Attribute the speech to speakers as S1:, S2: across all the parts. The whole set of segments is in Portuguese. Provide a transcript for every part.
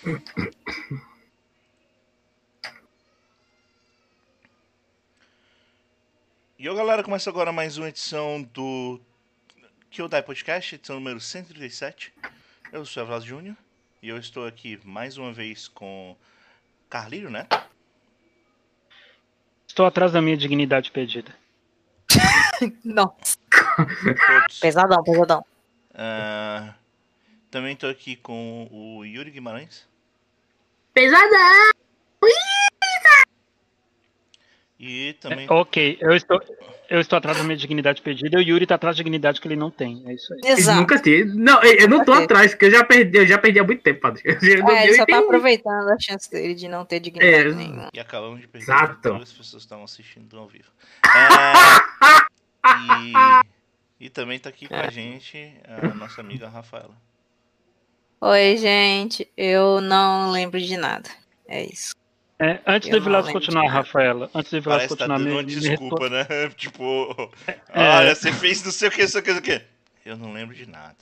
S1: E aí, galera, começa agora mais uma edição do Kyodai Podcast, edição número 137. Eu sou o Evlas Júnior e eu estou aqui mais uma vez com Carlírio Neto.
S2: Estou atrás da minha dignidade perdida.
S3: Nossa.
S1: Todos.
S3: Pesadão.
S1: Também estou aqui com o Yuri Guimarães.
S3: Pesadão!
S1: E também...
S2: Ok, eu estou atrás da minha dignidade perdida e o Yuri está atrás da dignidade que ele não tem. É isso aí.
S3: Exato.
S4: Nunca tive. Não, eu não tô atrás, porque eu já perdi há muito tempo, padre.
S3: Ele só tá aproveitando a chance dele de não ter dignidade nenhuma.
S1: E acabamos de perder.
S4: Exato.
S1: Todas as pessoas que estavam assistindo ao vivo. E também tá aqui com a gente a nossa amiga Rafaela.
S3: Oi, gente. Eu não lembro de nada. É isso.
S2: Antes
S3: Eu
S2: de Vilas
S3: não
S2: continuar,
S3: lembro de
S2: Rafaela. Antes de Vilas
S1: Parece que tá
S2: continuar,
S1: dando uma desculpa, né? Tipo, olha, você fez não sei o que. Eu não lembro de nada.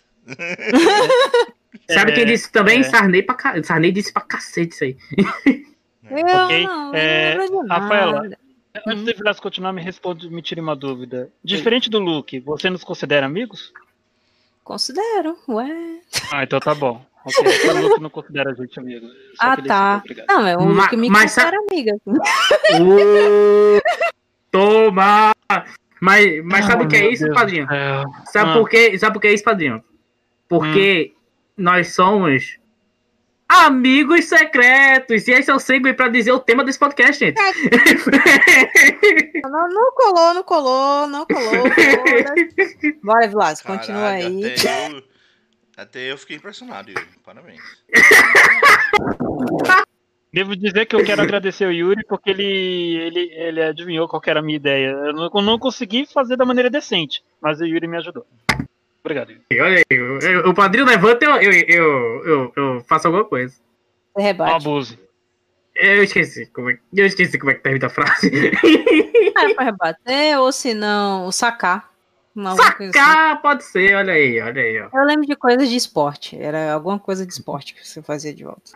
S4: Sabe quem disse também? Sarney disse pra cacete isso aí.
S3: Eu
S2: Ok,
S3: não lembro de nada.
S2: Rafaela, antes de Vilas continuar, me tire uma dúvida. Diferente do Luke, você nos considera amigos?
S3: Considero, ué.
S2: Ah, então tá bom. Ok, o Luke não considera a gente amigo. Só queria saber, obrigado.
S3: Não, é o Luke me considera amiga.
S4: Toma! Mas sabe o que é isso,
S2: Deus
S4: padrinho?
S2: do céu.
S4: Sabe por que é isso, padrinho? Porque nós somos amigos secretos. E esse é o segue pra dizer o tema desse podcast, gente.
S3: Não colou. Bora, Vilas, continua aí.
S1: Até eu fiquei impressionado, Yuri. Parabéns.
S2: Devo dizer que eu quero agradecer o Yuri porque ele adivinhou qual que era a minha ideia. Eu não consegui fazer da maneira decente, mas o Yuri me ajudou. Obrigado, Yuri.
S4: Olha aí, o padrinho levanta, eu faço alguma coisa.
S3: Você rebate.
S2: Não abuse.
S4: Eu esqueci como é que termina a frase.
S3: Pra rebater, ou se não, sacar.
S4: Sacar, pode ser, olha aí, ó.
S3: Eu lembro de coisas de esporte. Era alguma coisa de esporte que você fazia de volta.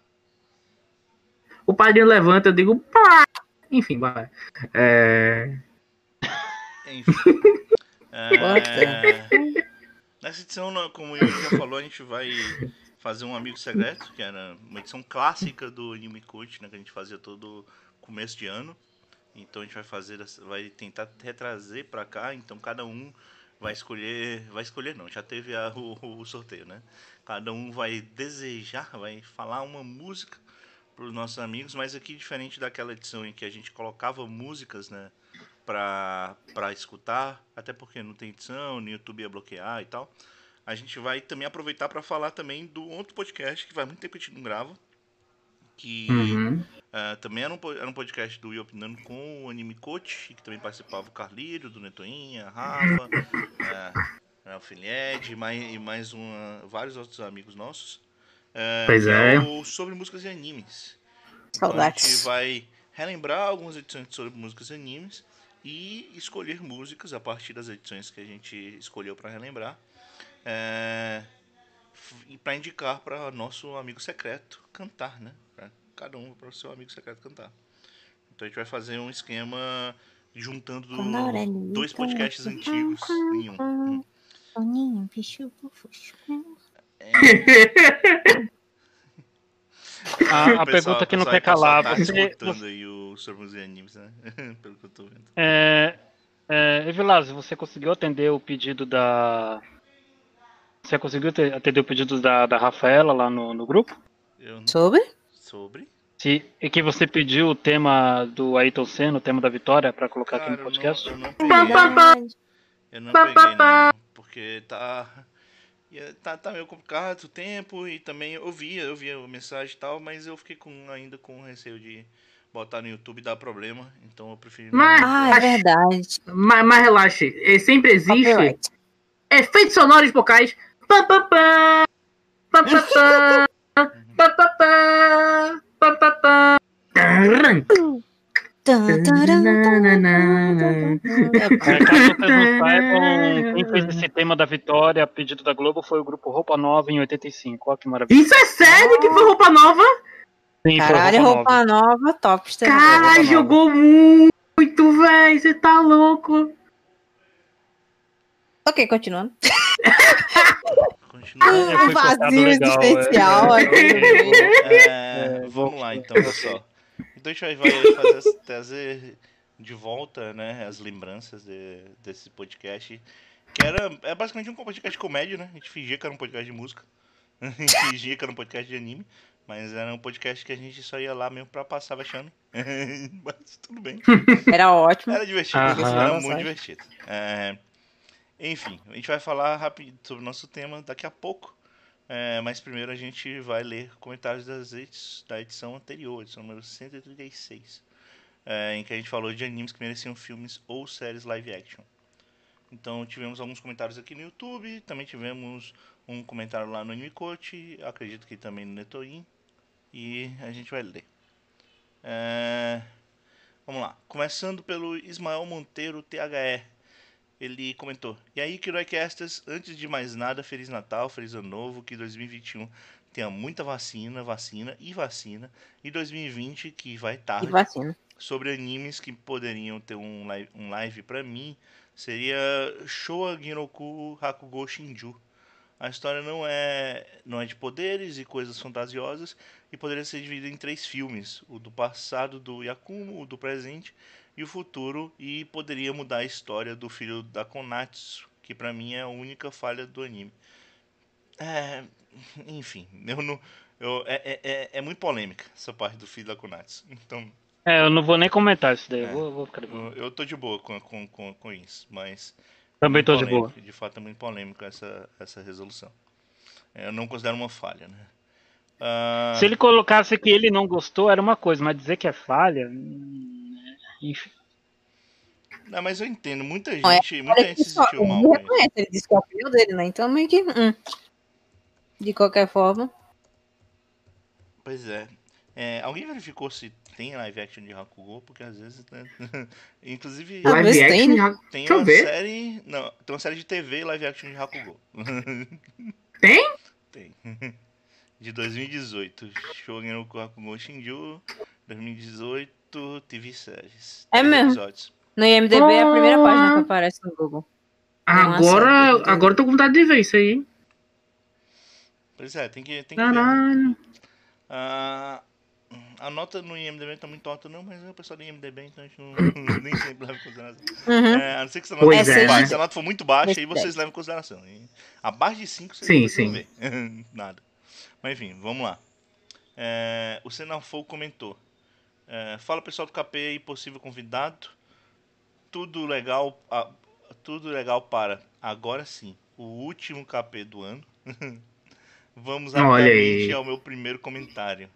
S4: O padrinho levanta, eu digo, pá! Enfim, vai.
S1: Enfim. Nessa edição, como o Yuri já falou, a gente vai fazer um amigo secreto, que era uma edição clássica do Anime Cult, né, que a gente fazia todo começo de ano. Então a gente vai tentar retrazer pra cá, então cada um vai escolher não, já teve o sorteio, né? Cada um vai falar uma música pros nossos amigos, mas aqui diferente daquela edição em que a gente colocava músicas, né, pra escutar, até porque não tem edição, no YouTube ia bloquear e tal. A gente vai também aproveitar para falar também do outro podcast que faz muito tempo que a gente não grava, que também era um podcast do Ia Opinando com o Anime Coach, que também participava o Carlírio, do Netoinha, a Rafa, o Filied e mais vários outros amigos nossos.
S4: Pois é.
S1: Sobre músicas e animes.
S3: Saudades.
S1: Então a gente vai relembrar algumas edições sobre músicas e animes e escolher músicas a partir das edições que a gente escolheu para relembrar. E para indicar para nosso amigo secreto cantar, né? Pra cada um, para o seu amigo secreto cantar. Então a gente vai fazer um esquema juntando dois podcasts antigos em um.
S2: A pergunta que não quer calar.
S1: Tá
S2: Você
S1: escutando aí sobre os animes, né? Pelo que eu tô vendo.
S2: Evilásio, você conseguiu atender o pedido da... Você conseguiu atender o pedido da Rafaela lá no grupo?
S3: Sobre?
S2: E que você pediu o tema do Ayrton Senna, o tema da vitória, pra colocar aqui no podcast?
S1: Eu não peguei não, porque tá meio complicado o tempo e também eu via a mensagem e tal, mas eu fiquei ainda com receio de botar no YouTube e dar problema, então eu preferi...
S3: É verdade.
S4: Mas relaxe, sempre existe efeitos sonoros vocais.
S2: Caso vocês não saibam, quem fez esse tema da Vitória a pedido da Globo foi o grupo Roupa Nova em 85. Olha que maravilha.
S4: Isso é sério que foi Roupa Nova?
S2: Sim, foi
S3: Caralho, roupa nova, top.
S4: Caralho, jogou muito, velho. Você tá louco.
S3: Ok, continuando.
S1: Continua.
S2: Foi cortado
S3: Vazio
S2: legal,
S3: existencial.
S1: Vamos lá, então, pessoal. Então a gente vai trazer de volta, né, as lembranças desse podcast. Que é basicamente um podcast de comédia, né? A gente fingia que era um podcast de música. A gente fingia que era um podcast de anime. Mas era um podcast que a gente só ia lá mesmo pra passar vexame. Mas tudo bem.
S3: Era ótimo.
S1: Era divertido, era muito divertido. Enfim, a gente vai falar rápido sobre o nosso tema daqui a pouco. Mas primeiro a gente vai ler comentários da edição anterior, edição número 136. Em que a gente falou de animes que mereciam filmes ou séries live action. Então tivemos alguns comentários aqui no YouTube, também tivemos um comentário lá no Animecoach, acredito que também no Netoin. E a gente vai ler. Vamos lá. Começando pelo Ismael Monteiro THE. Ele comentou: e aí, Kiroicasters, antes de mais nada, Feliz Natal, Feliz Ano Novo, que 2021 tenha muita vacina. E 2020 que vai tarde.
S3: E vacina.
S1: Sobre animes que poderiam ter um live pra mim, seria Showa Ginoku Hakugo Shinju. A história não é de poderes e coisas fantasiosas e poderia ser dividida em 3 filmes: o do passado do Yakumo, o do presente e o futuro, e poderia mudar a história do filho da Konatsu, que pra mim é a única falha do anime. Enfim, é muito polêmica essa parte do filho da Konatsu. Então,
S2: eu não vou nem comentar isso daí. Vou ficar...
S1: Eu tô de boa com isso, mas
S2: também tô de boa.
S1: De fato é muito polêmico essa resolução. Eu não considero uma falha, né?
S2: Se ele colocasse que ele não gostou, era uma coisa, mas dizer que é falha... Enfim.
S1: Não, mas eu entendo, muita gente se sentiu mal.
S3: Ele reconhece, ele disse que é a opinião dele, né? Então meio que... De qualquer forma.
S1: Pois é. Alguém verificou se tem live action de Hakugo? Porque às vezes, né? Inclusive,
S3: Live action
S1: tem uma série. Não, tem uma série de TV live action de Hakugo.
S4: Tem?
S1: Tem. De 2018. Shogun no Hakugo Shinju. 2018, TV séries.
S3: É mesmo.
S1: Episódios.
S3: No IMDB é a primeira página que aparece no Google.
S4: Agora eu tô com vontade de ver isso aí.
S1: Pois é, tem que ver.
S4: Caralho.
S1: A nota no IMDB tá muito alta, não, mas é o pessoal do IMDB, então a gente nem sempre leva em consideração. A não ser que se a nota for muito baixa, aí vocês levam em consideração. E abaixo de 5, vocês não vê. Nada. Mas enfim, vamos lá. O Senafou comentou: fala pessoal do KP e possível convidado. Tudo legal para agora sim, o último KP do ano. Vamos rapidamente ao meu primeiro comentário.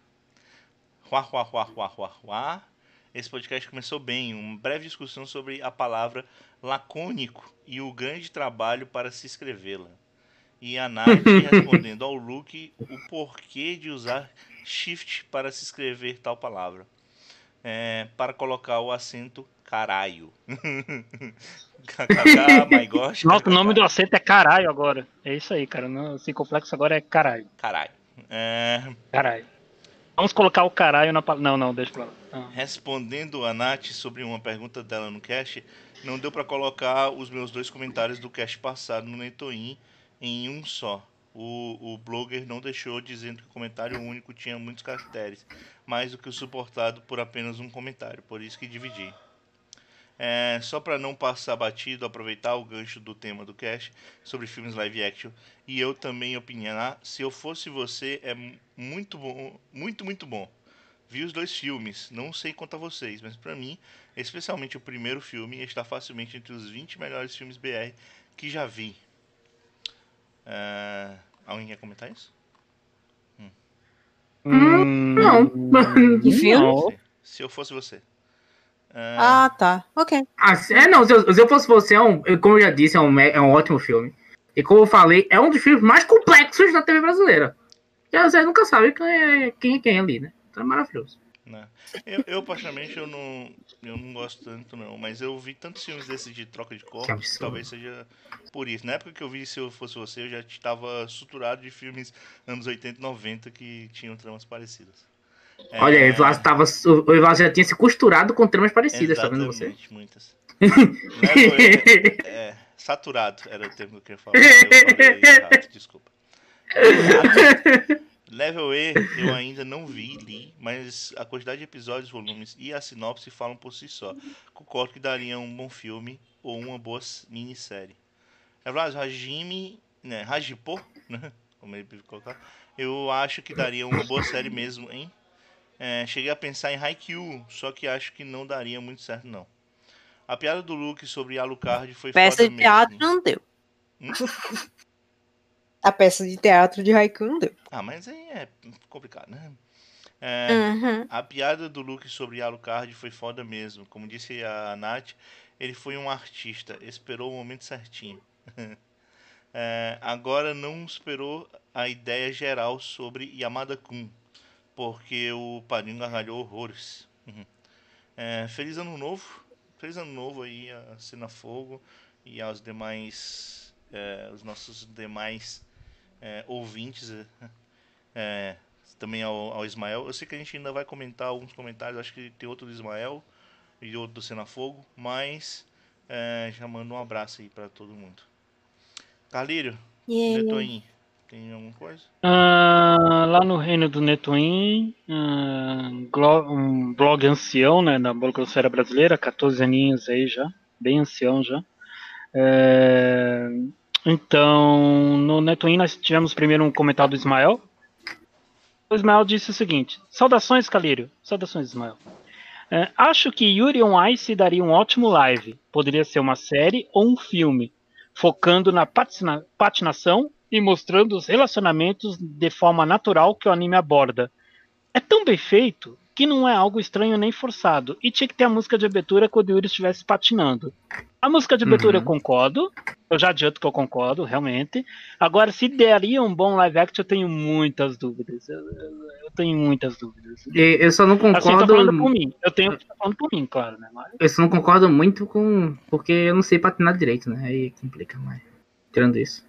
S1: Esse podcast começou bem, uma breve discussão sobre a palavra lacônico e o grande trabalho para se escrevê-la. E a Nath respondendo ao Luke o porquê de usar shift para se escrever tal palavra. Para colocar o acento caralho. My gosh.
S2: Nossa, o nome do acento é caralho agora. É isso aí, cara. Esse complexo agora é caralho.
S1: Caralho.
S2: Caralho. Vamos colocar o caralho na palavra. Não, deixa pra lá.
S1: Respondendo a Nath sobre uma pergunta dela no cast, não deu pra colocar os meus 2 comentários do cast passado no Netoin em um só. O blogger não deixou, dizendo que o comentário único tinha muitos caracteres, mais do que o suportado por apenas um comentário, por isso que dividi. Só para não passar batido, aproveitar o gancho do tema do cast sobre filmes live action e eu também opinar, se eu fosse você, é muito bom, muito bom. Vi os 2 filmes, não sei quanto a vocês, mas para mim, especialmente o primeiro filme, está facilmente entre os 20 melhores filmes BR que já vi. Alguém quer comentar isso?
S4: Não.
S3: Que filme?
S1: Se eu fosse você.
S3: Tá. Ok.
S4: Não, se eu fosse você, como eu já disse, é um ótimo filme. E como eu falei, é um dos filmes mais complexos da TV brasileira. E você nunca sabe quem é quem ali, né? Então é maravilhoso.
S1: Né? Particularmente, eu não gosto tanto, não. Mas eu vi tantos filmes desses de troca de corpos que talvez seja por isso. Na época que eu vi Se Eu Fosse Você, eu já estava suturado de filmes anos 80 e 90 que tinham tramas parecidas.
S4: Olha, o Evlas já tinha se costurado com tramas parecidas, tá vendo você?
S1: Exatamente, muitas. Saturado era o termo que eu ia falar. Eu falei errado, desculpa. Level E eu ainda não li, mas a quantidade de episódios, volumes e a sinopse falam por si só. Concordo que daria um bom filme ou uma boa minissérie. Evlas, Rajipo, né? Como ele colocar, eu acho que daria uma boa série mesmo, hein? Cheguei a pensar em Haikyuu, só que acho que não daria muito certo, não. A piada do Luke sobre Alucard foi
S3: peça
S1: foda
S3: de teatro
S1: mesmo.
S3: não deu. A peça de teatro de Haikyuu não deu.
S1: Mas aí é complicado, né? A piada do Luke sobre Alucard foi foda mesmo. Como disse a Nath, ele foi um artista, esperou o momento certinho. Agora não esperou a ideia geral sobre Yamada-kun, porque o padrinho gargalhou horrores. Feliz ano novo. Feliz ano novo aí a Cena Fogo e aos demais, os nossos demais ouvintes, também ao Ismael. Eu sei que a gente ainda vai comentar alguns comentários, acho que tem outro do Ismael e outro do Cena Fogo, mas já mando um abraço aí pra todo mundo. Carlírio, Netoin, tem alguma coisa?
S2: Lá no reino do Netoin, um blog ancião, né, da blogosfera brasileira, 14 aninhos aí já, bem ancião já. Então, no Netoin nós tivemos primeiro um comentário do Ismael. O Ismael disse o seguinte: saudações, Calírio. Saudações, Ismael. Acho que Yuri on Ice daria um ótimo live. Poderia ser uma série ou um filme, focando na patinação e mostrando os relacionamentos de forma natural que o anime aborda. É tão bem feito que não é algo estranho nem forçado. E tinha que ter a música de abertura quando o Yuri estivesse patinando. A música de abertura eu concordo. Eu já adianto que eu concordo, realmente. Agora, se daria um bom live action, eu tenho muitas dúvidas. Eu tenho muitas dúvidas.
S4: Eu só não concordo...
S2: Assim, tô falando por mim. Eu tô falando por mim, claro, né? Mas...
S4: Eu só não concordo muito com... Porque eu não sei patinar direito, né? Aí complica mais. Tirando isso.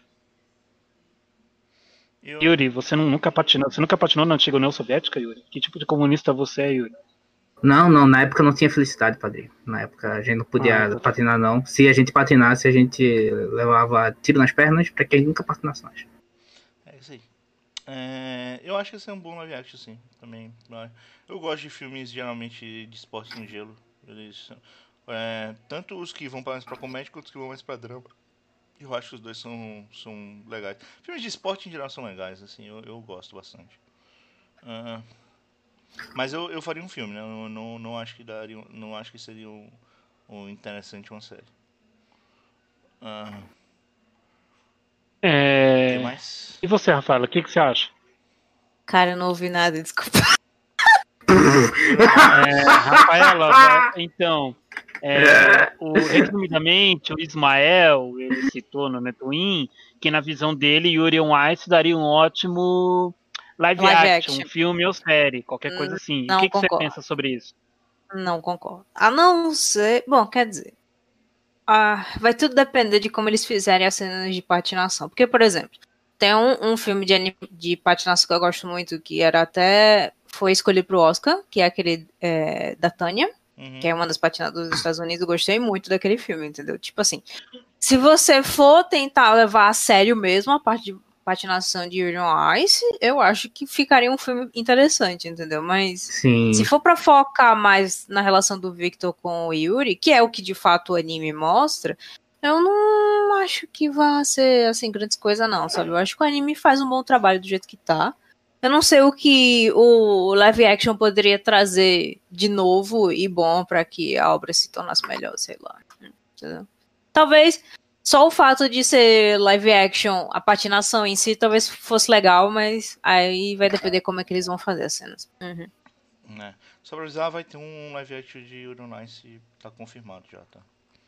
S2: Yuri, você nunca patinou na antiga União Soviética, Yuri? Que tipo de comunista você é, Yuri?
S4: Não, na época não tinha felicidade, padrinho. Na época a gente não podia patinar, não. Se a gente patinasse, a gente levava tiro nas pernas pra que a gente nunca patinasse mais.
S1: É isso aí. Eu acho que esse é um bom live action, sim. Também. Eu gosto de filmes geralmente de esporte no gelo. Eles, tanto os que vão mais pra comédia quanto os que vão mais pra drama. Eu acho que os dois são legais. Filmes de esporte em geral são legais, assim, eu gosto bastante. Mas eu faria um filme, né? Eu não acho que daria. Não acho que seria um interessante uma série. O que mais?
S2: E você, Rafaela, o que você acha?
S3: Cara, eu não ouvi nada, desculpa.
S2: Rafaela, então. Resumidamente, o Ismael, ele citou no Netoin que na visão dele, Yuri on Ice daria um ótimo live action, um filme ou série, qualquer coisa assim. O que você pensa sobre isso?
S3: Não concordo. A não ser... Bom, quer dizer... vai tudo depender de como eles fizerem as cenas de patinação. Porque, por exemplo, tem um filme de patinação que eu gosto muito, que era até... Foi escolhido pro Oscar, que é aquele da Tânia. Que é uma das patinadoras dos Estados Unidos. Eu gostei muito daquele filme, entendeu? Tipo assim, se você for tentar levar a sério mesmo a parte de patinação de Yuri on Ice, eu acho que ficaria um filme interessante, entendeu? Mas se for pra focar mais na relação do Victor com o Yuri, que é o que de fato o anime mostra, eu não acho que vai ser, assim, grandes coisas não, sabe? Eu acho que o anime faz um bom trabalho do jeito que tá. Eu não sei o que o live action poderia trazer de novo e bom pra que a obra se tornasse melhor, sei lá. Entendeu? Talvez só o fato de ser live action, a patinação em si, talvez fosse legal, mas aí vai depender como é que eles vão fazer as cenas.
S1: Só pra avisar, vai ter um live action de Yuri on Ice, tá confirmado já, tá?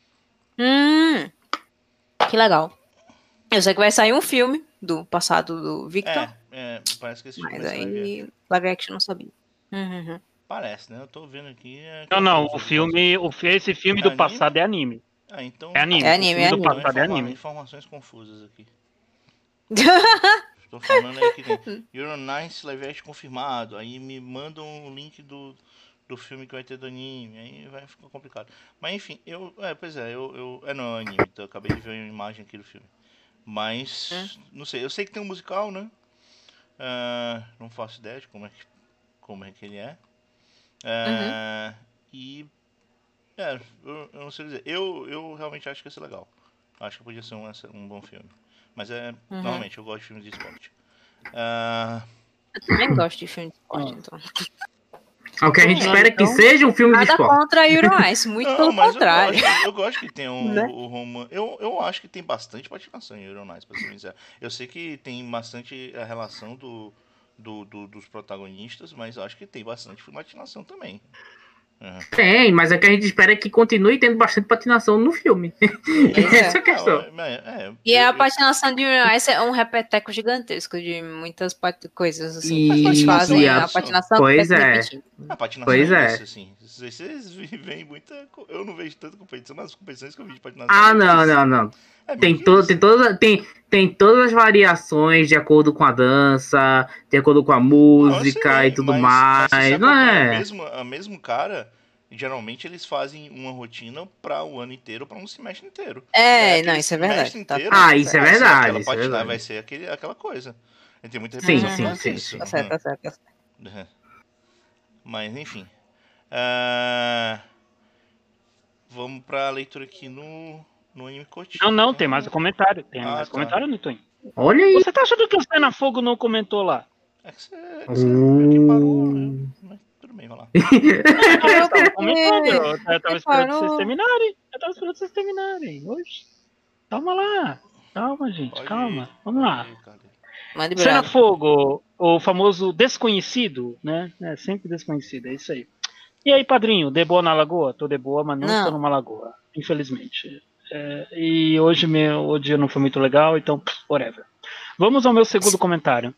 S3: Que legal. Eu sei que vai sair um filme do passado do Victor.
S1: Parece que esse
S3: mas
S1: filme
S3: aí live action não sabia.
S1: Parece, né? Eu tô vendo aqui.
S2: Não, esse filme do passado é anime.
S1: Ah, então.
S2: É anime.
S3: É anime,
S2: O filme
S3: é
S2: do
S3: anime.
S2: passado é anime.
S1: Informações confusas aqui. Estou falando aí que tem Euro 9 live action confirmado. Aí me mandam um link do filme que vai ter do anime. Aí vai ficar complicado. Mas enfim, pois é, não é anime, então eu acabei de ver uma imagem aqui do filme. Mas, não sei, eu sei que tem um musical, né? Não faço ideia de como é que ele é. E. Eu não sei dizer. Eu realmente acho que ia ser legal. Acho que podia ser um bom filme. Mas normalmente eu gosto de filmes de esporte.
S3: Eu também gosto de filme de esporte, então.
S4: O que a gente espera é que seja um filme de
S3: Nada
S4: esporte.
S3: contra Euro Ice, muito pelo contrário.
S1: Eu gosto que tem
S3: Né?
S1: o romance. Eu acho que tem bastante patinação em Euro Nice, pra ser sincero. Eu sei que tem bastante a relação dos protagonistas, mas eu acho que tem bastante patinação também.
S4: Tem, mas o que a gente espera é que continue tendo bastante patinação no filme. Essa é a questão.
S3: E a patinação de Euro Ice é um repeteco gigantesco de muitas coisas assim. Que eles fazem a patinação.
S4: Pois é.
S1: A patinação
S4: Pois é.
S1: isso, assim. Vocês veem muita. Eu não vejo tanta competição, mas as competições que eu vi de patinação.
S4: Não. Tem todas as variações de acordo com a dança, de acordo com a música e tudo mais.
S1: Mas
S4: Não é?
S1: A mesmo cara, geralmente eles fazem uma rotina para o ano inteiro, para um semestre inteiro.
S3: Não, isso é verdade.
S1: Inteiro,
S4: isso é verdade.
S1: Vai ser aquela coisa. Tem muita
S4: Sim.
S3: Tá certo.
S1: Mas enfim. Vamos pra leitura aqui no Anime Coach.
S2: Não, tem mais um comentário. Tem mais comentário, Nitoin.
S4: Olha aí.
S2: Você tá achando que o Cena Fogo não comentou lá?
S1: É que você parou, né? Mas tudo bem, vai lá.
S2: Eu tava comentando, eu tava esperando vocês terminarem. Oxe, calma lá. Calma, gente, calma. Vamos lá. Cena Fogo, o famoso desconhecido, né? É sempre desconhecido, é isso aí. E aí, padrinho, de boa na lagoa? Tô de boa, mas não estou numa lagoa, infelizmente. E hoje o dia não foi muito legal, então, whatever. Vamos ao meu segundo comentário.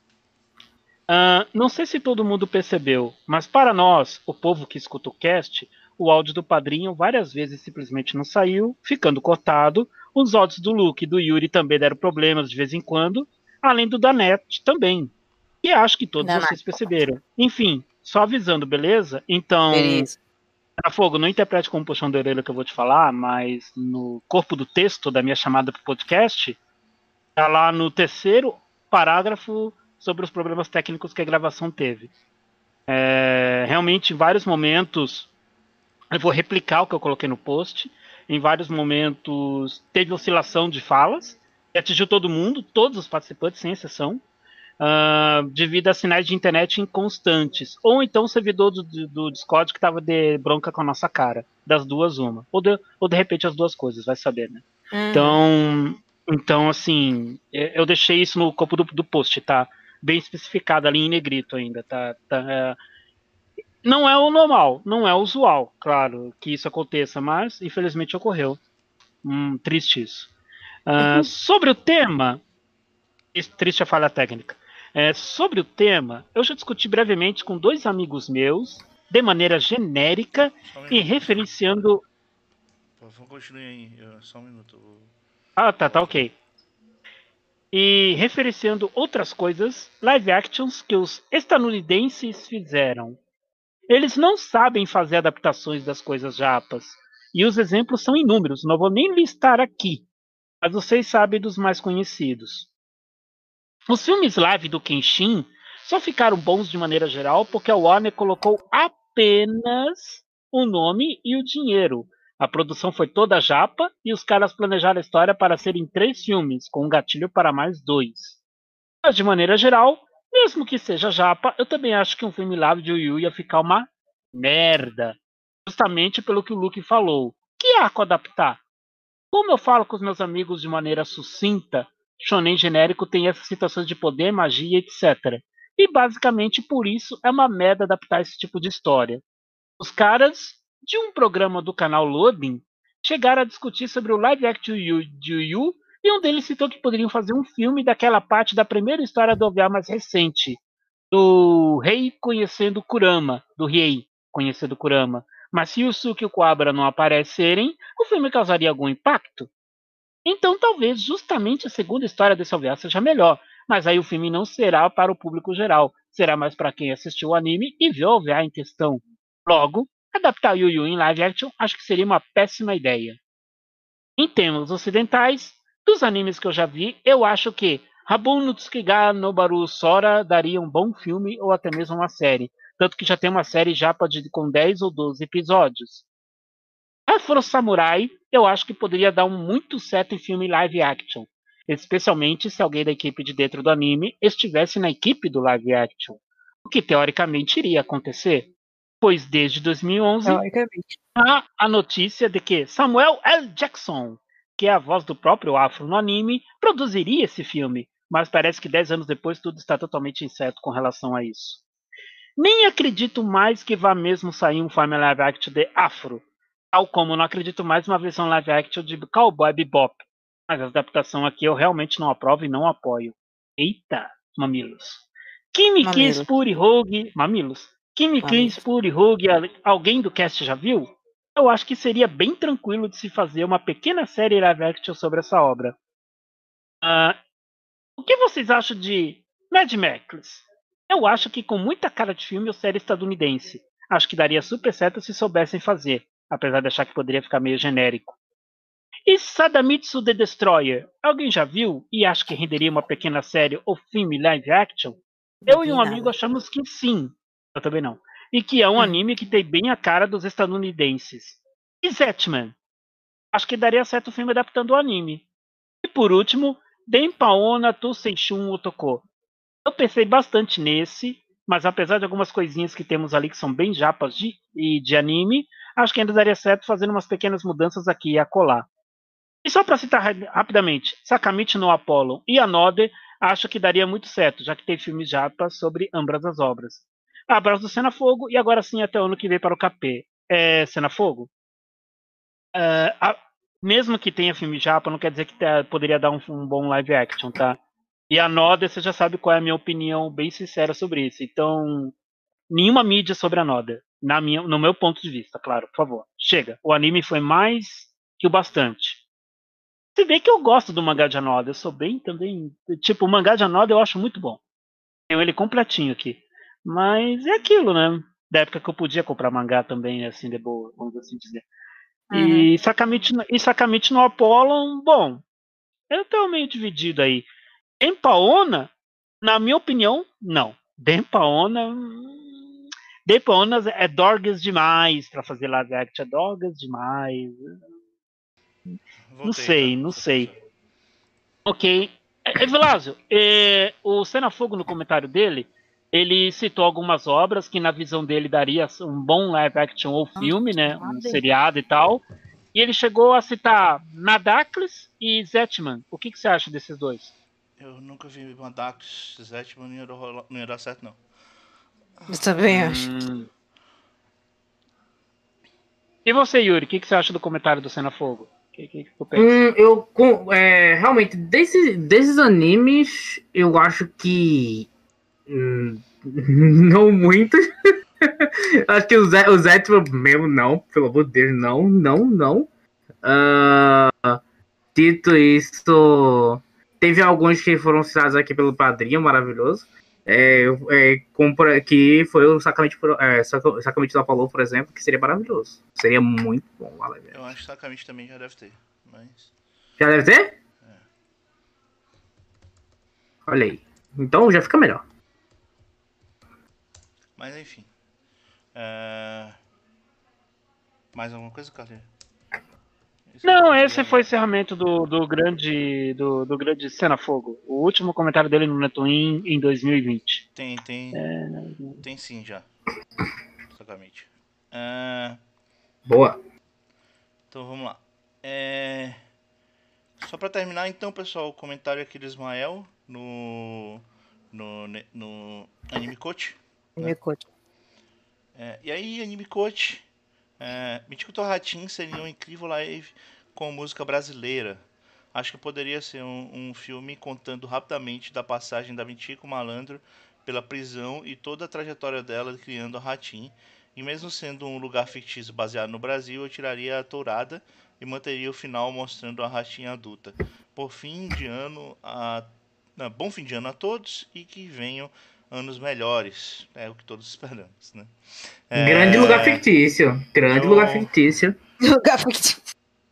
S2: Não sei se todo mundo percebeu, mas para nós, o povo que escuta o cast, o áudio do padrinho várias vezes simplesmente não saiu, ficando cortado. Os áudios do Luke e do Yuri também deram problemas de vez em quando, além do da Net também. E acho que todos vocês perceberam. Enfim, só avisando, beleza? Então, Fogo, não interprete como puxão de orelha que eu vou te falar, mas no corpo do texto da minha chamada para o podcast, tá lá no terceiro parágrafo sobre os problemas técnicos que a gravação teve. Realmente, em vários momentos, eu vou replicar o que eu coloquei no post. Em vários momentos, teve oscilação de falas, que atingiu todo mundo, todos os participantes, sem exceção. Devido a sinais de internet inconstantes, ou então o servidor do Discord que estava de bronca com a nossa cara, das duas uma, ou de repente as duas coisas, vai saber, né? Então assim, eu deixei isso no corpo do post, tá? Bem especificado ali em negrito ainda, tá? Não é o normal, não é o usual, claro, que isso aconteça, mas infelizmente ocorreu. Triste isso. Sobre o tema, triste a falha técnica. Sobre o tema, eu já discuti brevemente com dois amigos meus, de maneira genérica e referenciando.
S1: Vamos continuar aí, só um minuto.
S2: Tá ok. E referenciando outras coisas, live actions que os estadunidenses fizeram. Eles não sabem fazer adaptações das coisas japas, e os exemplos são inúmeros, não vou nem listar aqui, mas vocês sabem dos mais conhecidos. Os filmes live do Kenshin só ficaram bons de maneira geral porque a Warner colocou apenas o nome e o dinheiro. A produção foi toda japa e os caras planejaram a história para serem 3 filmes, com um gatilho para mais 2. Mas de maneira geral, mesmo que seja japa, eu também acho que um filme live de Yu Yu ia ficar uma merda. Justamente pelo que o Luke falou. Que arco adaptar? Como eu falo com os meus amigos de maneira sucinta, shonen genérico tem essas situações de poder, magia, etc. E basicamente por isso é uma merda adaptar esse tipo de história. Os caras de um programa do canal Loading chegaram a discutir sobre o live action de Yu Yu, e um deles citou que poderiam fazer um filme daquela parte da primeira história do OVA mais recente, do Rei conhecendo Kurama, do Riei. conhecido Kurama. Mas se Yusuke e o Kuwabara não aparecerem, o filme causaria algum impacto? Então talvez justamente a segunda história desse OVA seja melhor, mas aí o filme não será para o público geral, será mais para quem assistiu o anime e viu o OVA em questão. Logo, adaptar Yu Yu em live action acho que seria uma péssima ideia. Em termos ocidentais, dos animes que eu já vi, eu acho que Habun no Tsukiga no Baru Sora daria um bom filme ou até mesmo uma série, tanto que já tem uma série japa com 10 ou 12 episódios. Afro Samurai, eu acho que poderia dar muito certo em filme live action, especialmente se alguém da equipe de dentro do anime estivesse na equipe do live action, o que teoricamente iria acontecer, pois desde 2011
S3: Teoricamente.
S2: há a notícia de que Samuel L. Jackson, que é a voz do próprio Afro no anime, produziria esse filme, mas parece que 10 anos depois tudo está totalmente incerto com relação a isso. Nem acredito mais que vá mesmo sair um filme live action de Afro, tal como não acredito mais uma versão live action de Cowboy Bebop. Mas a adaptação aqui eu realmente não aprovo e não apoio. Eita, mamilos. Kimi Spuri Rogue. Mamilos. Kimi Spuri Rogue, alguém do cast já viu? Eu acho que seria bem tranquilo de se fazer uma pequena série live action sobre essa obra. O que vocês acham de Mad Max? Eu acho que com muita cara de filme ou série estadunidense. Acho que daria super certo se soubessem fazer, apesar de achar que poderia ficar meio genérico. E Sadamitsu The Destroyer? Alguém já viu e acha que renderia uma pequena série ou filme live action? Eu e um amigo achamos que sim. Eu também não. E que é um anime que tem bem a cara dos estadunidenses. E Zetman? Acho que daria certo o filme adaptando o anime. E por último, Denpaona to Seishun Otoko. Eu pensei bastante nesse, mas apesar de algumas coisinhas que temos ali que são bem japas de anime, acho que ainda daria certo fazendo umas pequenas mudanças aqui e acolá. E só para citar rapidamente, Sakamichi no Apollo e Another, acho que daria muito certo, já que tem filmes japas sobre ambas as obras. Abraço do Cena Fogo e agora sim até o ano que vem para o KP. Cena Fogo? Mesmo que tenha filme japa, não quer dizer que poderia dar um bom live action, tá? E a Noda, você já sabe qual é a minha opinião bem sincera sobre isso. Então, nenhuma mídia sobre a Noda. No meu ponto de vista, claro, por favor. Chega. O anime foi mais que o bastante. Você vê que eu gosto do mangá de Anoda. Eu sou bem também. Tipo, o mangá de Anoda eu acho muito bom. Tenho ele completinho aqui. Mas é aquilo, né? Da época que eu podia comprar mangá também, assim, de boa, vamos assim dizer. E Sakamichi no Apollo, bom, eu tô meio dividido aí. Denpaona, na minha opinião, não. Denpaona é dorgas demais pra fazer live action. É dorgas demais. Não sei. Ok. Evilásio, o Cenafogo no comentário dele, ele citou algumas obras que na visão dele daria um bom live action ou filme, né? Um seriado e tal. E ele chegou a citar Nadacles e Zetman. O que você acha desses dois?
S1: Eu nunca vi Nadacles, Zetman, não ia dar certo, não.
S3: Eu também acho.
S2: E você, Yuri, o que você acha do comentário do Cenafogo? Que tu pensa?
S4: Realmente, desses animes, eu acho que não muito. Acho que o Zetman mesmo não, pelo amor de Deus, não. Dito isso, teve alguns que foram citados aqui pelo Padrinho, maravilhoso. Que foi o Sakamichi do Apollo, por exemplo, que seria maravilhoso. Seria muito bom.
S1: Eu acho que Sakamichi também já deve ter, mas...
S4: Já deve ter? Olha aí. Então já fica melhor.
S1: Mas enfim. Mais alguma coisa, Carlinhos?
S2: Não, esse foi o encerramento do grande Cenafogo. O último comentário dele no Netwin em 2020.
S1: Tem sim já. Sakamichi.
S4: Boa.
S1: Então vamos lá. Só pra terminar então, pessoal, o comentário aqui do Ismael no Anime Coach.
S3: Anime Coach.
S1: E aí, Anime Coach, Michiko Torratin seria um incrível live com música brasileira. Acho que poderia ser um filme contando rapidamente da passagem da Michiko Malandro pela prisão e toda a trajetória dela criando a Hatim e mesmo sendo um lugar fictício baseado no Brasil, eu tiraria a tourada e manteria o final mostrando a ratinha adulta. Por fim de ano bom fim de ano a todos e que venham anos melhores. É o que todos esperamos, né?
S4: Grande lugar fictício. Grande lugar fictício.
S3: Lugar fictício.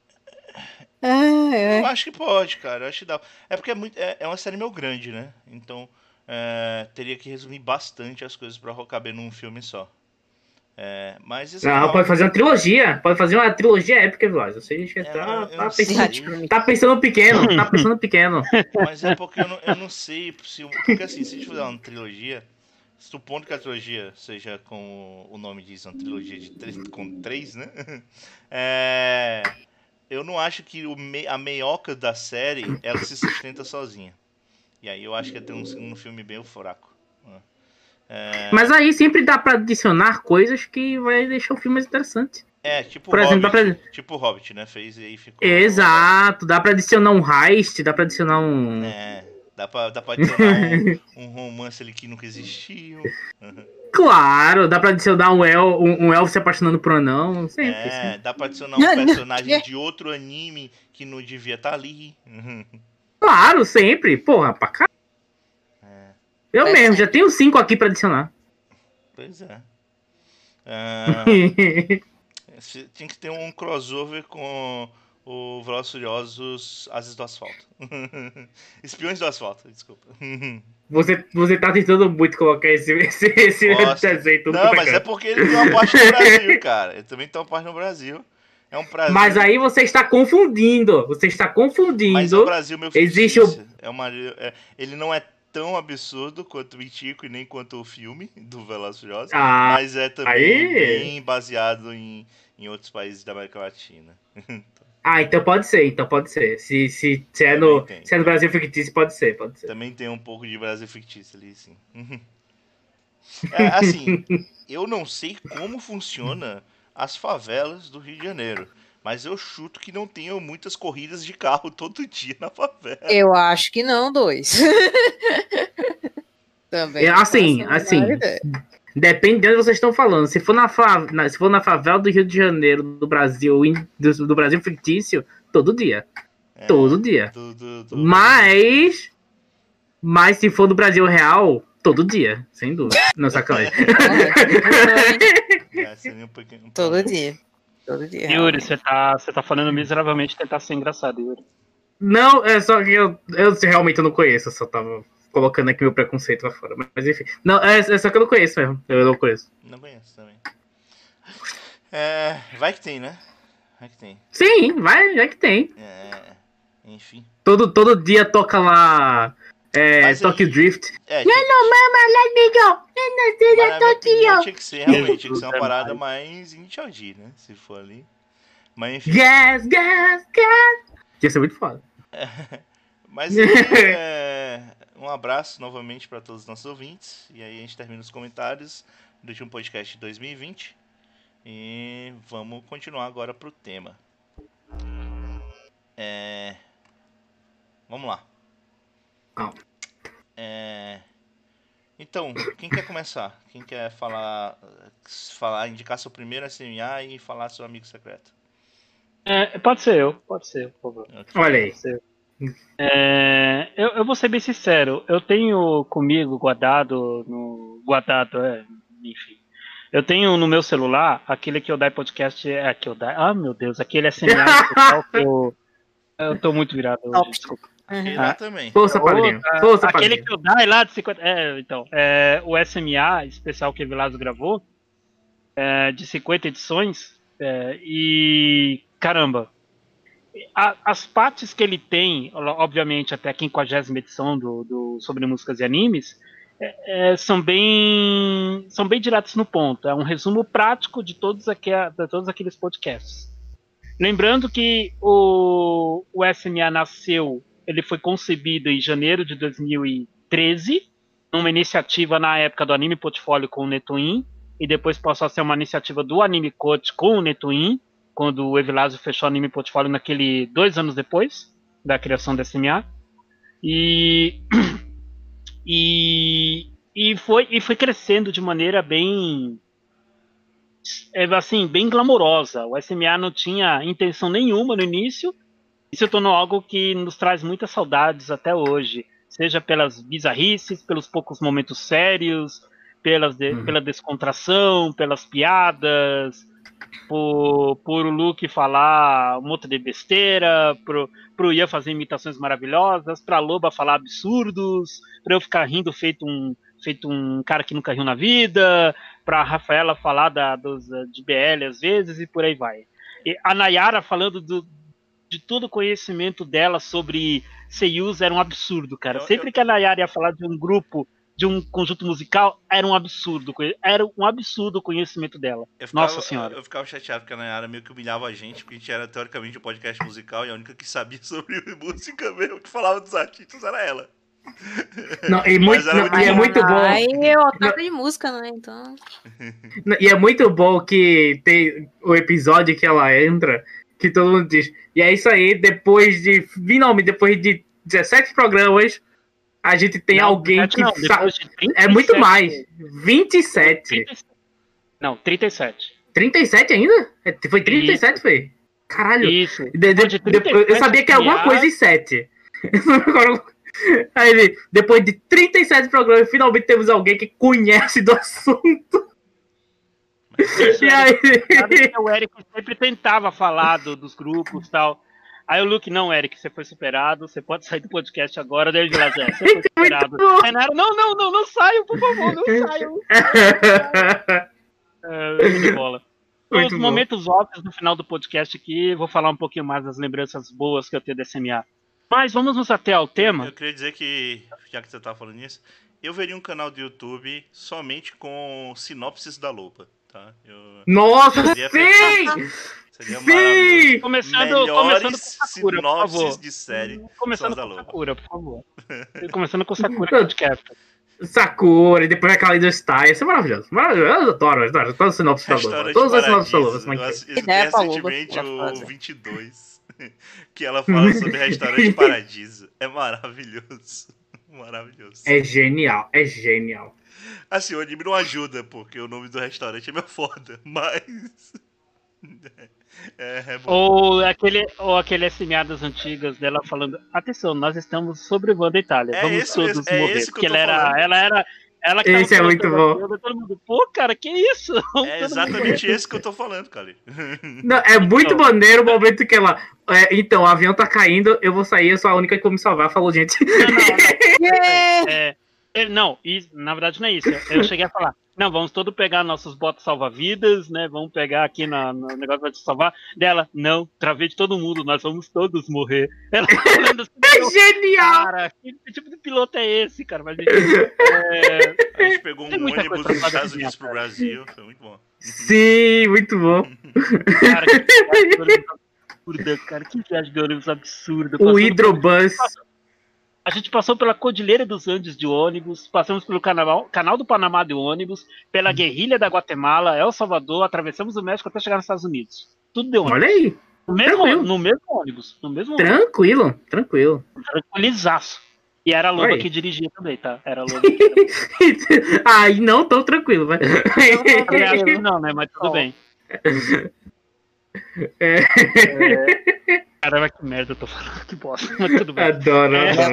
S1: Eu acho que pode, cara. Eu acho que dá. É porque é uma série meio grande, né? Então teria que resumir bastante as coisas pra caber num filme só. Mas esse final...
S4: pode fazer uma trilogia. Pode fazer uma trilogia épica, Vilas. Você tá pensando pequeno. Tá pensando pequeno.
S1: Mas é porque eu não sei. Porque assim, se a gente fizer uma trilogia, supondo que a trilogia seja, como o nome diz, uma trilogia com 3, né? Eu não acho que a meioca da série ela se sustenta sozinha. E aí eu acho que ia ter um segundo filme bem fraco.
S4: Mas aí sempre dá pra adicionar coisas que vai deixar o filme mais interessante.
S1: Tipo
S4: por exemplo,
S1: Hobbit, tipo o Hobbit, né? Fez e aí ficou...
S4: Exato, dá pra adicionar um heist, dá pra adicionar um...
S1: Dá pra adicionar um romance ali que nunca existiu.
S4: Claro, dá pra adicionar um elfo se apaixonando por um anão. Sempre.
S1: Dá pra adicionar um personagem de outro anime que não devia estar ali.
S4: Claro, sempre. Porra, pra caralho. Eu mesmo, já tenho 5 aqui pra adicionar.
S1: Pois é. Tinha que ter um crossover com o Velozes e Furiosos Ases do Asfalto. Espiões do Asfalto, desculpa.
S4: Você tá tentando muito colocar esse desenho tudo.
S1: Não, mas é porque ele tem uma parte no Brasil, cara. Ele também tem uma parte no Brasil. É um prazer.
S4: Mas aí você está confundindo.
S1: Mas o Brasil, meu filho,
S4: existe
S1: ele não é tão absurdo quanto o Itico e nem quanto o filme do Velozes e Furiosos, mas é também bem baseado em outros países da América Latina.
S4: Então pode ser. Se é no Brasil fictício, pode ser.
S1: Também tem um pouco de Brasil fictício ali, sim. Assim, eu não sei como funciona as favelas do Rio de Janeiro, mas eu chuto que não tenham muitas corridas de carro todo dia na favela.
S3: Eu acho que não, 2. Também.
S4: Assim, depende de onde vocês estão falando. Se for na favela do Rio de Janeiro, do Brasil fictício, todo dia. Todo dia. Mas se for do Brasil real, todo dia, sem dúvida. Não, sacanagem.
S3: Todo dia.
S2: Yuri, você tá falando miseravelmente tentar ser engraçado, Yuri.
S4: Não, é só que eu realmente não conheço, eu só tava colocando aqui meu preconceito lá fora. Mas enfim. Não, é só que eu não conheço mesmo. Eu não conheço.
S1: Não conheço também. Vai que tem, né? Vai que tem.
S4: Sim, vai que tem.
S1: Enfim.
S4: Todo dia toca lá. Tokyo Drift.
S1: Tinha que ser uma parada mais Initial-D, né? Se for ali. Mas enfim.
S4: Gas. Ia ser muito foda.
S1: Mas um abraço novamente para todos os nossos ouvintes. E aí a gente termina os comentários do último podcast de 2020. E vamos continuar agora pro tema. Vamos lá. Então, quem quer começar? Quem quer indicar seu primeiro SMA e falar seu amigo secreto?
S2: Pode ser eu, por favor.
S1: Okay.
S4: Olha aí.
S2: Eu vou ser bem sincero, eu tenho comigo enfim. Eu tenho no meu celular aquele que eu dai podcast, meu Deus, aquele SMA que eu tô muito virado hoje, desculpa.
S1: Lá também.
S4: Força, padrinho.
S2: Aquele que eu dai lá de 50. O SMA especial que o Vilazo gravou, de 50 edições, e caramba. As partes que ele tem, obviamente até a 50ª edição do sobre músicas e animes, são bem diretos no ponto. É um resumo prático de todos aqueles podcasts. Lembrando que o SMA nasceu, ele foi concebido em janeiro de 2013, numa iniciativa na época do Anime Portfólio com o Netwin, e depois passou a ser uma iniciativa do Anime Coach com o Netwin, quando o Evilásio fechou o Anime Portfólio 2 anos depois da criação da SMA. E foi crescendo de maneira bem assim, bem glamourosa. O SMA não tinha intenção nenhuma no início e se tornou algo que nos traz muitas saudades até hoje. Seja pelas bizarrices, pelos poucos momentos sérios, pela descontração, pelas piadas, por o Luke falar um monte de besteira, pro Ian fazer imitações maravilhosas, pra Loba falar absurdos, pra eu ficar rindo feito um cara que nunca riu na vida, pra Rafaela falar de BL às vezes e por aí vai. E a Nayara falando de todo o conhecimento dela sobre seiyus era um absurdo, cara. Sempre que a Nayara ia falar de um grupo, de um conjunto musical, era um absurdo o conhecimento dela. Nossa senhora.
S1: Eu ficava chateado porque a Nayara meio que humilhava a gente, porque a gente era teoricamente um podcast musical e a única que sabia sobre música mesmo, que falava dos artistas, era ela.
S4: Não, e é muito bom.
S3: Aí eu otaku de música, né? Então.
S4: E é muito bom que tem o episódio que ela entra, que todo mundo diz. E é isso aí, finalmente, depois de 17 programas, a gente tem alguém que sabe. É muito mais. 27.
S2: Não, 37.
S4: 37 ainda? Foi 37, isso. Foi? Caralho.
S2: Isso.
S4: Eu sabia que era alguma coisa em 7. Aí, depois de 37 programas, finalmente temos alguém que conhece do assunto.
S2: E aí? O Eric sempre tentava falar dos grupos e tal. Aí o Luke, não, Eric, você foi superado, você pode sair do podcast agora, David Lazé, você foi superado. Aí Nara, não saiam, por favor, não saiam. De bola. Os momentos óbvios no final do podcast aqui, vou falar um pouquinho mais das lembranças boas que eu tenho da SMA. Mas vamos nos ater ao tema.
S1: Eu queria dizer que, já que você tá falando nisso, eu veria um canal do YouTube somente com sinopses da Loba, tá?
S4: Nossa, sim!
S1: Seria maravilhoso.
S2: Começando com Sakura, por favor.
S1: De série.
S2: Começando com Sakura, por favor. Começando com Sakura podcast.
S4: Sakura, e depois aquela do Style. Isso é maravilhoso. Maravilhoso. Eu adoro todas as sinopses da Loba. Todas as sinopses da Loba.
S1: Recentemente o 22. Que ela fala sobre restaurante Paradiso. É maravilhoso. Maravilhoso.
S4: É genial.
S1: Assim, o anime não ajuda, porque o nome do restaurante é meio foda, mas... É bom.
S2: Ou aquele SMA das antigas dela falando: atenção, nós estamos sobrevoando a Itália, vamos todos morrer. Porque ela que
S4: esse é muito bom.
S2: Todo mundo, pô, cara, que isso?
S1: É exatamente esse que eu tô falando, cara.
S4: Não, é muito maneiro o momento que ela. Então, o avião tá caindo, eu vou sair, eu sou a única que vou me salvar. Falou, gente.
S2: Não, na verdade não é isso. Eu cheguei a falar: não, vamos todos pegar nossos botas salva-vidas, né? Vamos pegar aqui no negócio pra te salvar. Dela, não, travei de todo mundo, nós vamos todos morrer. Ela falando assim,
S4: é genial!
S2: Cara, que tipo de piloto é esse, cara? Mas,
S1: a gente pegou um ônibus dos Estados Unidos pro Brasil, foi muito bom.
S4: Sim, muito bom.
S2: Cara, que viagem de ônibus absurda.
S4: O Hidrobus.
S2: A gente passou pela Cordilheira dos Andes de ônibus, passamos pelo Canal do Panamá de ônibus, pela Guerrilha da Guatemala, El Salvador, atravessamos o México até chegar nos Estados Unidos. Tudo de ônibus.
S4: Olha aí.
S2: No mesmo ônibus.
S4: Tranquilo.
S2: Tranquilizaço. E era a Loba que dirigia também, tá? Era a Loba.
S4: Aí não tão tranquilo, vai.
S2: Não, né? Mas tudo bem. Caramba, que merda eu tô falando, que bosta, mas tudo bem.
S4: Adoro.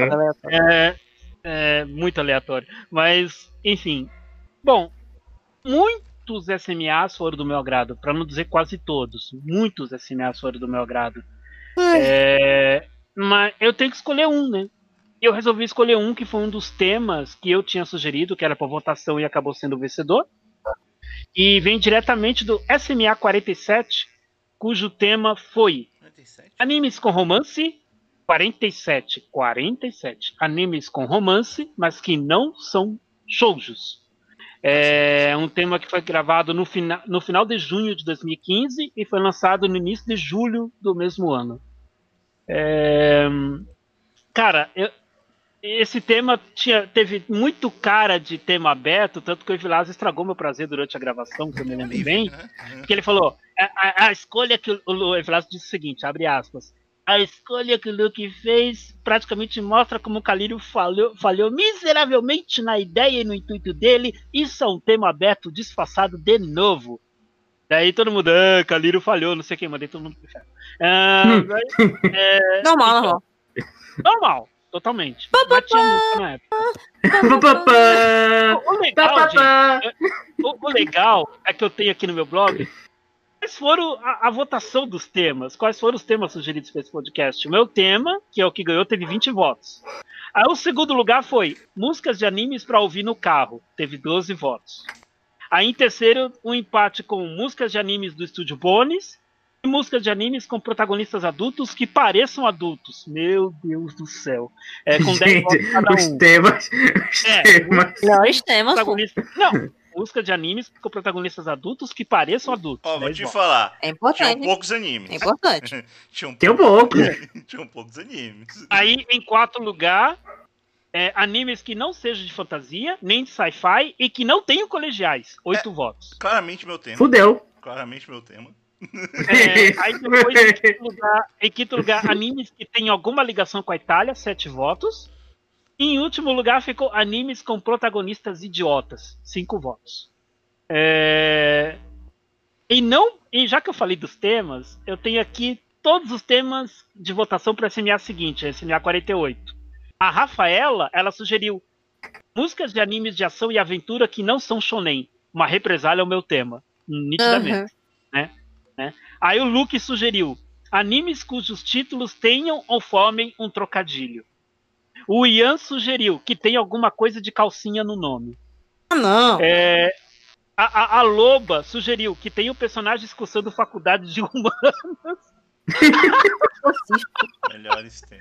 S2: Muito aleatório. Mas, enfim. Bom, muitos SMAs foram do meu agrado, pra não dizer quase todos. Muitos SMAs foram do meu agrado. Mas eu tenho que escolher um, né? Eu resolvi escolher um que foi um dos temas que eu tinha sugerido, que era pra votação e acabou sendo o vencedor. E vem diretamente do SMA 47, cujo tema foi
S1: 47?
S2: Animes com romance. 47. Animes com romance, mas que não são shoujos. É um tema que foi gravado no final de junho de 2015 e foi lançado no início de julho do mesmo ano. Cara, esse tema teve muito cara de tema aberto, tanto que o Evilás estragou meu prazer durante a gravação, se eu me lembro bem, porque ele falou, a escolha que o Evilás disse o seguinte, abre aspas, a escolha que o Luke fez praticamente mostra como o Calírio falhou miseravelmente na ideia e no intuito dele, isso é um tema aberto disfarçado de novo. Daí todo mundo, Calírio falhou, não sei quem, mandei todo mundo pro inferno.
S3: Normal.
S2: Normal, totalmente. Mas tinha música na época. O legal, gente, o legal é que eu tenho aqui no meu blog quais foram a votação dos temas, quais foram os temas sugeridos para esse podcast. O meu tema, que é o que ganhou, teve 20 votos. Aí o segundo lugar foi músicas de animes para ouvir no carro, teve 12 votos. Aí em terceiro, um empate com músicas de animes do estúdio Bones e músicas de animes com protagonistas adultos que pareçam adultos. Meu Deus do céu. Com 10 votos cada um.
S4: Os temas.
S3: Os temas, pô.
S2: Não, música de animes com protagonistas adultos que pareçam adultos.
S1: Ó, vou te falar.
S3: É importante.
S1: Tinham poucos animes.
S3: É importante.
S1: Tinham poucos animes.
S2: Aí, em quarto lugar, animes que não sejam de fantasia, nem de sci-fi e que não tenham colegiais. 8 votos.
S1: Claramente meu tema.
S4: Fudeu.
S1: Claramente meu tema.
S2: Aí depois, em quinto lugar, animes que têm alguma ligação com a Itália, 7 votos. E em último lugar ficou animes com protagonistas idiotas, 5 votos. E já que eu falei dos temas, eu tenho aqui todos os temas de votação para a SMA seguinte, a SMA 48. A Rafaela, ela sugeriu músicas de animes de ação e aventura que não são shonen. Uma represália é o meu tema, nitidamente. Né? Aí o Luke sugeriu animes cujos títulos tenham ou formem um trocadilho. O Ian sugeriu que tem alguma coisa de calcinha no nome.
S3: Ah, não.
S2: A Loba sugeriu que tem um personagem cursando faculdade de humanas.
S1: Melhores temas.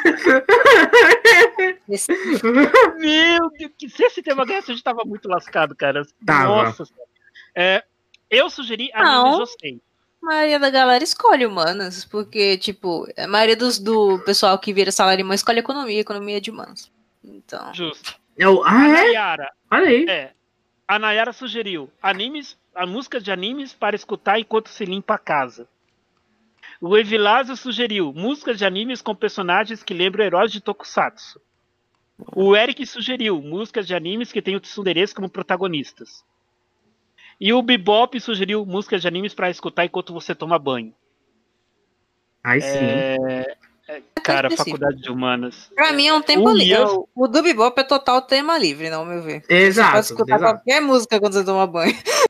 S2: Meu Deus, se esse tema ganhasse, a gente tava muito lascado, cara.
S4: Tava.
S2: Nossa. Eu sugeri anime Josei.
S3: A maioria da galera escolhe humanas, porque, tipo, a maioria do pessoal que vira salarimão escolhe economia de humanas. Então.
S2: Justo.
S4: A
S2: Nayara.
S4: Olha aí.
S2: A Nayara sugeriu a música de animes para escutar enquanto se limpa a casa. O Evilásio sugeriu músicas de animes com personagens que lembram heróis de Tokusatsu. O Eric sugeriu músicas de animes que tenham tsunderes como protagonistas. E o Bebop sugeriu músicas de animes para escutar enquanto você toma banho.
S4: Aí sim.
S2: Cara, faculdade de humanas.
S3: Pra mim é um tempo livre. O do Bebop é total tema livre, não, meu ver.
S4: Exato.
S3: Você pode escutar qualquer música quando você toma banho.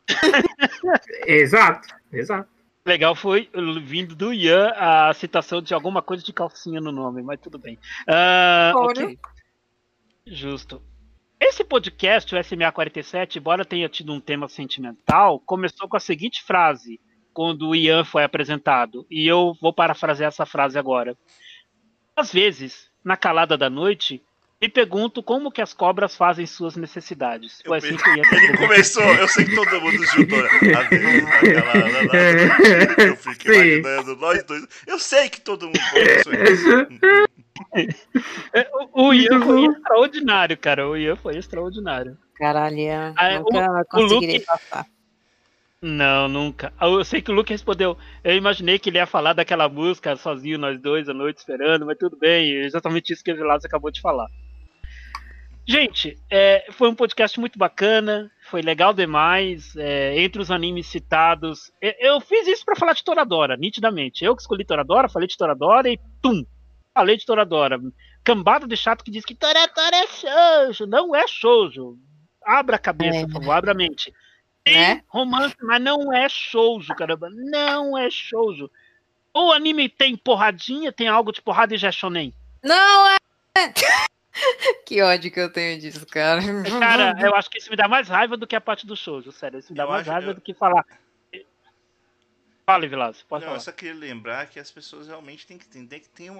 S4: Exato.
S2: Legal foi vindo do Ian a citação de alguma coisa de calcinha no nome, mas tudo bem. Ok. Justo. Esse podcast, o SMA 47, embora tenha tido um tema sentimental, começou com a seguinte frase, quando o Ian foi apresentado. E eu vou parafrasear essa frase agora. Às vezes, na calada da noite, me pergunto como que as cobras fazem suas necessidades. Foi assim que o Ian
S1: Ele começou, eu sei que todo mundo juntou. Eu fico imaginando, nós dois. Eu sei que todo mundo começou isso.
S2: O Ian foi extraordinário, cara. O Ian foi extraordinário.
S3: Caralho, nunca conseguiria passar.
S2: Não, nunca. Eu sei que o Luke respondeu. Eu imaginei que ele ia falar daquela música sozinho, nós dois, à noite esperando, mas tudo bem. É exatamente isso que o Vilas acabou de falar. Gente, foi um podcast muito bacana. Foi legal demais. Entre os animes citados. Eu fiz isso pra falar de Toradora, nitidamente. Eu que escolhi Toradora, falei de Toradora e tum! Falei de Toradora. Cambada de chato que diz que Toradora é shoujo. Não é shoujo. Abra a cabeça, por favor, abra a mente. Tem romance, mas não é shoujo, caramba. Não é shoujo. O anime tem porradinha, tem algo de porrada e já é shonen.
S3: Não é! Que ódio que eu tenho disso, cara.
S2: Cara, eu acho que isso me dá mais raiva do que a parte do shoujo, sério. Isso me dá mais raiva do que falar. Fala, Vilas, pode falar.
S1: Eu só queria lembrar que as pessoas realmente têm que entender que tem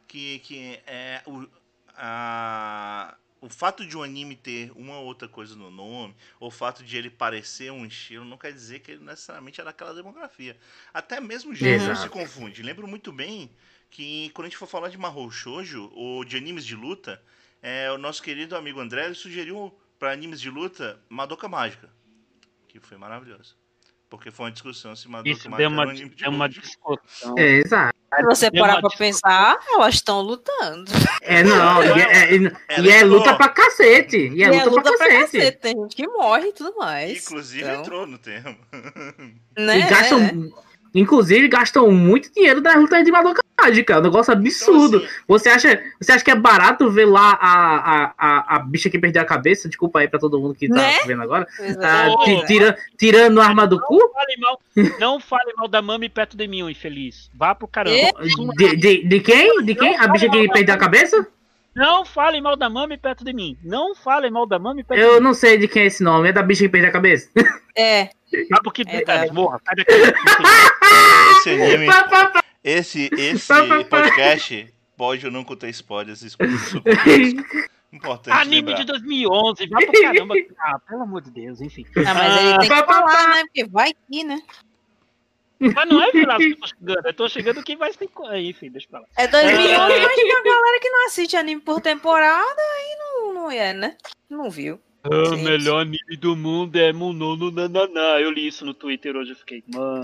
S1: o fato de um anime ter uma ou outra coisa no nome, ou o fato de ele parecer um estilo, não quer dizer que ele necessariamente é daquela demografia. Até mesmo o gênero se confunde. Lembro muito bem que quando a gente for falar de Mahou Shoujo, ou de animes de luta, o nosso querido amigo André sugeriu para animes de luta Madoka Mágica, que foi maravilhoso. Porque foi uma discussão se Madoka Mágica era um anime de luta.
S2: Uma discussão.
S4: Exato.
S3: Se você parar pra pensar, elas estão lutando.
S4: Não, e é luta pra cacete. E é luta pra cacete.
S3: Tem gente que morre e tudo mais.
S1: Inclusive entrou no termo.
S3: Né?
S4: E inclusive, gastam muito dinheiro das lutas de Madoka Mágica. É um negócio absurdo.
S1: Então,
S4: você acha que é barato ver lá a bicha que perdeu a cabeça? Desculpa aí pra todo mundo que tá vendo agora. Tirando a arma do cu?
S2: Não fale mal da Mami perto de mim, infeliz. Vá pro caramba.
S4: De quem? De quem? A bicha que perdeu a cabeça?
S2: Não fale mal da Mami perto de mim. Não fale mal da Mami perto de
S4: Eu
S2: mim.
S4: não sei de quem é esse nome. É da bicha que perdeu a cabeça?
S3: É.
S2: Ah, porque morra, sai daqui.
S1: Esse anime, esse podcast pode ou não conter spoilers exclusivos. Importante
S2: Anime
S1: lembrar.
S2: de 2011, vai pro caramba. Ah, pelo amor de Deus, enfim.
S3: Mas ele tem que falar, né? Porque vai que, né?
S2: Mas não é Vilas que eu tô chegando. Eu tô chegando quem vai ser. Enfim, deixa pra lá.
S3: É 2011, mas tem a galera que não assiste anime por temporada e não é, né? Não viu.
S2: O melhor anime do mundo é Monono Nananá. Eu li isso no Twitter hoje, eu fiquei, mano.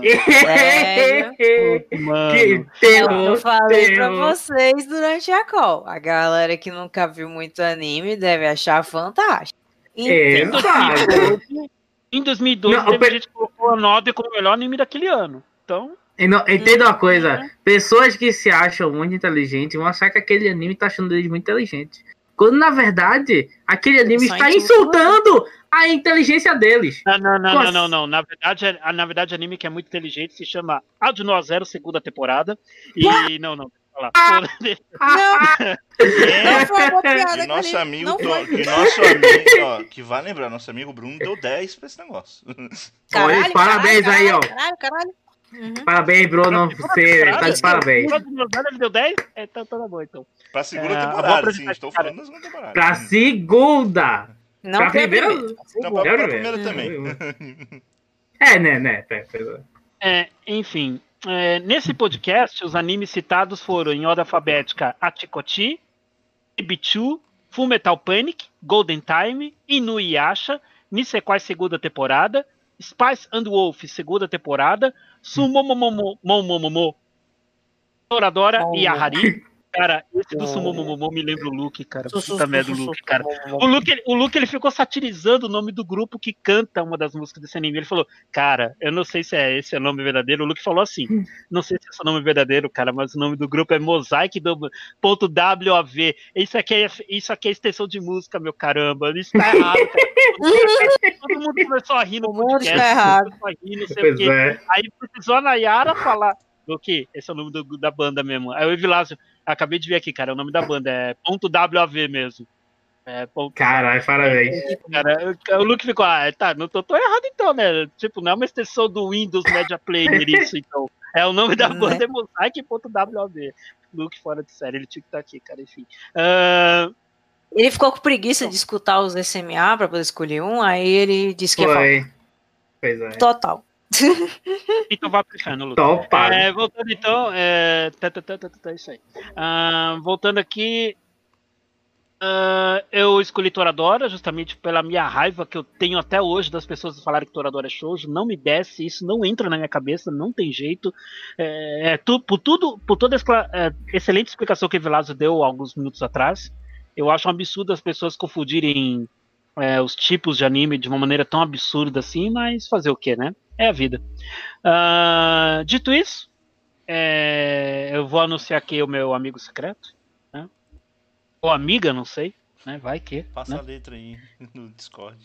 S4: Que terror,
S3: eu falei pra vocês durante a call. A galera que nunca viu muito anime deve achar fantástico.
S2: Em 2012 teve gente que colocou a Node como o melhor anime daquele ano. Então.
S4: Entenda uma coisa. Pessoas que se acham muito inteligentes vão achar que aquele anime tá achando eles muito inteligentes. Quando, na verdade, aquele anime está insultando a inteligência deles.
S2: Não. Na verdade, anime que é muito inteligente se chama Adno Zero, segunda temporada. E não. Não
S3: foi uma piada.
S1: Que nosso amigo, que vai lembrar, nosso amigo Bruno deu 10 pra esse negócio.
S3: Caralho,
S4: parabéns aí, ó.
S3: Caralho. Uhum.
S4: Parabéns, Bruno. Você tá de parabéns.
S2: Ele deu 10? Então tá bom, então.
S1: Pra segunda temporada, sim. Estou falando da segunda temporada.
S4: Pra segunda.
S3: Não,
S4: pra primeira.
S1: Não, pra primeira também.
S2: Enfim. Nesse podcast, os animes citados foram em ordem alfabética Achikochi, Ibichu, Fullmetal Panic, Golden Time, Inuyasha, Nisekoi segunda temporada, Spice and Wolf segunda temporada, Sumomomomo, Toradora e Ahari. Cara, esse do Sumomomo me lembra o Luke, cara. Puta merda, o Luke, cara. O Luke, ele ficou satirizando o nome do grupo que canta uma das músicas desse anime. Ele falou, cara, eu não sei se esse é o nome verdadeiro. O Luke falou assim, não sei se esse é o nome verdadeiro, cara, mas o nome do grupo é Mosaic .wav. Isso aqui é extensão de música, meu caramba. Isso tá errado, cara. Todo mundo começou a rir no podcast.
S3: Tá errado.
S2: Não sei o quê. Aí precisou a Nayara falar, Luke, esse é o nome da banda mesmo. Aí o Vilásio, acabei de ver aqui, cara, o nome da banda é .wav mesmo.
S4: Caralho, parabéns.
S2: Cara, o Luke ficou, não tô errado então, né? Tipo, não é uma extensão do Windows Media Player isso, então. É o nome da banda é Mosaic.wav. Luke fora de série, ele tinha que estar aqui, cara, enfim.
S3: Ele ficou com preguiça de escutar os SMA pra poder escolher um, aí ele disse que ia falar.
S4: Pois é.
S3: Total.
S2: Então vai pro inferno, Luke. Voltando então, isso aí. Voltando aqui, eu escolhi Toradora justamente pela minha raiva que eu tenho até hoje das pessoas falarem que Toradora é shoujo. Não me desce, isso não entra na minha cabeça, não tem jeito. Por toda essa excelente explicação que o Vilásio deu alguns minutos atrás, eu acho um absurdo as pessoas confundirem os tipos de anime de uma maneira tão absurda assim, mas fazer o que, né? É a vida. Dito isso, eu vou anunciar aqui o meu amigo secreto, né? Ou amiga, não sei, né? Vai que.
S1: Passa a letra aí no Discord.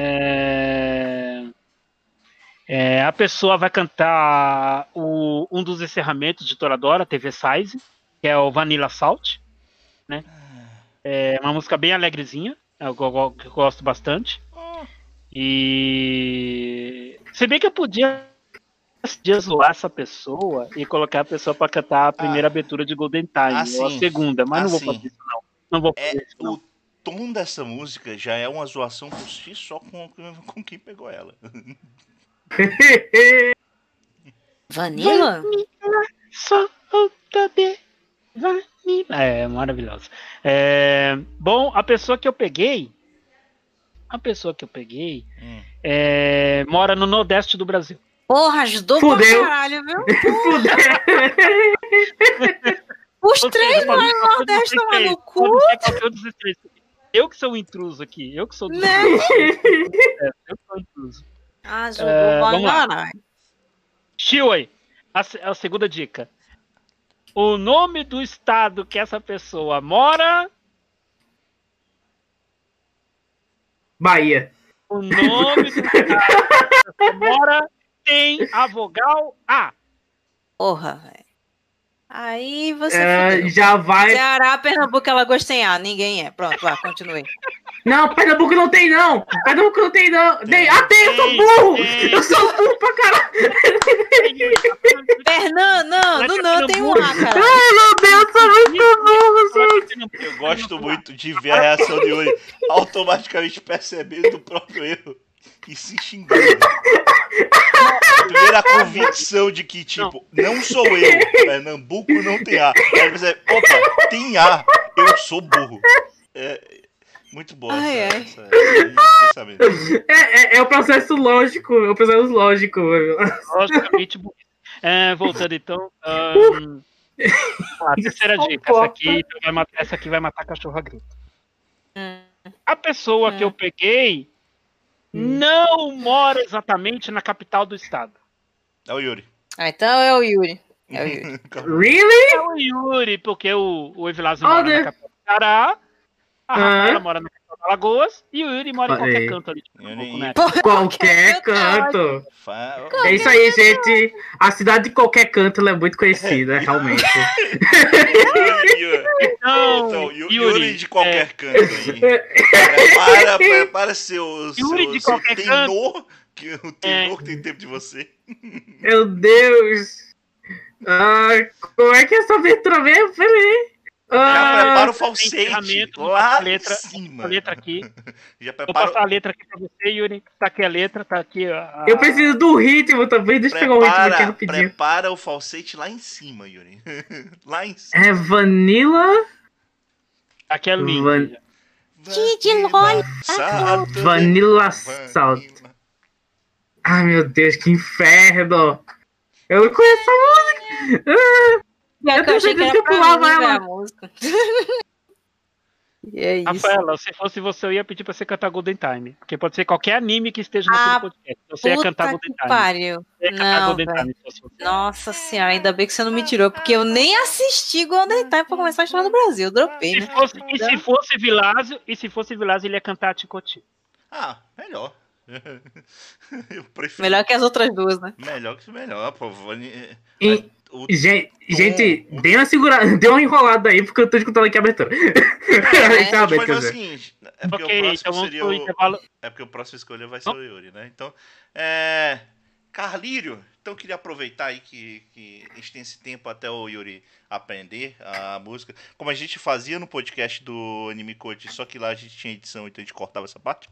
S2: A pessoa vai cantar um dos encerramentos de Toradora, TV Size, que é o Vanilla Salt, né? É uma música bem alegrezinha, que eu gosto bastante. E se bem que eu podia zoar essa pessoa e colocar a pessoa pra cantar a primeira abertura de Golden Time, ou a segunda, mas não vou fazer isso não vou fazer isso não.
S1: O tom dessa música já é uma zoação por si só com quem pegou ela.
S3: Vanilla?
S2: Só Vanilla. É maravilhosa. Bom, a pessoa que eu peguei mora no Nordeste do Brasil.
S3: Porra, ajudou
S4: Fudeu.
S3: pra caralho, viu?
S4: Fudeu.
S3: Os
S2: Ou
S3: três
S2: seja,
S3: mais nordestes tomar no cu.
S2: Pode ser qualquer um dos três. Eu que sou o intruso aqui. Eu que sou do
S3: Né?
S2: Eu que sou o intruso.
S3: Ajudou pra
S2: vamos lá.
S3: caralho.
S2: Chioi, a segunda dica. O nome do estado que essa pessoa mora.
S4: Bahia.
S2: O nome do estado que essa pessoa mora tem a vogal A.
S3: Porra, velho. Aí você fudeu.
S4: Já vai.
S3: Ceará, Pernambuco, Alagoas tem A. Ninguém é. Pronto, vai, continue.
S4: Não, Pernambuco não tem, não. Pernambuco não tem, não. Tem, eu sou burro. Eu sou burro pra caralho.
S3: Não, tem um A, cara.
S4: Ai, meu Deus, eu sou muito burro, gente.
S1: Eu gosto muito de ver a reação de Yuri automaticamente percebendo o próprio erro e se xingando. Primeira convicção de que, tipo, não sou eu, Pernambuco não tem A. Aí você, opa, tem A, eu sou burro. Muito boa
S3: Ai,
S1: essa pensamento.
S4: É o processo lógico. É o processo lógico.
S2: Logicamente burro. Voltando então. A terceira dica. Essa aqui vai matar cachorro a grito. A pessoa que eu peguei não mora exatamente na capital do estado.
S1: É o Yuri.
S3: Ah, então é o Yuri.
S4: Really?
S2: É o Yuri, porque o Evilásio mora na capital do Ceará, a Rafaela mora na capital da Alagoas e o Yuri mora em qualquer canto ali. Né?
S4: Qualquer canto. É isso aí, gente. A cidade de qualquer canto ela é muito conhecida, realmente.
S1: Então, Yuri de qualquer canto aí. Prepara seu tenor, que o tenor tem tempo de você.
S4: Meu Deus. Como é que é essa aventura mesmo? Peraí.
S1: Já prepara o falsete lá em cima.
S2: A letra aqui.
S1: Já
S2: Vou passar a letra aqui pra você, Yuri. Tá aqui a letra, tá aqui
S4: Eu preciso do ritmo também. Deixa eu pegar o ritmo aqui rapidinho.
S1: Prepara o falsete lá em cima, Yuri. Lá em cima.
S4: É Vanilla?
S2: Aqui é o link.
S4: Vanilla Salt. Ai, meu Deus, que inferno. Eu não conheço essa música.
S3: Eu achei que era pra mim, a música. E é isso.
S2: Rafaela, se fosse você, eu ia pedir pra você cantar Golden Time. Porque pode ser qualquer anime que esteja no podcast. Você ia cantar Golden Time.
S3: Pariu.
S2: Não,
S3: Time, nossa senhora, ainda bem que você não me tirou, porque eu nem assisti Golden Time pra começar a história do Brasil. Eu dropei, né?
S2: Se fosse Vilásio, ele ia cantar Ticoti.
S1: Ah, melhor. Eu prefiro.
S3: Melhor que as outras duas, né?
S1: Melhor, pô.
S4: Gente, dê uma segurada, dê uma enrolada aí, porque eu tô escutando aqui a abertura.
S1: Pode fazer o seguinte, porque o próximo escolha vai ser o Yuri, né? Então, Carlírio, então eu queria aproveitar aí que a gente tem esse tempo até o Yuri aprender a música. Como a gente fazia no podcast do Anime Coach, só que lá a gente tinha edição, então a gente cortava essa parte.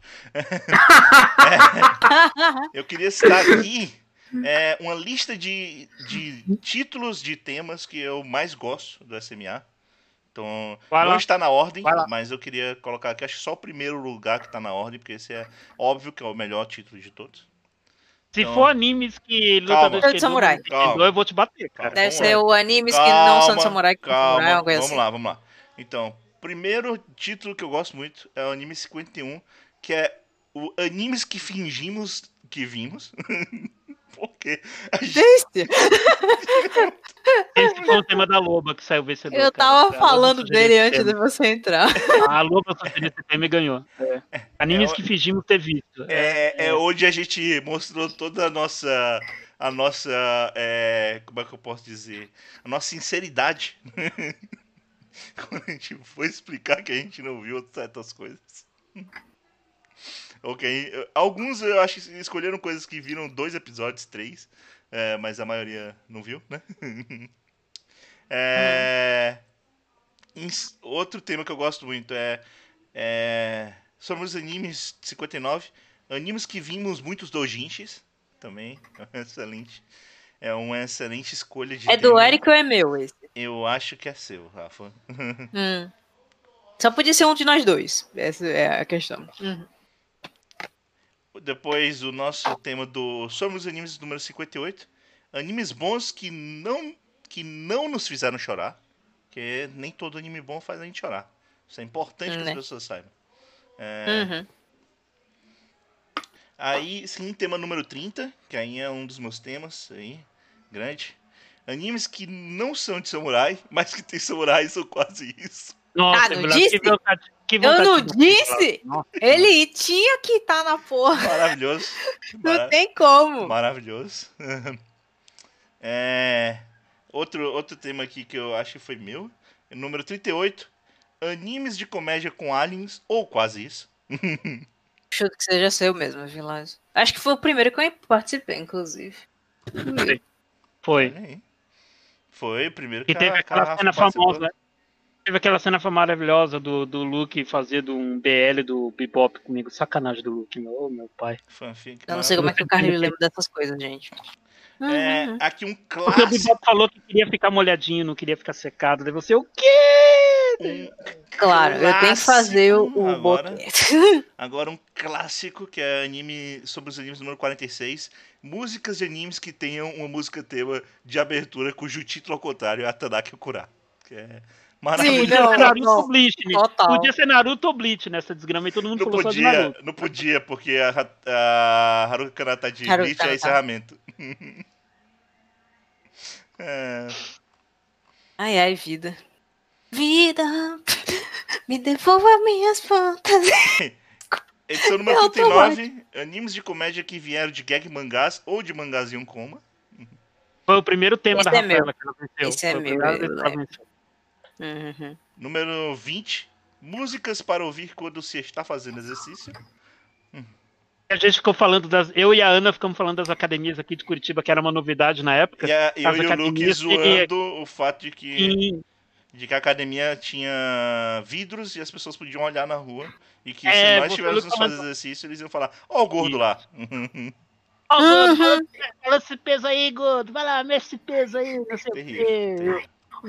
S1: Eu queria citar aqui uma lista de títulos de temas que eu mais gosto do SMA. Então, não está na ordem, mas eu queria colocar aqui, acho que só o primeiro lugar que está na ordem, porque esse é óbvio que é o melhor título de todos.
S2: Se for animes que lutadores
S3: de samurai,
S2: eu vou te bater, cara.
S3: Deve ser o animes que não são de samurai, que samurai, alguma coisa assim.
S1: Vamos lá. Então, primeiro título que eu gosto muito é o anime 51, que é o animes que fingimos que vimos. Porque a gente...
S2: Esse foi o tema da Loba que saiu vencedor.
S3: Eu tava falando dele antes de você entrar.
S2: A Loba sugeriu esse tema e ganhou. Animes que fingimos ter visto.
S1: Onde a gente mostrou toda a nossa como é que eu posso dizer? A nossa sinceridade. Quando a gente foi explicar que a gente não viu certas coisas. Ok, alguns eu acho que escolheram coisas que viram 2 episódios, 3, mas a maioria não viu, né? Outro tema que eu gosto muito sobre os animes 59, animes que vimos muitos doujinshis, também, excelente. É uma excelente escolha de tema.
S3: Do Eric ou é meu esse?
S1: Eu acho que é seu, Rafa.
S3: Só podia ser um de nós dois, essa é a questão.
S1: Depois o nosso tema do Sobre os Animes número 58. Animes bons que não nos fizeram chorar. Porque nem todo anime bom faz a gente chorar. Isso é importante que as pessoas saibam. Aí, sim, tema número 30, que aí é um dos meus temas aí, grande. Animes que não são de samurai, mas que tem samurais ou quase isso.
S2: Nossa,
S3: não disse?
S2: que
S3: Eu não
S2: de
S3: disse?
S2: Nossa,
S3: Ele tinha que estar na porra.
S1: Maravilhoso.
S3: Não tem como.
S1: Maravilhoso. Outro tema aqui que eu acho que foi meu. Número 38. Animes de comédia com aliens, ou quase isso.
S3: Chuto que seja seu mesmo, Vilásio. Acho que foi o primeiro que eu participei, inclusive.
S2: Foi.
S1: Foi o primeiro
S2: que teve aquela cena famosa, né? Teve aquela cena maravilhosa do Luke fazendo um BL do Bebop comigo. Sacanagem do Luke, meu pai.
S3: Eu não sei como é que o Carlinhos lembra dessas coisas, gente.
S1: Aqui um clássico.
S2: Porque o Bebop falou que queria ficar molhadinho, não queria ficar secado. Daí você, o quê?
S3: Claro, eu tenho que fazer o
S1: Agora um clássico, que é anime sobre os animes número 46. Músicas de animes que tenham uma música tema de abertura cujo título ao contrário é Atanaki Okura. Que é maravilhoso.
S3: Sim, não,
S2: Naruto ou Bleach, né?
S3: Total.
S2: Podia ser Naruto ou Bleach nessa desgrama e todo mundo falou só de Naruto.
S1: Não podia, porque a Haruka Kanata de Bleach é encerramento.
S3: Ai, vida. Vida, me devolva minhas fantasias.
S1: Edição número 39, animes de comédia que vieram de gag mangás ou de mangás em um coma.
S2: Foi o primeiro tema
S3: Esse
S2: da
S3: é
S2: Rafaela
S3: meu.
S2: que ela venceu.
S3: Esse é meu.
S1: Número 20, músicas para ouvir quando se está fazendo exercício.
S2: A gente ficou falando eu e a Ana ficamos falando das academias aqui de Curitiba, que era uma novidade na época.
S1: E eu e o Luke zoando o fato de que a academia tinha vidros e as pessoas podiam olhar na rua. E que se nós tivéssemos fazer exercício, eles iam falar, ó o gordo lá.
S2: Ó o gordo, fala esse peso aí, gordo. Vai lá, mexe esse peso aí, não sei o quê.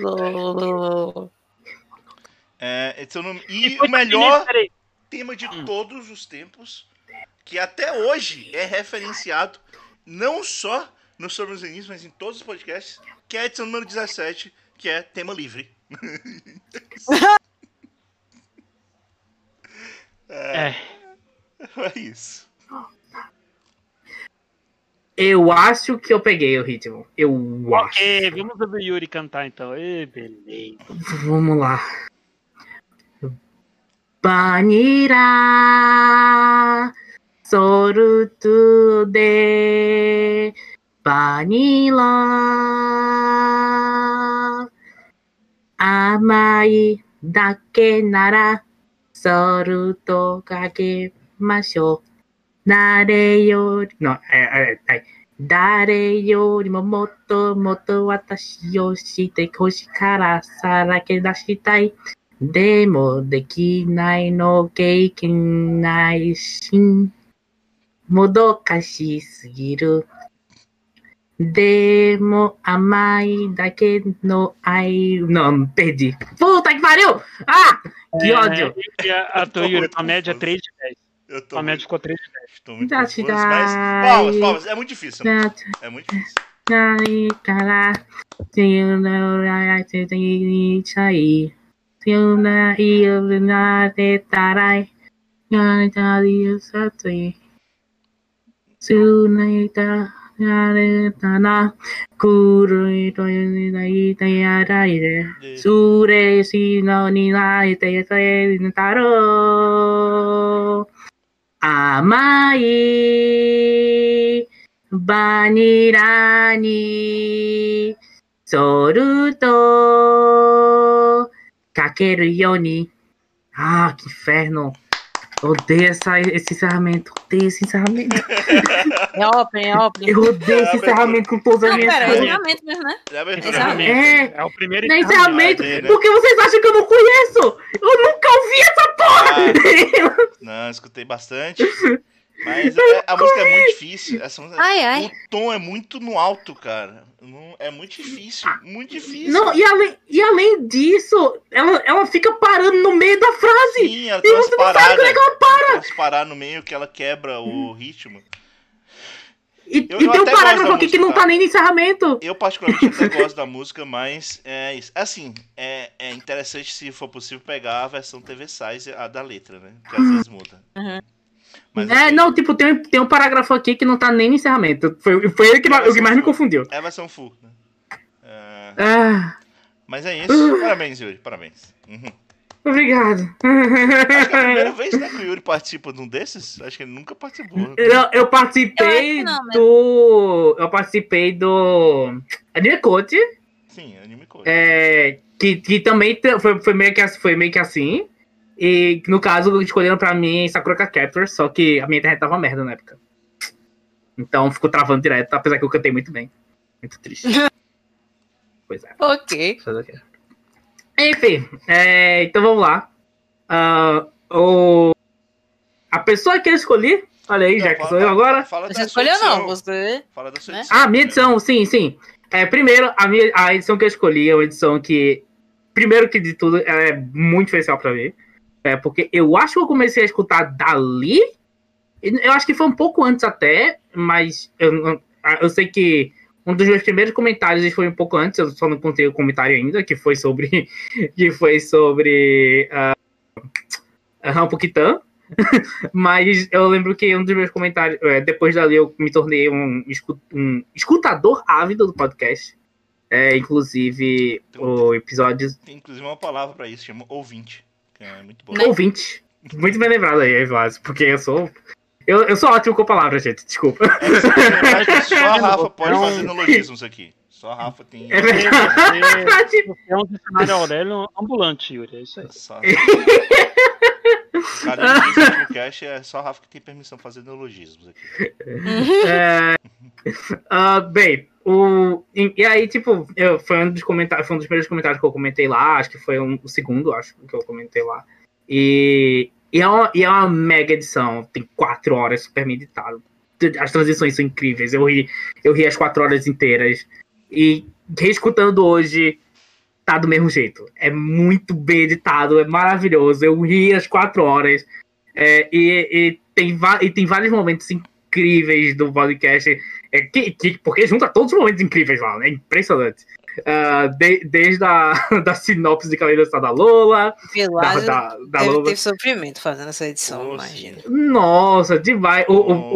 S1: E o melhor tema de todos os tempos, que até hoje é referenciado, não só no Sobre os Animes, mas em todos os podcasts, que é a edição número 17, que é tema livre. É isso.
S4: Eu acho que eu peguei o ritmo.
S2: Ok, vamos ver o Yuri cantar então. Beleza.
S4: Vamos lá. Vanilla Soruto de Vanilla Amai dake nara Soruto kagemashou. Dare yorimo motto motto watashi o shite koshi kara sarake dashitai. Demo dekinai no keikenai shin. Modokashi sugiru. Demo amai dake no ai. Não, perdi. Puta que pariu! Ah! Que ódio!
S2: A tua Yuri, a média é 3 de 10. A média ficou 3 de 10.
S1: Estou muito confuso, mas palmas. É muito difícil. É muito difícil.
S4: Amai vanilla ni soruto kakeru yoni. Ah, que inferno. Odeio esse encerramento.
S3: É open.
S4: Eu odeio esse encerramento com todas as minhas
S3: É
S4: coisas.
S3: encerramento mesmo, né?
S2: É o primeiro
S4: encerramento. Porque vocês acham que eu não conheço? Eu nunca ouvi essa porra!
S1: Não, escutei bastante. Mas a música é muito difícil.
S3: Ai.
S1: O tom é muito no alto, cara. É muito difícil. Muito difícil.
S4: Não, e além disso, ela fica parando no meio da frase.
S1: Sim, ela
S4: e você não sabe como é que ela para.
S1: Ela parar no meio que ela quebra o ritmo.
S4: E tem um parágrafo aqui que não tá nem no encerramento.
S1: Eu particularmente até gosto da música, mas assim, é interessante se for possível pegar a versão TV Size, a da letra, né? Que às vezes muda.
S3: Uhum.
S1: Mas, assim,
S4: não, tipo, tem um parágrafo aqui que não tá nem no encerramento. Foi ele o que mais me confundiu.
S1: É a versão full, né?
S4: Ah,
S1: Mas é isso. Parabéns, Yuri. Parabéns. Uhum.
S4: obrigado.
S1: Acho que é a primeira vez, né, que o Yuri participa de um desses. Acho que ele nunca participou.
S4: Eu participei Eu participei do Anime Coach.
S1: Sim, Anime Coach.
S4: Que também foi meio que assim. E no caso, escolheram pra mim Sakura Card Captor, só que a minha internet tava merda na época. Então ficou travando direto, apesar que eu cantei muito bem. Muito triste. Pois é.
S3: Ok.
S4: Enfim, então vamos lá. A pessoa que eu escolhi, olha aí, já que sou eu agora.
S3: Você escolheu não, você.
S1: Fala da sua
S3: né?
S1: edição.
S4: Minha edição, sim. Primeiro, a edição que eu escolhi é uma edição que, primeiro que de tudo, ela é muito especial pra mim. Porque eu acho que eu comecei a escutar dali. Eu acho que foi um pouco antes até, mas eu sei que um dos meus primeiros comentários foi um pouco antes, eu só não contei o comentário ainda, que foi sobre Rampo-Kitan. Mas eu lembro que um dos meus comentários, depois dali eu me tornei um escutador ávido do podcast. Inclusive, o episódio...
S1: Tem inclusive uma palavra pra isso, chama ouvinte. Que é muito bom.
S4: Ouvinte. Muito bem lembrado aí, Vlad, porque eu sou ótimo com palavras, gente, desculpa.
S1: Só a Rafa pode fazer neologismos aqui. Só a Rafa tem...
S4: É verdade.
S2: É um dicionário Aurélio ambulante, Yuri, é isso aí.
S1: Cada dia no cast é só a Rafa que tem permissão de fazer neologismos aqui.
S4: Bem, e aí, tipo, foi um dos primeiros comentários que eu comentei lá, acho que foi o segundo, acho, que eu comentei lá. E é uma mega edição, tem 4 horas super meditado. As transições são incríveis, eu ri as 4 horas inteiras. E reescutando hoje, tá do mesmo jeito. É muito bem editado, é maravilhoso. Eu ri as 4 horas. E tem vários momentos incríveis do podcast. Porque junta todos os momentos incríveis lá, né? Impressionante. Desde da sinopse de Cavaleiro da Lola. Da Lola.
S3: Teve sofrimento fazendo essa edição, imagina.
S4: Nossa, demais.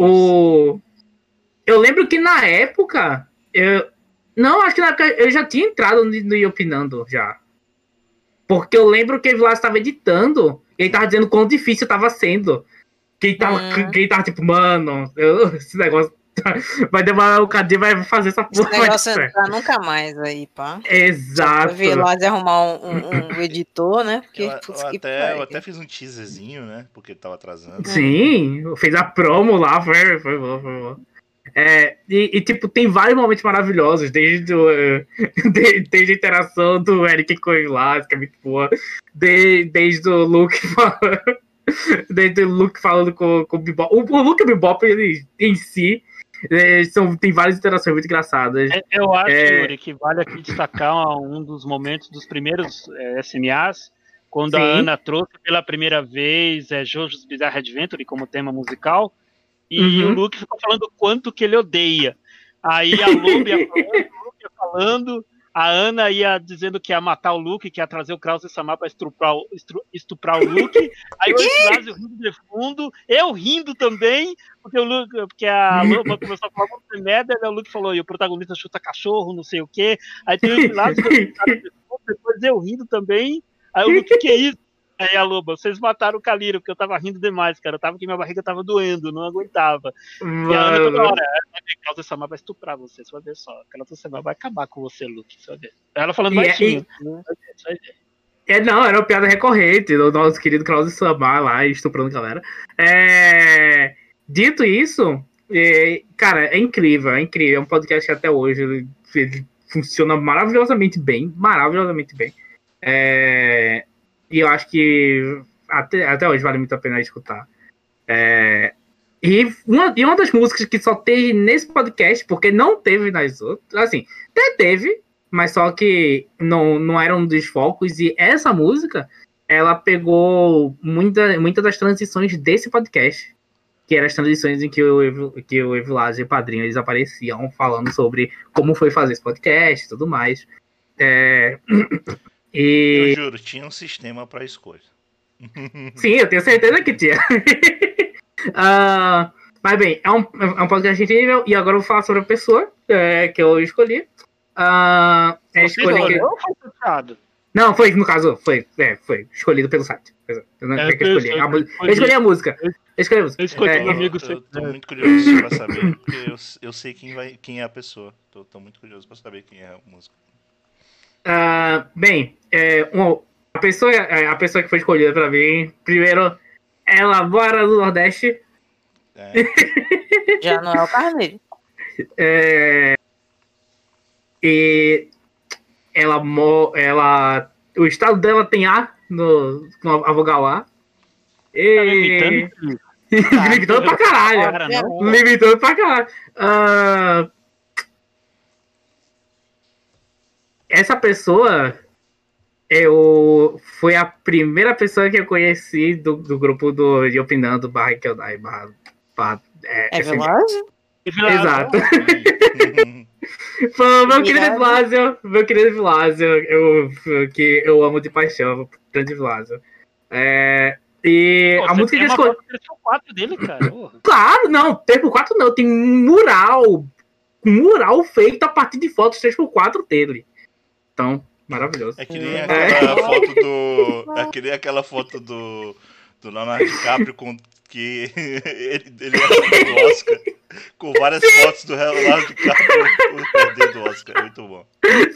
S4: Eu lembro que na época. Acho que na época eu já tinha entrado no Iopinando já. Porque eu lembro que ele lá estava editando e ele tava dizendo quão difícil tava sendo. Que ele tava tipo, mano, esse negócio vai demorar um cadinho, vai fazer essa porra.
S3: Esse negócio entrar nunca mais aí, pá.
S4: Exato.
S3: Eu vi lá de arrumar um editor, né? Porque,
S1: eu até fiz um teaserzinho, né? Porque tava atrasando.
S4: Sim, fez a promo lá, foi bom. E tipo, tem vários momentos maravilhosos, desde a interação do Eric com o Ilas, que é muito boa, desde o Luke falando com o Bebop. O Luke e o Bebop, ele, em si, tem várias interações muito engraçadas.
S2: Eu acho, Yuri, que vale aqui destacar um dos momentos dos primeiros SMAs, quando a Ana trouxe pela primeira vez JoJo's Bizarre Adventure como tema musical. E o Luke ficou falando o quanto que ele odeia. Aí a Luke ia falando, a Ana ia dizendo que ia matar o Luke, que ia trazer o Krause-sama pra estuprar o Luke. Aí o Evilásio rindo de fundo, eu rindo também, porque a Loba começou a falar muito merda, e o Luke falou, e o protagonista chuta cachorro, não sei o quê. Aí tem o Evilásio, depois eu rindo também. Aí o Luke, que é isso? Aí a Loba, vocês mataram o Kaliro, porque eu tava rindo demais, cara. Minha barriga tava doendo, não aguentava.
S4: Mano.
S2: E a Ana toda hora, a Krause-sama vai estuprar você vai ver só. A Krause-sama vai acabar com você, Luke, você vai ver. Ela falando baixinho.
S4: Não, era uma piada recorrente do nosso querido Krause-sama lá, estuprando a galera. Dito isso, cara, é incrível. É um podcast que até hoje ele funciona maravilhosamente bem. E eu acho que até hoje vale muito a pena escutar. E uma das músicas que só teve nesse podcast, porque não teve nas outras, assim, até teve, mas só que não era um dos focos, e essa música, ela pegou muita das transições desse podcast, que eram as transições em que o Evilásio e o Padrinho, eles apareciam falando sobre como foi fazer esse podcast e tudo mais.
S1: Eu juro, tinha um sistema pra escolha.
S4: Sim, eu tenho certeza que tinha. Mas bem, é um podcast incrível. E agora eu vou falar sobre a pessoa que eu escolhi. Não, foi, no caso, foi escolhido pelo site. Eu não é que eu escolhi. Eu escolhi a música. Eu escolhi um amigo.
S1: Eu tô muito curioso pra saber, porque eu sei quem é a pessoa. Tô muito curioso pra saber quem é a música.
S4: Bem, a pessoa que foi escolhida pra mim, primeiro, ela mora no Nordeste.
S3: Já não é o Carneiro.
S4: E o estado dela tem A a vogal A. Limitando pra caralho. Limitando pra caralho. Essa pessoa foi a primeira pessoa que eu conheci do grupo de Opinando barra que eu dai
S3: É Velozes?
S4: Exato. Foi meu querido Vilásio, que eu amo de paixão, grande Vilásio. E
S2: Pô,
S4: a música que eu escolhi.
S2: Tem 4 dele, cara.
S4: Claro, não, 3x4 não, tem um mural feito a partir de fotos 3x4 dele. Então, maravilhoso.
S1: É que nem aquela foto do. É que nem aquela foto do Leonardo DiCaprio que ele é do Oscar. Com várias fotos do Leonardo DiCaprio perder do Oscar. É muito bom.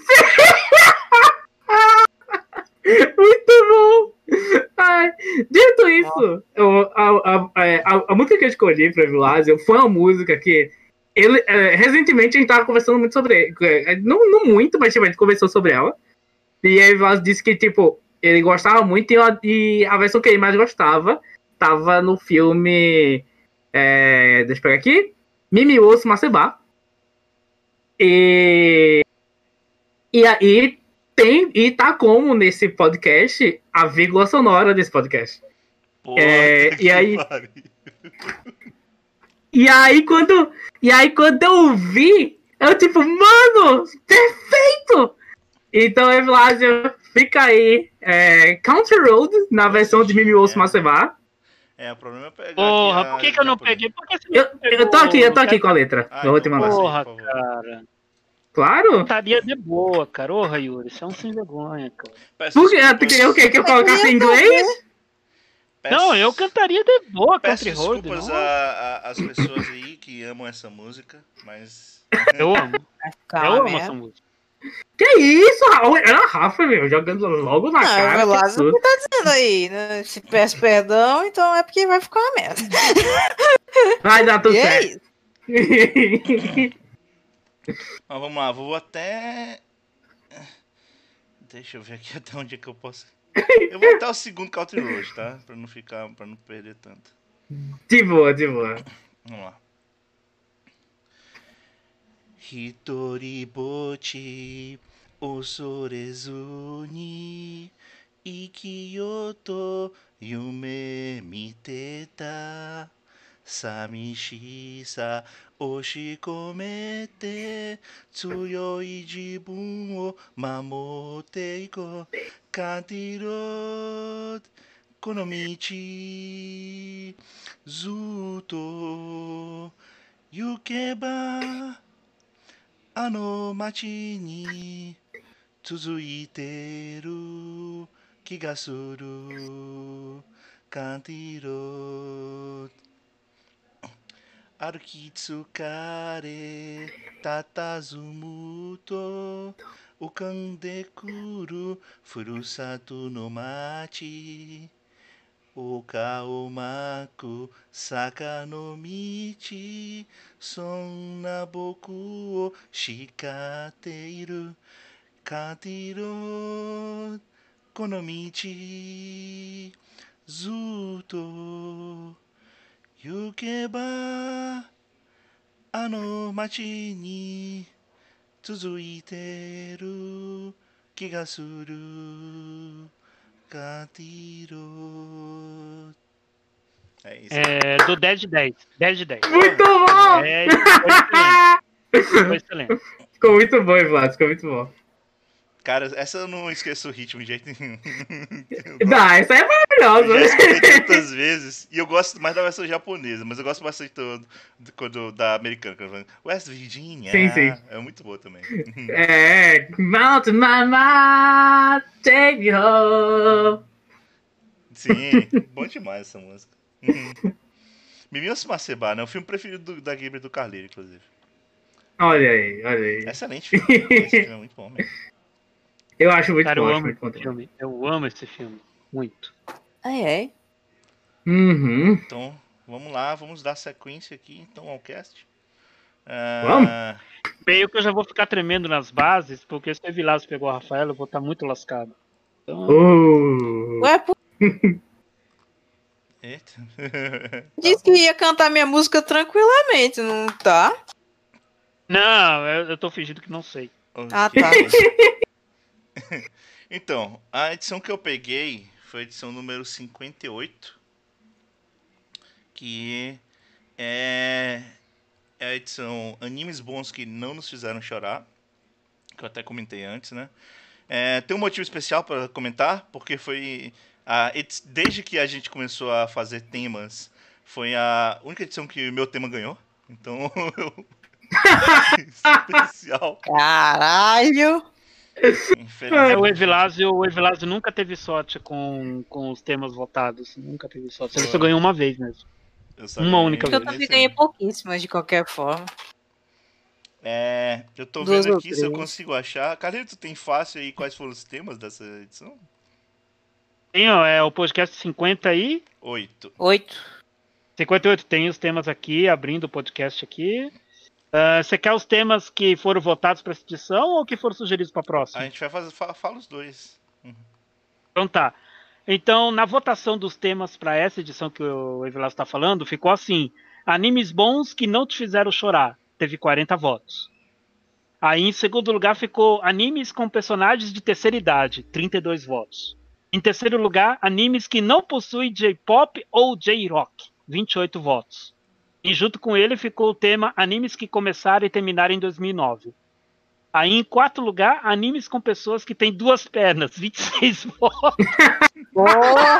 S4: Muito bom! Ai, dito isso, a música que eu escolhi pra Vilásio foi uma música que recentemente a gente tava conversando muito sobre não muito, mas tipo, a gente conversou sobre ela. E aí o Vilásio disse que, tipo, ele gostava muito e a versão que ele mais gostava tava no filme. Deixa eu pegar aqui. Mimi Osso Macebá. E aí tá como nesse podcast a vírgula sonora desse podcast.
S1: Porra,
S4: e aí quando eu vi, eu tipo, mano, perfeito! Então, Evilásio, fica aí. Country Road, na versão de Mimi Osso Macebá.
S1: O problema é pegar.
S2: Porra, por que eu não peguei? Por que você não pegou?
S4: Eu tô aqui com a letra. Eu vou te mandar.
S2: Porra, cara.
S4: Claro.
S2: Estaria de boa, cara. Ô, Yuri, você é um sem vergonha, cara.
S4: Por que? Tu queria o quê? Que eu colocasse em inglês?
S2: Não, eu cantaria de boa
S1: Peço
S2: Country Road.
S1: desculpas às pessoas aí que amam essa música, mas.
S2: Eu amo. Eu amo essa música.
S4: Que isso, Raul? Era a Rafa, meu, jogando logo na cara.
S3: Não, o Lázaro que tá dizendo aí, né? Se peço perdão, então é porque vai ficar uma merda.
S4: Vai dar tudo
S3: E
S4: certo.
S1: Mas vamos lá, vou até. Deixa eu ver aqui até onde é que eu posso. Eu vou até o segundo Country Road, tá? Pra não perder tanto.
S4: De boa.
S1: Vamos lá. Hitori bochi osorezu ni ikiyo to yume miteta samishisa oshikomete tsuyoi jibun o mamotte iko Country Road kono michi zuto yukeba あの街に続いてる気がするカンティロード歩き疲れ佇むと浮かんでくるふるさとの街丘を巻く坂の道そんな僕を叱っているカンティロードこの道ずっと Yukeba ano machi ni tsuzuiteru kiga suru katiro. É isso.
S2: Do 10 de 10. 10 de 10.
S4: Muito bom!
S2: Foi excelente.
S4: Ficou muito bom, Vlad. Ficou muito bom.
S1: Cara, essa eu não esqueço o ritmo de jeito nenhum.
S4: Não, essa é
S1: Eu já
S4: maravilhosa.
S1: escutei tantas vezes. E eu gosto mais da versão japonesa, mas eu gosto bastante da americana. Quando eu falo, West Virginia.
S4: Sim, sim.
S1: É muito boa também.
S4: É. Mountain Mama, take me home.
S1: Sim, bom demais essa música. Mimiyo Sumaseba, né? O filme preferido da Ghibli do Carleiro, inclusive.
S4: Olha aí, olha aí.
S1: Excelente filme. Esse filme é muito bom mesmo.
S4: Eu acho muito
S2: Cara,
S4: bom,
S2: eu
S4: acho
S2: amo
S4: muito bom
S2: esse
S4: também.
S2: filme. Eu amo esse filme. Muito.
S3: É.
S4: Uhum.
S1: Então, vamos lá, vamos dar sequência aqui então ao cast.
S4: Vamos?
S2: Meio que eu já vou ficar tremendo nas bases, porque se o Vilas pegou a Rafaela, eu vou estar muito lascado. Então,
S3: Ué, pô,
S1: Eita.
S3: disse que ia cantar minha música tranquilamente, não tá?
S2: não, eu tô fingindo que não sei.
S3: Ah,
S1: Ok.
S3: tá.
S1: Então, a edição que eu peguei foi a edição número 58, que é a edição Animes Bons que Não Nos Fizeram Chorar, que eu até comentei antes, né? Tem um motivo especial para comentar, porque foi desde que a gente começou a fazer temas, foi a única edição que o meu tema ganhou. Então, especial.
S3: Caralho!
S1: Infelizmente.
S2: O Evilásio nunca teve sorte com os temas votados. Nunca teve sorte. Ele só ganhou uma vez mesmo.
S1: Eu só
S2: Uma
S1: ganhei
S2: única
S3: Eu
S2: vez.
S3: também
S1: nesse
S3: ganhei
S1: aí.
S3: pouquíssimas de qualquer forma.
S1: Eu tô
S3: Duas
S1: vendo
S3: ou
S1: aqui se eu
S3: três.
S1: consigo achar. Carlinhos, tu tem fácil aí quais foram os temas dessa edição?
S2: Tem, ó, o podcast 50 e
S1: 8.
S3: 8.
S2: 58. Tem os temas aqui, abrindo o podcast aqui. Você quer os temas que foram votados para essa edição ou que foram sugeridos para a
S1: A
S2: próxima?
S1: gente vai fazer. Fala os dois.
S2: Então tá. Então, na votação dos temas para essa edição que o Evilas está falando, ficou assim: animes bons que não te fizeram chorar. Teve 40 votos. Aí, em segundo lugar, ficou animes com personagens de terceira idade, 32 votos. Em terceiro lugar, animes que não possuem J-pop ou J-rock, 28 votos. E junto com ele ficou o tema animes que começaram e terminaram em 2009. Aí, em quarto lugar, animes com pessoas que têm duas pernas, 26 votos.
S3: Porra!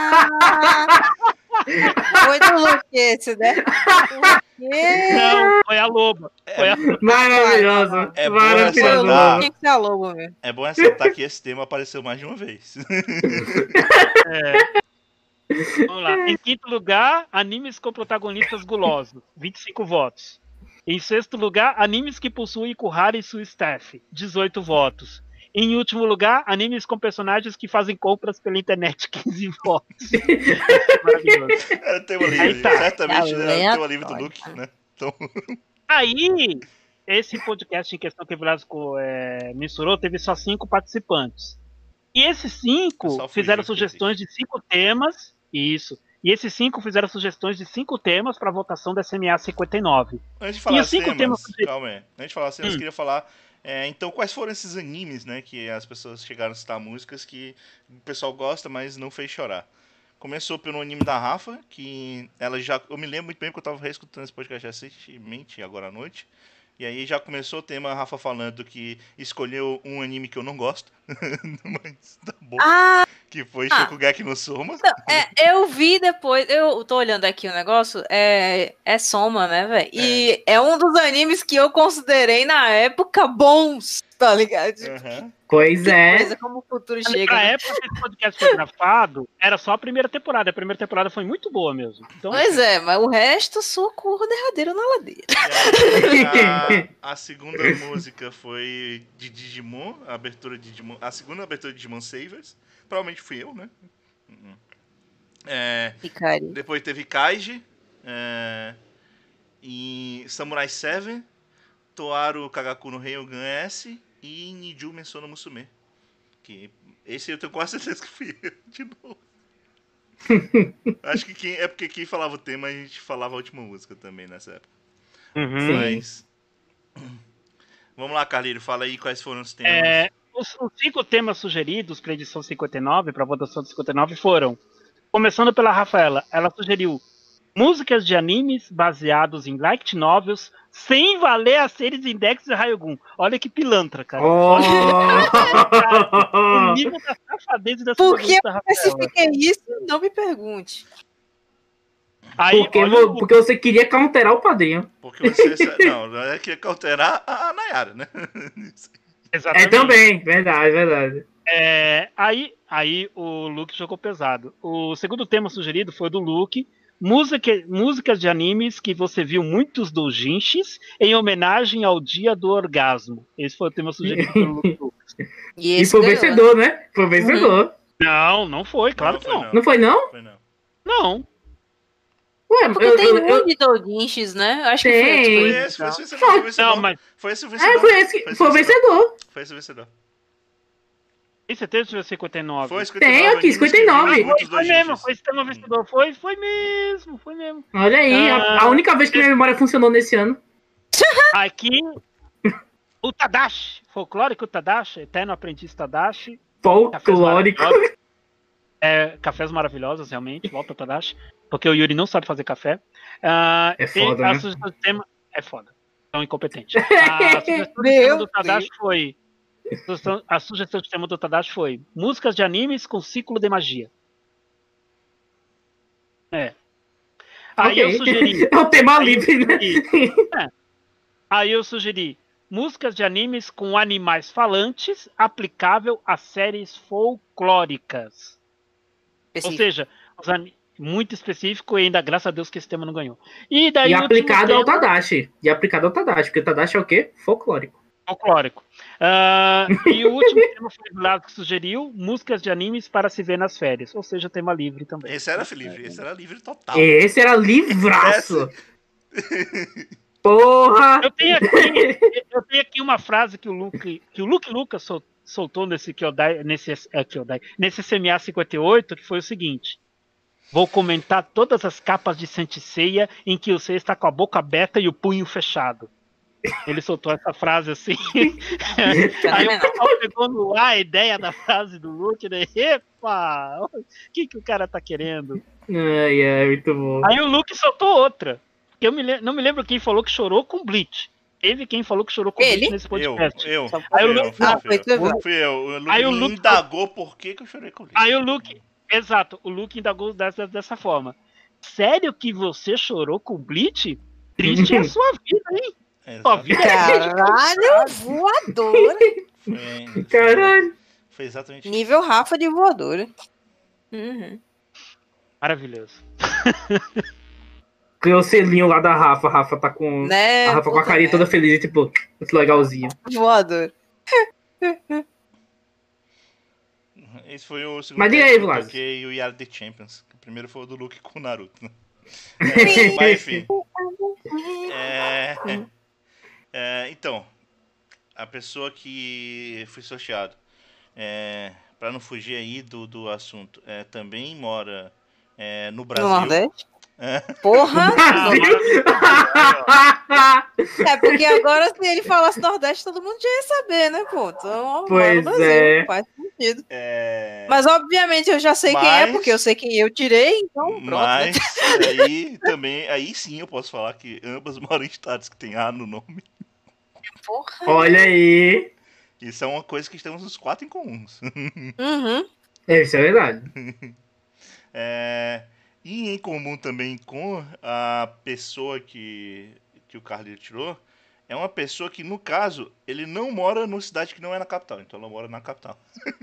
S3: Foi do Luquete, né? O quê?
S2: Não, foi a Loba. Foi a Loba.
S4: Maravilhosa.
S1: É bom
S3: Foi o
S4: Maravilhosa.
S1: ressaltar.
S3: Luke, tinha que ser a Lobo mesmo.
S1: É bom ressaltar que esse tema apareceu mais de uma vez.
S2: Vamos lá. Em quinto lugar, animes com protagonistas gulosos, 25 votos. Em sexto lugar, animes que possuem Kuhara e sua staff, 18 votos. Em último lugar, animes com personagens que fazem compras pela internet, 15 votos. Maravilhoso.
S1: Era o tema livre.
S2: Aí tá.
S1: Certamente era o tema livre do
S3: Aleatório.
S1: Luke, né? Então,
S2: Aí, esse podcast em questão que o Velasco mensurou, teve só 5 participantes. E esses 5
S1: Pessoal
S2: fizeram
S1: fugiu,
S2: sugestões de 5 temas. Isso. E esses 5 fizeram sugestões de 5 temas para votação da SMA 59.
S1: antes de
S2: E
S1: falar
S2: os 5 temas.
S1: calma aí. Antes de falar as temas, eu queria falar. Então, quais foram esses animes, né? Que as pessoas chegaram a citar músicas que o pessoal gosta, mas não fez chorar. Começou pelo anime da Rafa, que ela já. Eu me lembro muito bem que eu tava reescutando esse podcast recentemente, agora à noite. E aí já começou o tema, a Rafa falando que escolheu um anime que eu não gosto. Mas tá bom.
S3: Ah,
S1: Que foi Shokugeki no Soma.
S3: eu vi depois. Eu tô olhando aqui o negócio. É Soma, né, velho? E é um dos animes que eu considerei na época bons, tá ligado?
S1: Aham.
S4: Pois é.
S3: Coisa como o futuro chega.
S2: Na época que esse podcast foi gravado, era só a primeira temporada. A primeira temporada foi muito boa mesmo. Então,
S3: Pois é, mas o resto socorro derradeiro na ladeira.
S1: E aí, a segunda música foi de Digimon, a abertura de Digimon, a segunda abertura de Digimon Savers. Provavelmente fui eu, né?
S3: Hikari.
S1: Depois teve Kaiji, e Samurai 7, Toaru Kagaku no Ryugan S e Niju Mensono Musume. Que esse eu tenho quase certeza que fui eu de novo. Acho que é porque quem falava o tema, a gente falava a última música também nessa época.
S2: Uhum.
S1: Mas. Vamos lá, Carlinho, fala aí quais foram os temas.
S2: Os 5 temas sugeridos para a edição 59, para a votação de 59, foram: começando pela Rafaela, ela sugeriu músicas de animes baseados em light novels sem valer a séries Index e Ryogun. Olha que pilantra, cara. Olha o nível da safadeza dessa
S3: Por que
S2: da
S3: eu
S2: Rafaela.
S3: especifiquei isso? Não me pergunte.
S2: Aí,
S4: porque você queria counterar o padrinho.
S1: Porque você. Não é que cauterar a Nayara, né?
S2: exatamente.
S4: Também, verdade.
S2: Aí o Luke jogou pesado. O segundo tema sugerido foi do Luke. Músicas de animes que você viu muitos doujinshis em homenagem ao dia do orgasmo. Esse foi o tema sugerido pelo Luke.
S4: E foi vencedor, né? Foi vencedor.
S2: Não foi, claro que não.
S4: Não foi, não?
S2: Não.
S4: Ué,
S3: porque tem um de doujinshis, né? Acho que
S1: foi esse. Foi esse o vencedor.
S4: Foi o vencedor.
S1: Foi esse o vencedor.
S2: Tem certeza que foi 59?
S1: Foi 59.
S4: Tem aqui, 59.
S2: Foi mesmo, foi esse tema vencedor. Foi mesmo.
S4: Olha aí, a única vez que minha memória funcionou nesse ano.
S2: Aqui, o Tadashi, folclórico Tadashi, eterno aprendiz Tadashi.
S4: Folclórico.
S2: Cafés maravilhosos, realmente, volta Tadashi. Porque o Yuri não sabe fazer café.
S4: É foda, né?
S2: Sugestão de tema é foda. Tão incompetente. A sugestão de tema do Tadashi foi... A sugestão de tema do Tadashi foi músicas de animes com ciclo de magia. Aí eu sugeri...
S4: É o tema livre, né?
S2: Aí eu sugeri músicas de animes com animais falantes aplicável a séries folclóricas. Ou seja, muito específico e ainda, graças a Deus, que esse tema não ganhou. E
S4: aplicado ao Tadashi. Porque o Tadashi é o quê? Folclórico.
S2: E o último tema foi o Lado que sugeriu músicas de animes para se ver nas férias. Ou seja, tema livre também.
S1: Esse era livre, esse era livre total.
S4: Esse era livraço. Porra!
S2: Eu tenho aqui uma frase que o Luke Lucas soltou nesse CMA 58, que foi o seguinte: vou comentar todas as capas de Saint Seiya em que o Seiya está com a boca aberta e o punho fechado. Ele soltou essa frase assim. Aí o pessoal pegou no ar a ideia da frase do Luke, né? Epa! O que o cara tá querendo?
S4: Muito bom.
S2: Aí o Luke soltou outra. Eu não me lembro quem falou que chorou com Bleach. Teve quem falou que chorou com Bleach nesse podcast.
S1: Fui eu. O Luke indagou por que eu chorei com Bleach.
S2: Aí o Luke indagou dessa forma. Sério que você chorou com Bleach? Triste é a sua vida, hein?
S3: Caralho, voadora.
S4: Caralho.
S1: Foi exatamente
S3: nível Rafa de voadora. Uhum.
S2: Maravilhoso.
S4: Ganhou o selinho lá da Rafa. A Rafa tá com.
S3: Né?
S4: A Rafa com a carinha toda feliz, tipo, muito legalzinho.
S3: Voador.
S1: Esse foi o segundo.
S4: Mas diga aí,
S1: Vlad. Porque o Yard the Champions. O primeiro foi o do Luke com o Naruto. Mas enfim. Então, a pessoa que foi sorteado, para não fugir aí do assunto, também mora no Brasil.
S3: No Nordeste? Porra! Porque agora se ele falasse Nordeste, todo mundo já ia saber, né, pô? Então,
S4: pois
S3: Brasil, faz sentido. Mas obviamente eu já sei quem é, porque eu sei quem eu tirei, então pronto.
S1: Mas aí sim eu posso falar que ambas moram em estados que tem A no nome.
S3: Porra.
S4: Olha aí.
S1: Isso é uma coisa que temos os 4 em comuns.
S3: Uhum.
S4: Isso é verdade.
S1: E em comum também com a pessoa que o Carlinhos tirou, é uma pessoa que, no caso, ele não mora numa cidade que não é na capital, então ela mora na capital.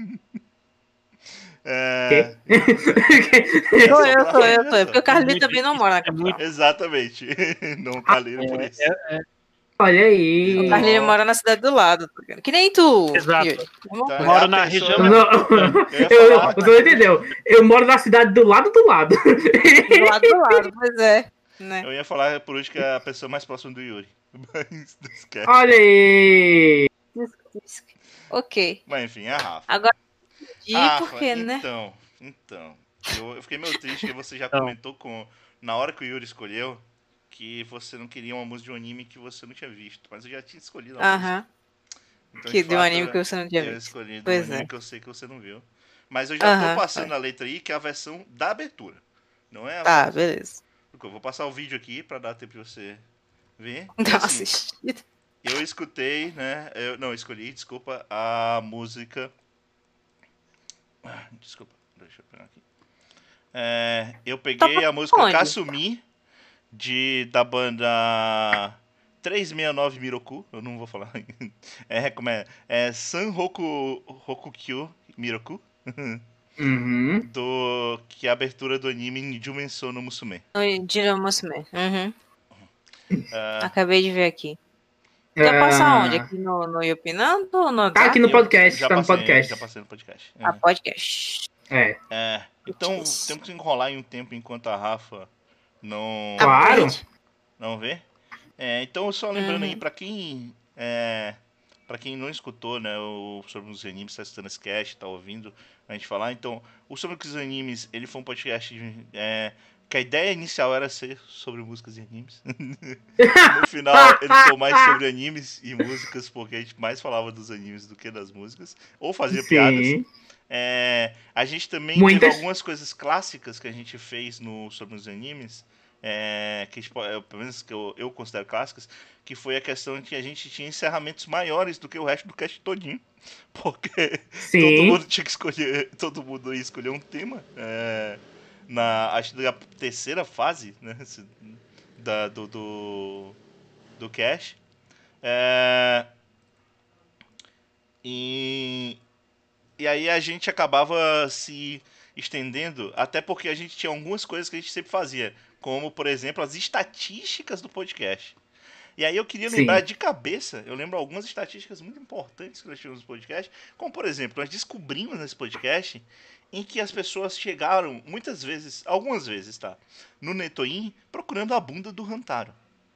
S3: Sou eu. Porque o Carlinhos também não mora na capital.
S1: Exatamente. Não o Carlinhos por isso.
S4: Olha aí.
S3: O Carlinhos mora na cidade do lado. Que nem tu.
S2: Exato.
S1: Então,
S2: moro na região.
S4: Você não entendeu? Eu moro na cidade do lado do lado.
S3: Do lado, pois é. Né?
S1: Eu ia falar por hoje que é a pessoa mais próxima do Yuri. Mas esquece.
S4: Olha aí.
S3: Ok.
S1: Mas enfim, a Rafa.
S3: Agora, por quê, né?
S1: Então. Eu fiquei meio triste que você já
S2: Não.
S1: comentou na hora que o Yuri escolheu que você não queria uma música de um anime que você não tinha visto. Mas eu já tinha escolhido a música.
S3: Aham.
S1: Então,
S3: Que
S1: de
S3: de um
S1: fato,
S3: anime que você não tinha
S1: eu
S3: visto.
S1: escolhi de um
S3: Pois
S1: anime
S3: é.
S1: que eu sei que você não viu. Mas eu já tô
S3: Aham.
S1: passando a letra aí, que é a versão da abertura. Não é a
S3: Tá,
S1: versão.
S3: beleza.
S1: Eu vou passar o vídeo aqui pra dar tempo de você ver. E
S3: Então
S1: assim,
S3: assistida.
S1: eu escutei, né? Não, escolhi, desculpa, a música. Desculpa, deixa eu pegar aqui. Eu peguei a música
S3: onde?
S1: Kasumi, da banda 369 Miroku. Eu não vou falar. Como é? San Hokukyo Miroku.
S4: Uhum.
S1: Que é a abertura do anime Nijumenso no Musume.
S3: Dinamusume. Uhum.
S1: Ah,
S3: Acabei de ver aqui. Quer passar onde?
S4: Ah,
S3: Aqui no Yopinando ou no
S4: tá aqui
S3: WhatsApp?
S4: no podcast,
S1: já
S4: tá no
S1: passei,
S4: podcast.
S1: já passei no podcast.
S3: Ah, podcast.
S1: Então
S3: Putz.
S1: temos que enrolar em um tempo enquanto a Rafa não,
S4: Claro.
S3: Aprende.
S1: não vê. Então só lembrando aí
S3: Uhum.
S1: pra quem não escutou, né, sobre os animes, tá assistindo esse cast, tá ouvindo a gente falar, então o Sobre os Animes, ele foi um podcast que a ideia inicial era ser sobre músicas e animes. No final ele ficou mais sobre animes e músicas, porque a gente mais falava dos animes do que das músicas, ou fazia piadas.
S4: Sim.
S1: A gente também
S4: Muitas.
S1: teve algumas coisas clássicas que a gente fez sobre os animes, que tipo, pelo menos que eu considero clássicas, que foi a questão de que a gente tinha encerramentos maiores do que o resto do cast todinho, porque todo
S4: Sim.
S1: mundo tinha que escolher, todo mundo ia escolher um tema, acho que da terceira fase, né, do cast. E aí a gente acabava se estendendo, até porque a gente tinha algumas coisas que a gente sempre fazia, como, por exemplo, as estatísticas do podcast. E aí eu queria lembrar
S4: Sim.
S1: de cabeça, eu lembro algumas estatísticas muito importantes que nós tínhamos no podcast, como, por exemplo, nós descobrimos nesse podcast em que as pessoas chegaram, muitas vezes, algumas vezes, tá, no Netoin, procurando a bunda do Hantaro.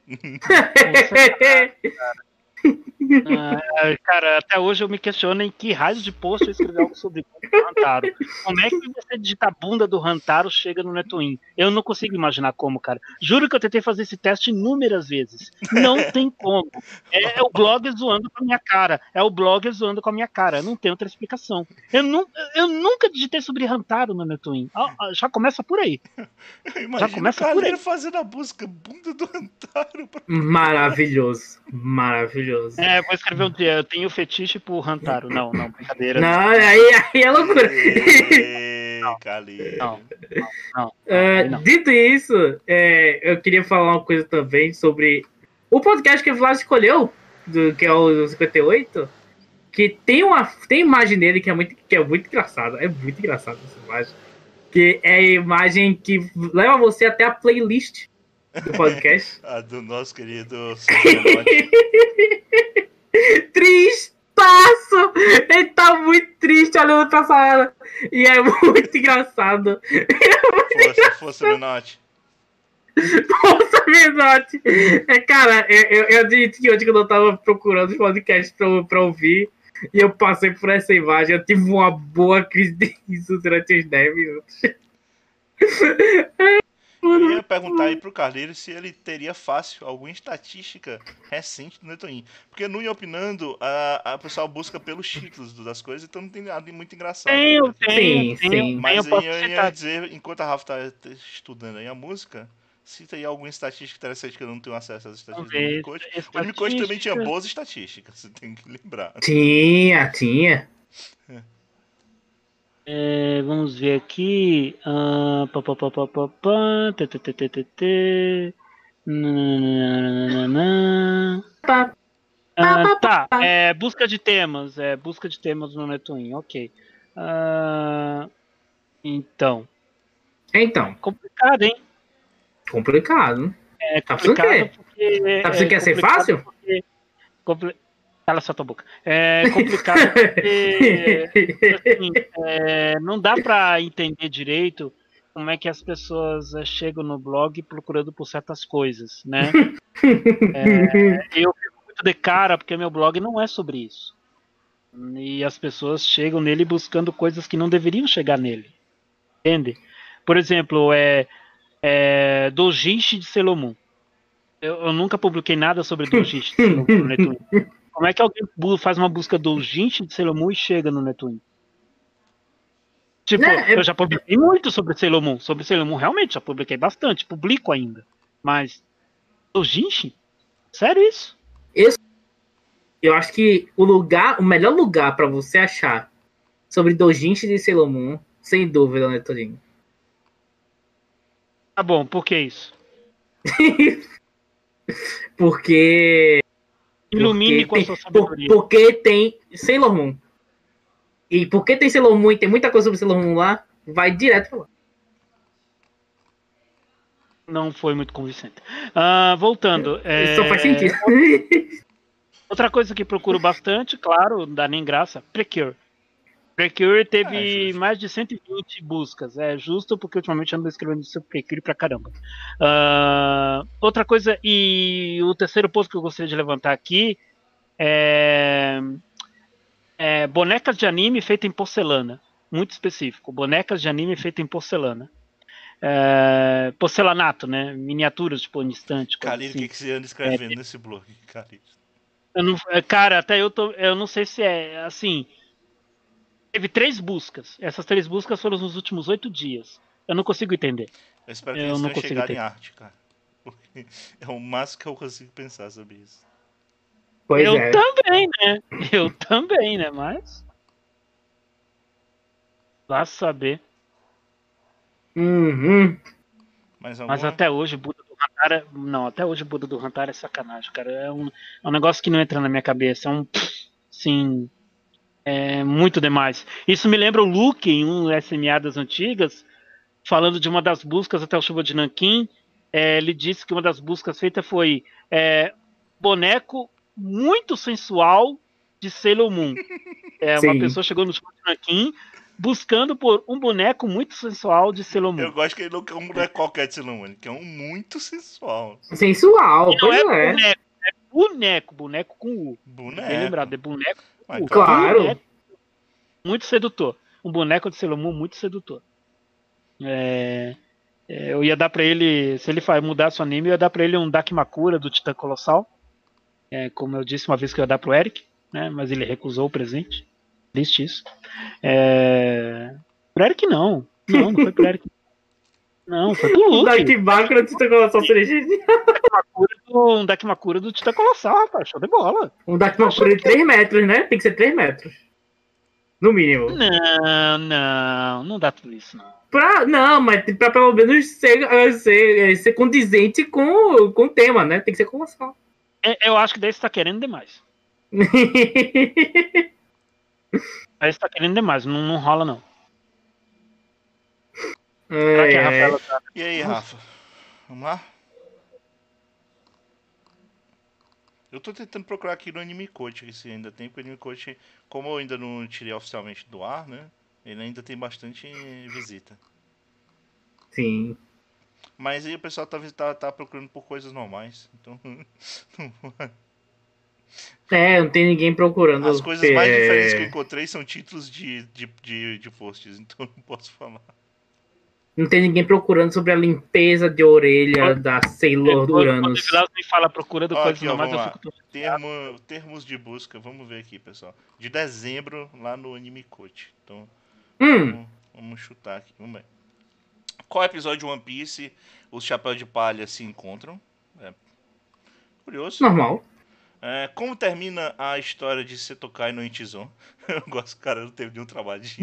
S2: Cara, até hoje eu me questiono em que raio de post eu escrevi algo sobre bunda do Hantaro. Como é que você digitar bunda do Hantaro chega no Netoin? Eu não consigo imaginar como, cara. Juro que eu tentei fazer esse teste inúmeras vezes. Não tem como. É o blog zoando com a minha cara. É o blog zoando com a minha cara. Não tem outra explicação. Eu nunca digitei sobre Hantaro no Netoin. Já começa por aí.
S1: Imagina o Carneiro fazendo a busca bunda do Hantaro.
S4: Maravilhoso. Maravilhoso.
S2: Vou escrever um dia. Eu tenho fetiche por Hantaro. Não, brincadeira.
S4: Não, aí é loucura.
S2: Não.
S4: Dito isso, eu queria falar uma coisa também sobre o podcast que o Vlad escolheu, que é o 58, que tem imagem nele que é muito engraçada. É muito engraçada essa imagem. Que é a imagem que leva você até a playlist do podcast.
S1: A do nosso querido
S4: Tristaço! Ele tá muito triste olhando pra sala. E é muito engraçado.
S1: Força, Minote.
S4: Força, Minote! Cara, eu admito que hoje, quando eu tava procurando os podcasts pra ouvir, e eu passei por essa imagem, eu tive uma boa crise de riso durante os 10 minutos.
S1: Eu ia perguntar aí pro Carneiro se ele teria fácil alguma estatística recente do Netoin. Porque no Opinando, a pessoal busca pelos títulos das coisas, então não tem nada muito engraçado.
S4: Sim.
S1: Mas aí eu ia dizer, enquanto a Rafa tá estudando aí a música, cita aí alguma estatística interessante que eu não tenho acesso às estatísticas do Micote. O Micote também tinha boas estatísticas, você tem que lembrar.
S4: Tinha.
S2: Vamos ver aqui. Tá, busca de temas. Busca de temas no Netoin, ok. Então. Complicado, hein?
S4: Complicado.
S2: É
S4: complicado
S2: porque.
S4: Tá pensando que ia ser fácil?
S2: Cala só tua boca. É complicado porque assim, não dá pra entender direito como é que as pessoas chegam no blog procurando por certas coisas, né? Eu fico muito de cara porque meu blog não é sobre isso. E as pessoas chegam nele buscando coisas que não deveriam chegar nele. Entende? Por exemplo, Doujinshi de Sailor Moon. Eu nunca publiquei nada sobre Doujinshi de Sailor Moon no Netwin. Como é que alguém faz uma busca Doujinshi de Sailor Moon e chega no Netwin? Tipo, eu já publiquei muito sobre Sailor Moon. Sobre Sailor Moon, realmente, já publiquei bastante. Publico ainda. Mas, Doujinshi? Sério isso?
S4: Eu acho que o melhor lugar pra você achar sobre Doujinshi de Sailor Moon, sem dúvida, né, Torinho?
S2: Tá bom, por que isso?
S4: Porque
S2: Ilumine com a sua sabedoria.
S4: Porque tem Sailor Moon. E porque tem Sailor Moon e tem muita coisa sobre Sailor Moon lá, vai direto pra lá.
S2: Não foi muito convincente. Voltando.
S4: Só faz sentido.
S2: Outra coisa que procuro bastante, claro, não dá nem graça, Precure. Precure teve mais de 120 buscas. É justo porque ultimamente ando escrevendo sobre Precure pra caramba. Outra coisa, e o terceiro ponto que eu gostaria de levantar aqui é bonecas de anime feitas em porcelana. Muito específico. Bonecas de anime feitas em porcelana. Porcelanato, né? Miniaturas, tipo, em instante.
S1: Calil,
S2: assim.
S1: o que você anda escrevendo nesse blog, Calil?
S2: Cara, até eu não sei se é assim. Teve 3 buscas. Essas 3 buscas foram nos últimos 8 dias. Eu não consigo entender.
S1: Eu espero que eles tenham chegado em arte, cara. Porque é o máximo que eu consigo pensar sobre isso.
S2: Eu também, né? Mas. Vá saber.
S4: Uhum.
S2: Mas até hoje o Buda do Hantara. Não, até hoje o Buda do Hantara é sacanagem, cara. É um negócio que não entra na minha cabeça. Sim. É muito demais. Isso me lembra o Luke em um SMA das antigas, falando de uma das buscas até o Chuva de Nanquim. Ele disse que uma das buscas feitas foi boneco muito sensual de Sailor Moon. Uma pessoa chegou no Chuva de Nanquim buscando por um boneco muito sensual de Sailor Moon.
S1: Eu gosto que ele não quer um boneco qualquer de Sailor Moon, ele quer um muito sensual.
S4: Sensual,
S2: e não é boneco, boneco com U.
S1: Boneco.
S2: Bem lembrado, é boneco com U.
S4: Claro.
S2: Boneco muito sedutor. Um boneco de Sailor Moon muito sedutor. Eu ia dar pra ele, se ele mudasse o anime, eu ia dar pra ele um Dakimakura do Titã Colossal. Como eu disse uma vez que eu ia dar pro Eric, né? Mas ele recusou o presente. Triste isso. Pro Eric não. Não foi pro Eric. Não, foi pro Luke.
S4: Um Dakimakura do Titã Colossal seria genial.
S2: Um Dakimakura do Titã Colossal, rapaz. Show de bola.
S4: Um Dakimakura de 3 metros, né? Tem que ser 3 metros. No mínimo.
S2: Não dá tudo isso, não.
S4: Não, mas pra pelo menos ser condizente com o tema, né? Tem que ser colossal.
S2: Eu acho que daí você tá querendo demais. Aí você tá querendo demais, não rola não. Será que a Rafaela tá...
S1: E aí, Rafa? Vamos lá? Eu tô tentando procurar aqui no Anime Coach se ainda tem, porque o Anime Coach, como eu ainda não tirei oficialmente do ar, né? Ele ainda tem bastante visita.
S4: Sim.
S1: Mas aí o pessoal tá procurando por coisas normais. Então.
S4: Não tem ninguém procurando.
S1: As coisas mais diferentes que eu encontrei são títulos de posts, então eu não posso falar.
S4: Não tem ninguém procurando sobre a limpeza de orelha da Sailor Uranus.
S2: Quando o me fala procurando coisas
S1: aqui,
S2: normais,
S1: vamos
S2: eu fico...
S1: Termos de busca, vamos ver aqui, pessoal. De dezembro, lá no Anime Coach. Então, vamos chutar aqui, vamos ver. Qual episódio de One Piece os Chapéus de Palha se encontram? Curioso.
S4: Normal.
S1: Como termina a história de Setokai no Intizon? Eu gosto, cara, não teve nenhum trabalho de...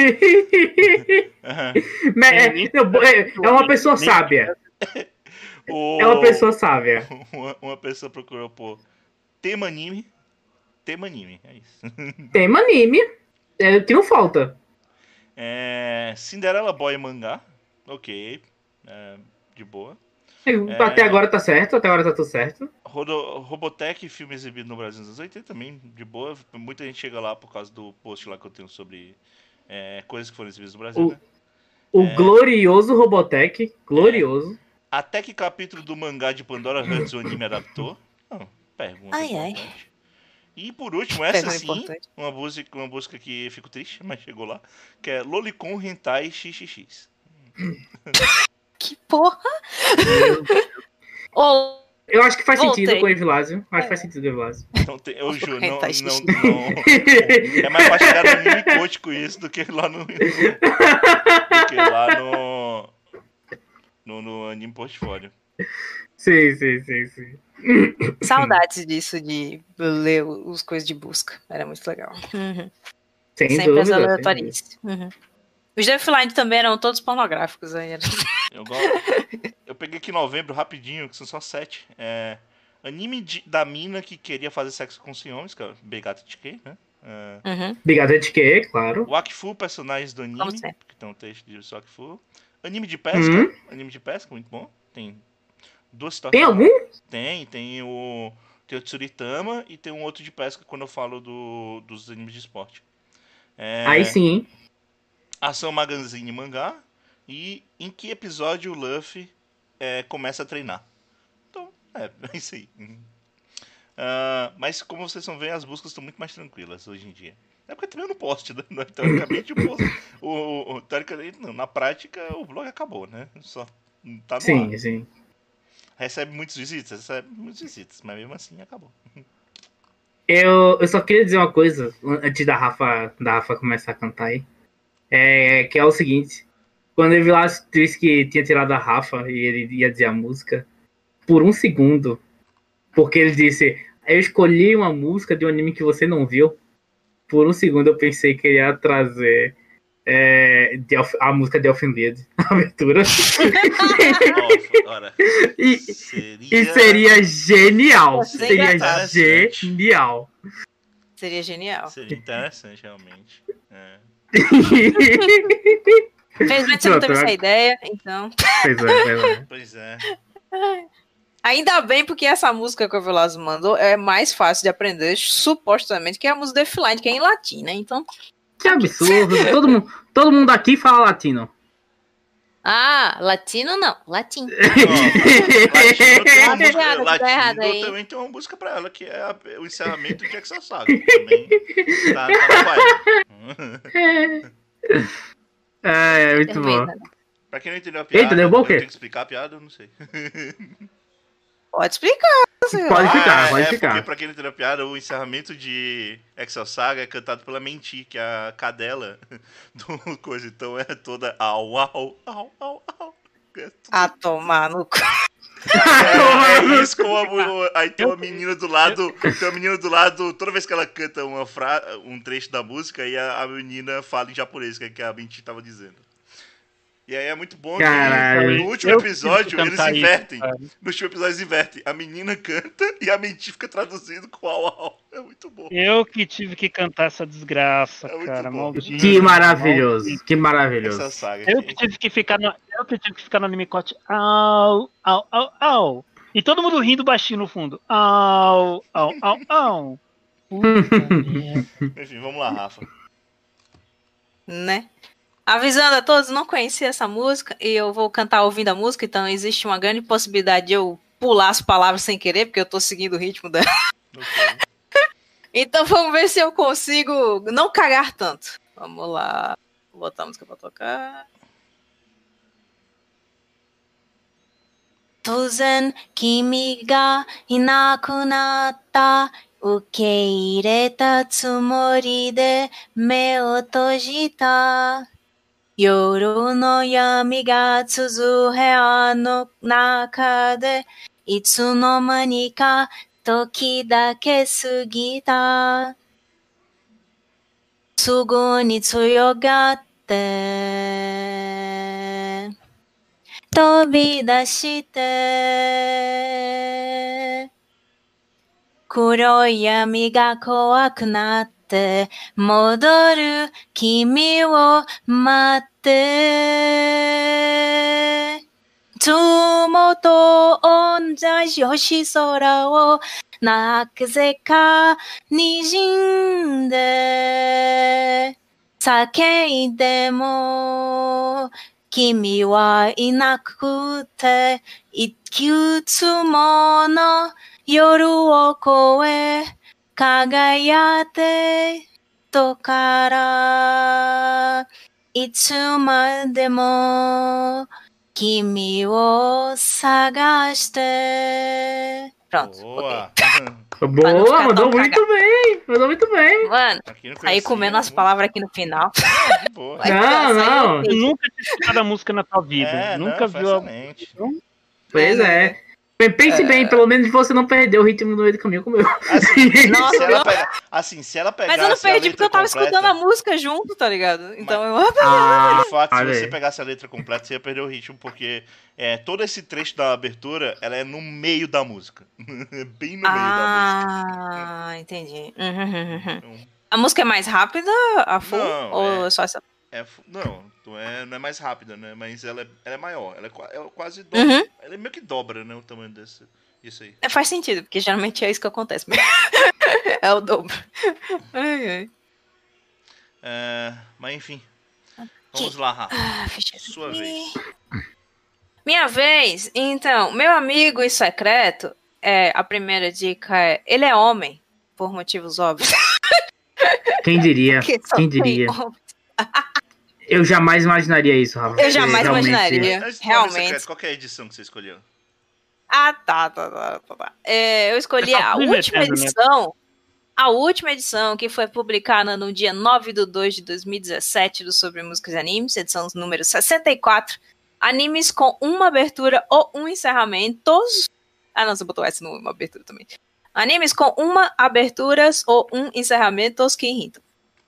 S4: É uma pessoa sábia. É uma pessoa sábia.
S1: Uma pessoa procurou por tema anime. Tema anime, é isso.
S4: Tema anime. Que não falta.
S1: Cinderella Boy mangá. Ok. De boa.
S4: Até agora tá certo, até agora tá tudo certo.
S1: Robotech, filme exibido no Brasil nos anos 80 também, de boa. Muita gente chega lá por causa do post lá que eu tenho sobre coisas que foram exibidas no Brasil, né?
S4: O glorioso Robotech, glorioso.
S1: Até que capítulo do mangá de Pandora Hearts o anime adaptou? Não, pergunta importante. E por último, essa sim, uma busca que fico triste, mas chegou lá, que é Lolicon Hentai XXX.
S3: Que porra! Oh,
S4: Eu acho que faz
S3: Voltei.
S4: sentido com o Evilásio. Acho que faz sentido com o Evilásio.
S1: Eu juro, não,
S3: Tá
S1: É mais fácil chegar no anime coach com isso do que lá no. Do que lá no anime portfólio.
S4: Sim.
S3: saudades disso de ler os coisas de busca. Era muito legal. Uhum.
S4: Sem
S3: Sempre as
S4: dúvida. Sem dúvida.
S3: aleatorias. Uhum. Os Deathline também eram todos pornográficos aí.
S1: Eu peguei aqui em novembro rapidinho, que são só 7. Anime da mina que queria fazer sexo com ciúmes, que é o Begata TK, né?
S3: Uhum.
S4: Obrigado, TQ, claro.
S1: Wakfu, personagens do
S3: Como
S1: anime,
S3: sempre.
S1: que tem um texto de Wakfu. Anime de pesca, muito bom. Tem duas histórias.
S4: Tem algum?
S1: Tem o Tsuritama e tem um outro de pesca quando eu falo dos animes de esporte.
S4: Aí sim, hein?
S1: Ação Magazine mangá e em que episódio o Luffy começa a treinar. Então, é isso aí. Mas como vocês vão ver, as buscas estão muito mais tranquilas hoje em dia. É porque também eu não posto, né? Teoricamente eu posto. Teoricamente, não, na prática o blog acabou, né? Só tá no ar.
S4: Sim.
S1: Recebe muitas visitas, mas mesmo assim acabou.
S4: Eu só queria dizer uma coisa antes da Rafa começar a cantar aí. Que é o seguinte. Quando ele lá disse que tinha tirado a Rafa e ele ia dizer a música, por um segundo, porque ele disse, eu escolhi uma música de um anime que você não viu, por um segundo eu pensei que ele ia trazer a música de Elfen Lied, a abertura. E seria genial. Seria genial.
S3: Seria genial.
S1: Seria interessante, realmente.
S3: Infelizmente você não teve essa ideia, então.
S1: Pois é.
S3: Ainda bem, porque essa música que o Veloso mandou é mais fácil de aprender, supostamente, que é a música Deathline, que é em latim, né? Então.
S4: Que absurdo. Todo mundo aqui fala latino.
S3: Ah, latino não, latim.
S1: Latino também tem uma música pra ela, que é o encerramento de Exo Saga. Também tá na vibe.
S4: Muito bom.
S1: Pra quem não entendeu a piada,
S4: deu bom o quê?
S1: eu tenho que explicar a piada, eu não sei.
S3: Pode explicar.
S4: Pode explicar.
S1: Porque pra quem não entendeu a piada, o encerramento de Exo Saga é cantado pela Menti, que é a cadela do coisa. Então é toda au.
S3: A tomar no cu.
S1: É isso com aí tem uma menina do lado. Toda vez que ela canta um trecho da música, aí a menina fala em japonês, que é que a Menti tava dizendo. E aí é muito bom que no último episódio eles invertem. No último episódio eles invertem. A menina canta e a Menti fica traduzindo com au. É muito bom.
S2: Eu que tive que cantar essa desgraça, cara.
S1: Maldito.
S4: Que maravilhoso.
S1: Essa saga
S2: eu que tive que ficar no Animicote. Au. E todo mundo rindo baixinho no fundo. Au.
S1: Enfim, vamos lá, Rafa.
S3: Né? Avisando a todos, não conhecia essa música e eu vou cantar ouvindo a música, então existe uma grande possibilidade de eu pular as palavras sem querer, porque eu tô seguindo o ritmo dela.
S1: Okay.
S3: Então vamos ver se eu consigo não cagar tanto. Vamos lá. Vou botar a música pra tocar. Tozen kimi ga inakunata 受け入れたつもりで目を閉じた夜の闇が続く部屋の中でいつの間にか時だけ過ぎたすぐに強がって飛び出して黒い闇が怖くなって戻る君を待って雲と同じ星空をなぜか滲んで叫んでも君はいなくていくつもの夜を越え輝いてとから Itsuma demo kimi wo sagaste. Pronto,
S1: Boa.
S3: ok.
S4: Boa, mandou muito bem. Mandou muito bem.
S3: Mano,
S1: Aqui não
S3: aí
S1: conhecia,
S3: comendo as palavras aqui no final.
S1: De boa.
S3: Vai
S4: Não, não.
S2: Tu nunca tinha escutado a música na tua vida.
S1: É,
S2: Nunca
S1: não, foi
S2: viu a.
S1: excelente.
S4: Pois é. Pense bem, pelo menos você não perdeu o ritmo no meio do caminho como eu.
S1: Assim,
S3: Nossa,
S1: se ela pegasse
S3: Mas eu não perdi
S1: a
S3: porque eu
S1: letra
S3: tava
S1: completa,
S3: escutando a música junto, tá ligado? Então eu.
S1: de fato, se
S4: olha
S1: você
S4: aí.
S1: pegasse a letra completa, você ia perder o ritmo, porque todo esse trecho da abertura, ela é no meio da música. Bem no meio da música.
S3: Entendi.
S1: Então,
S3: A música é mais rápida, a full?
S1: Não,
S3: Ou só essa?
S1: não é mais rápida, né? Mas ela é maior. Ela é quase
S3: Uhum.
S1: dobra. Ela é meio que dobra, né? O tamanho isso aí.
S3: Faz sentido, porque geralmente é isso que acontece. É o dobro. Ai.
S1: Mas enfim. Vamos lá, Rafa.
S3: Fecha isso
S1: Sua
S3: aqui.
S1: vez.
S3: Minha vez? Então, meu amigo em secreto, a primeira dica é: ele é homem, por motivos óbvios.
S4: Quem diria?
S3: Porque só
S4: Quem
S3: tem
S4: diria?
S3: homem.
S4: Eu jamais imaginaria isso, Rafa.
S3: Eu jamais
S4: Realmente.
S3: imaginaria.
S1: Antes do
S3: Realmente.
S1: secreto, qual que é a edição que você escolheu?
S3: Tá. Eu escolhi
S2: Tá
S3: a
S2: tudo
S3: última
S2: invertendo, né?
S3: edição. A última edição, que foi publicada no dia 9/2/2017 do Sobre Músicas e Animes, edição número 64. Animes com uma abertura ou um encerramento. Não, você botou essa numa abertura também. Animes com uma aberturas ou um encerramento que irritam.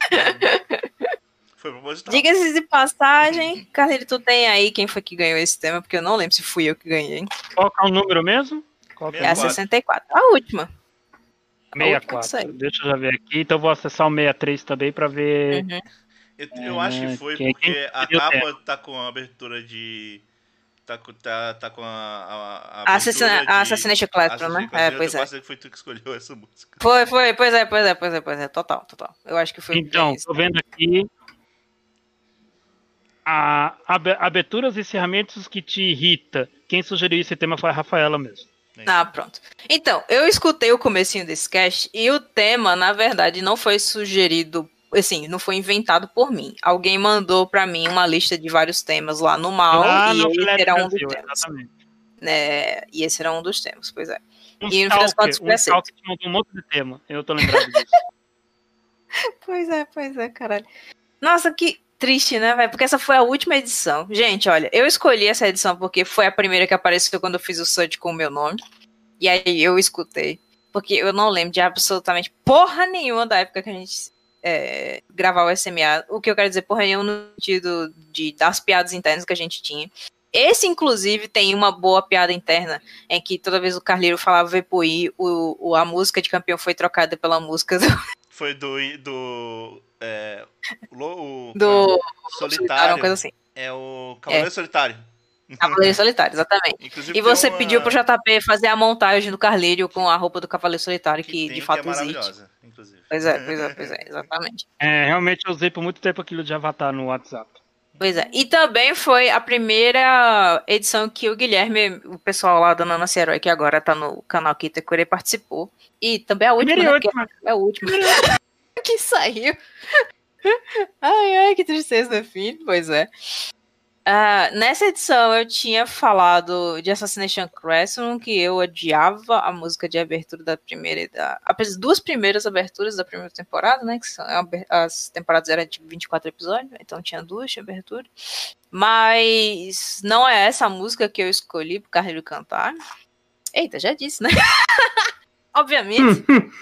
S1: Foi proposital.
S3: Diga-se de passagem, Carlinhos, tu tem aí quem foi que ganhou esse tema, porque eu não lembro se fui eu que ganhei.
S2: Qual que é o número mesmo? Qual que
S3: É a
S1: 64.
S3: 64. A última.
S2: 64. Deixa eu já ver aqui. Então eu vou acessar o 63 também pra ver.
S3: Uhum.
S1: Eu acho que foi
S2: quem
S1: porque a
S2: perdeu
S1: capa tá com a abertura de... Tá com a abertura
S3: Assassination Classroom, né? Pois é.
S1: Que foi tu que escolheu essa música.
S3: Foi, pois é. Total. Eu acho que foi
S2: Então,
S3: isso.
S2: tô vendo aqui. Aberturas e encerramentos que te irrita. Quem sugeriu esse tema foi a Rafaela mesmo.
S3: Pronto. Então, eu escutei o comecinho desse cast e o tema, na verdade, não foi sugerido, assim, não foi inventado por mim. Alguém mandou pra mim uma lista de vários temas lá no Mal e esse era um dos temas.
S2: Exatamente.
S3: E esse era um dos temas, pois é.
S2: Um
S3: E no fim das contas foi aceito.
S2: Stalker te mandou um monte de tema. Eu tô lembrado disso.
S3: Pois é, caralho. Nossa, que triste, né, velho? Porque essa foi a última edição. Gente, olha, eu escolhi essa edição porque foi a primeira que apareceu quando eu fiz o search com o meu nome. E aí eu escutei. Porque eu não lembro de absolutamente porra nenhuma da época que a gente gravava o SMA. O que eu quero dizer, porra nenhuma no sentido das piadas internas que a gente tinha. Esse, inclusive, tem uma boa piada interna em que toda vez o Carleiro falava Vepoí, a música de campeão foi trocada pela música
S1: Foi do
S3: Solitário, uma coisa assim.
S1: É o Cavaleiro Solitário.
S3: Cavaleiro Solitário, exatamente.
S1: Inclusive,
S3: E você pediu pro JP fazer a montagem do Carleiro com a roupa do Cavaleiro Solitário, que de fato
S1: é
S3: existe.
S1: maravilhosa, inclusive.
S3: Pois é, exatamente.
S2: Realmente eu usei por muito tempo aquilo de Avatar no WhatsApp.
S3: Pois é. E também foi a primeira edição que o Guilherme, o pessoal lá da Nana Herói, que agora tá no canal Kitakure, participou. E também a última, né? É a última. Que saiu. Ai, que tristeza, filho. Pois é. Nessa edição eu tinha falado de Assassination Classroom, que eu odiava a música de abertura da primeira as duas primeiras aberturas da primeira temporada, né? Que as temporadas eram de 24 episódios, então tinha duas de abertura. Mas não é essa a música que eu escolhi pro Carlinhos cantar. Eita, já disse, né? Obviamente.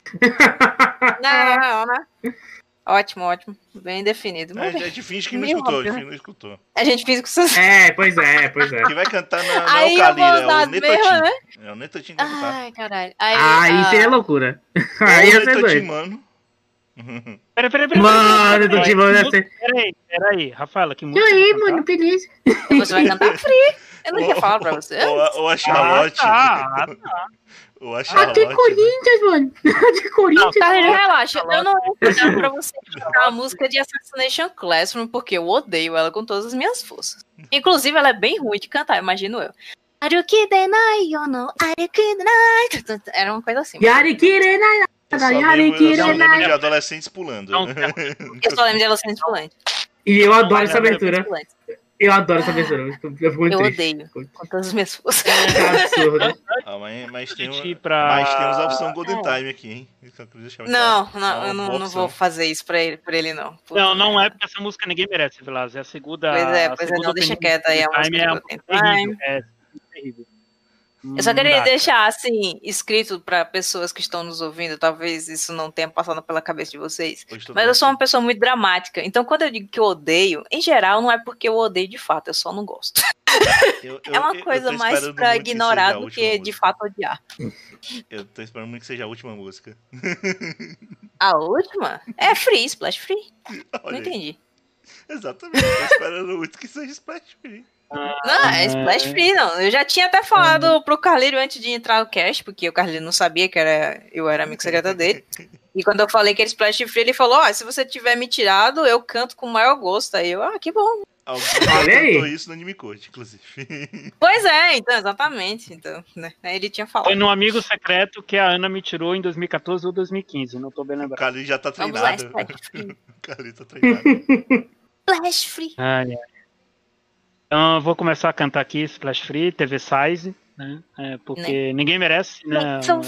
S3: Não, né? Ótimo. Bem definido.
S1: A gente finge que não escutou.
S3: A gente finge que você...
S4: Pois é.
S1: Quem vai cantar não é
S3: Aí
S1: o Calira, é o
S3: mesmo,
S1: Netotin.
S3: né?
S1: É o Netotin que vai cantar.
S3: Ai, caralho.
S4: Aí seria loucura. Aí ia ser
S1: Netotin,
S4: doido.
S1: mano.
S2: Peraí.
S4: Mano, do Timão deve ser.
S2: Peraí, Rafaela, que música?
S4: E aí,
S2: você vai
S4: mano, beleza.
S3: Você vai cantar Free. Eu não ia falar pra você.
S1: Ou a Charlotte.
S2: Tá.
S1: Ou a Charlotte.
S4: Até Corinthians, mano. Até Corinthians.
S3: Carlinhos, relaxa. Eu não vou pedir pra você cantar a música de Assassination Classroom, porque eu odeio ela com todas as minhas forças. Inclusive, ela é bem ruim de cantar, imagino eu. Arukidenai, yo no arukidenai. Era uma coisa assim.
S4: Yarikirenai.
S1: Eu só lembro de adolescentes pulando.
S3: Eu só lembro de ela sendo pulante.
S4: E eu adoro essa
S3: Mas
S4: abertura. Eu adoro essa abertura. Eu fico muito
S3: eu
S4: triste.
S3: odeio com todas as minhas forças.
S4: É absurdo.
S1: Ah, mas tem
S2: Pra-
S1: temos a opção Golden Time aqui, hein? Isso eu queria deixar bem
S3: Não,
S1: claro. É
S3: não,
S1: uma
S3: eu
S1: boa
S3: não vou
S1: opção.
S3: fazer isso pra ele não. Puta
S2: Não, não é
S3: merda.
S2: porque essa música ninguém merece, Vilas. É a segunda.
S3: Pois é, não, deixa
S2: opinião
S3: quieto aí a
S2: do Time
S3: música
S2: é
S3: do
S2: uma
S3: Golden
S2: terrível.
S3: Time.
S2: É terrível.
S3: Eu só
S2: Não
S3: queria
S2: dá, cara.
S3: deixar, assim, escrito pra pessoas que estão nos ouvindo, talvez isso não tenha passado pela cabeça de vocês,
S1: Hoje tô
S3: mas eu sou uma
S1: dentro.
S3: pessoa muito dramática, então quando eu digo que eu odeio, em geral não é porque eu odeio de fato, eu só não gosto. É uma coisa
S1: tô
S3: mais
S1: esperando
S3: pra
S1: muito que
S3: ignorar
S1: seja a
S3: do
S1: última
S3: que de
S1: música.
S3: fato odiar.
S1: Eu tô esperando muito que seja a última música.
S3: A última é Free, Splash Free. Não
S1: Olha aí.
S3: entendi.
S1: Exatamente, tô esperando muito que seja Splash Free.
S3: Não, é Splash Free, não. Eu já tinha até falado pro Carlinho antes de entrar no cast, porque o Carlinho não sabia que eu era amigo secreto dele. E quando eu falei que era Splash Free, ele falou, ó, se você tiver me tirado, eu canto com o maior gosto. Aí eu, que bom.
S1: Alguém já
S4: Olha aí.
S1: cantou isso no Anime Code, inclusive.
S3: Pois é, então, exatamente. Então, né? Aí ele tinha
S2: Foi
S3: falado.
S2: no Amigo Secreto que a Ana me tirou em 2014 ou 2015, não tô bem
S1: O
S2: lembrado.
S1: Kali já tá
S3: Vamos lá,
S1: treinado.
S3: Splash Free.
S1: O Kali tá treinado.
S3: Splash Free.
S2: Ai, ai. Então eu vou começar a cantar aqui Splash Free, TV Size, né? Porque ninguém merece, né?
S3: São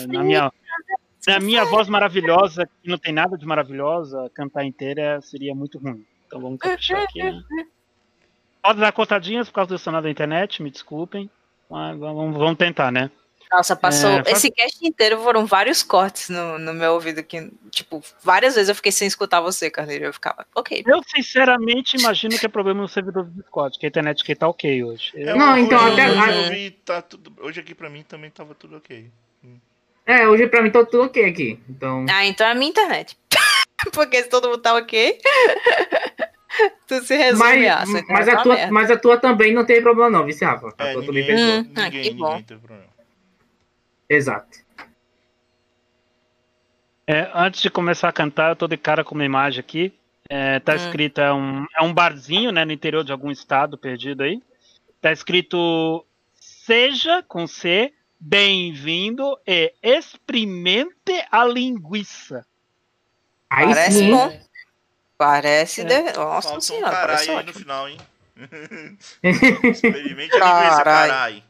S2: Na minha voz maravilhosa, que não tem nada de maravilhosa, cantar inteira seria muito ruim. Então vamos caprichar aqui, né? Pode dar cortadinhas por causa do sinal da internet, me desculpem. Mas vamos tentar, né?
S3: Nossa, passou.
S2: É,
S3: Esse cast inteiro foram vários cortes no meu ouvido que, tipo, várias vezes eu fiquei sem escutar você, Carneiro. Eu ficava, ok.
S2: Eu sinceramente imagino que é problema no servidor do Discord, que a internet aqui tá ok hoje.
S4: Não, então, até-
S1: hoje eu vi, tá tudo. Hoje aqui pra mim também tava tudo ok.
S4: Hoje pra mim tá tudo ok aqui. Então.
S3: Então é a minha internet. Porque se todo mundo tá ok, tu se resume a essa.
S4: Mas a tua também não tem problema, não, vice Rafa. A tua também fez boa.
S3: que bom.
S1: Ninguém teve problema.
S4: Exato.
S2: Antes de começar a cantar, eu tô de cara com uma imagem aqui. Tá escrito, é um barzinho, né, no interior de algum estado perdido aí. Tá escrito, seja com C, bem-vindo e experimente a linguiça.
S4: Aí
S3: Parece
S4: sim.
S3: bom. Parece. Nossa
S1: Falta um
S3: senhora, parece
S1: caralho aí no
S3: ótimo.
S1: final, hein? Experimente a linguiça, caralho.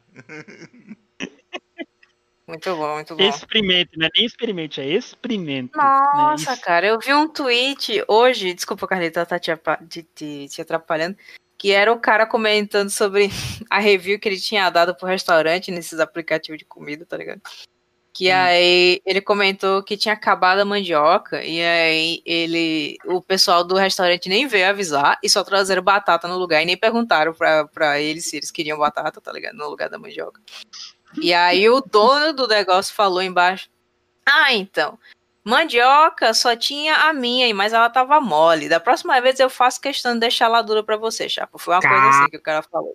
S3: Muito bom, muito bom.
S2: Experimente, não é nem experimente, é experimente.
S3: Nossa,
S2: né?
S3: cara, eu vi um tweet hoje, desculpa, Carlita, tá te atrapalhando, que era o cara comentando sobre a review que ele tinha dado pro restaurante nesses aplicativos de comida, tá ligado? Que aí ele comentou que tinha acabado a mandioca, e aí o pessoal do restaurante nem veio avisar e só trazeram batata no lugar e nem perguntaram pra eles se eles queriam batata, tá ligado? No lugar da mandioca. E aí o dono do negócio falou embaixo, então, mandioca só tinha a minha, mas ela tava mole. Da próxima vez eu faço questão de deixar ela dura pra você, chapa. Foi uma coisa assim que o cara falou.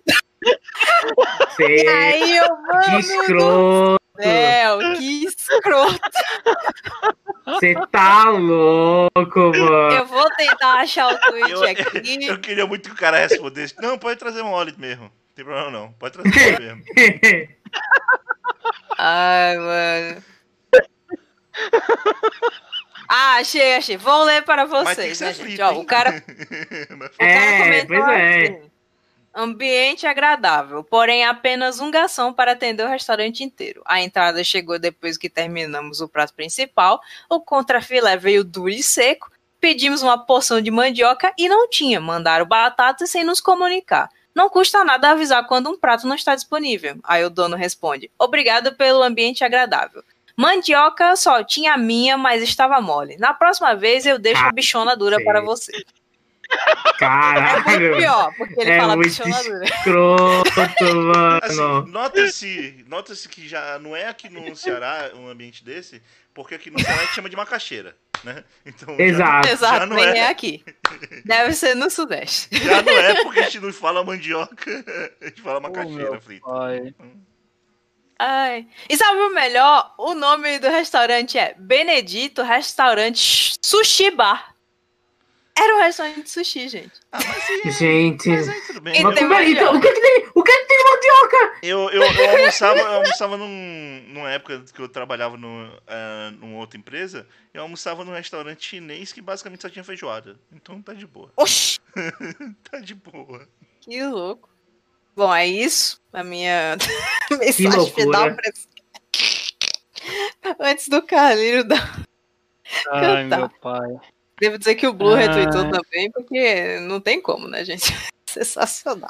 S3: E aí eu,
S4: Que escroto.
S3: que escroto.
S4: Você tá louco, mano.
S3: Eu vou tentar achar o tweet aqui.
S1: Eu queria muito que o cara respondesse. Não, pode trazer um óleo mesmo. Não tem problema não. Pode trazer um óleo mesmo.
S3: Ai, mano. Achei. Vou ler para
S1: Mas tem que
S3: vocês,
S1: ser
S3: né,
S1: frito,
S3: gente? Ó,
S1: hein?
S3: o cara comentou
S4: pois é.
S3: assim, ambiente agradável, porém apenas um garçom para atender o restaurante inteiro. A entrada chegou depois que terminamos o prato principal, o contrafilé veio duro e seco, pedimos uma porção de mandioca e não tinha, mandaram batatas sem nos comunicar. Não custa nada avisar quando um prato não está disponível. Aí o dono responde, obrigado pelo ambiente agradável. Mandioca só tinha a minha, mas estava mole. Na próxima vez eu deixo a bichona dura para você.
S4: Caralho.
S3: É muito pior, porque ele fala
S4: muito
S3: bichona dura.
S4: escroto, mano.
S1: Assim, nota-se que já não é aqui no Ceará um ambiente desse, porque aqui no Ceará a gente chama de macaxeira, né? Então,
S4: Exato.
S3: Exato,
S1: não
S3: nem
S1: é.
S3: é aqui. Deve ser no Sudeste.
S1: Já não é porque a gente não fala mandioca, a gente fala macaxeira frita.
S3: Ai. E sabe o melhor? O nome do restaurante é Benedito Restaurante Sushi Bar. Era um restaurante de sushi, gente.
S4: Gente.
S1: Mas aí tudo bem.
S3: E
S4: Mas
S3: tem
S4: peraí, então,
S3: mandioca.
S4: o que tem de mandioca?
S1: Eu almoçava numa época que eu trabalhava numa outra empresa, eu almoçava num restaurante chinês que basicamente só tinha feijoada. Então tá de boa.
S3: Oxi!
S1: Tá de boa.
S3: Que louco. Bom, é isso. A minha mensagem
S4: loucura.
S3: final pra... Antes do Carlinho dar...
S2: Ai,
S3: Cantar.
S2: meu pai.
S3: Devo dizer que o Blue retweetou também, porque não tem como, né, gente? Sensacional.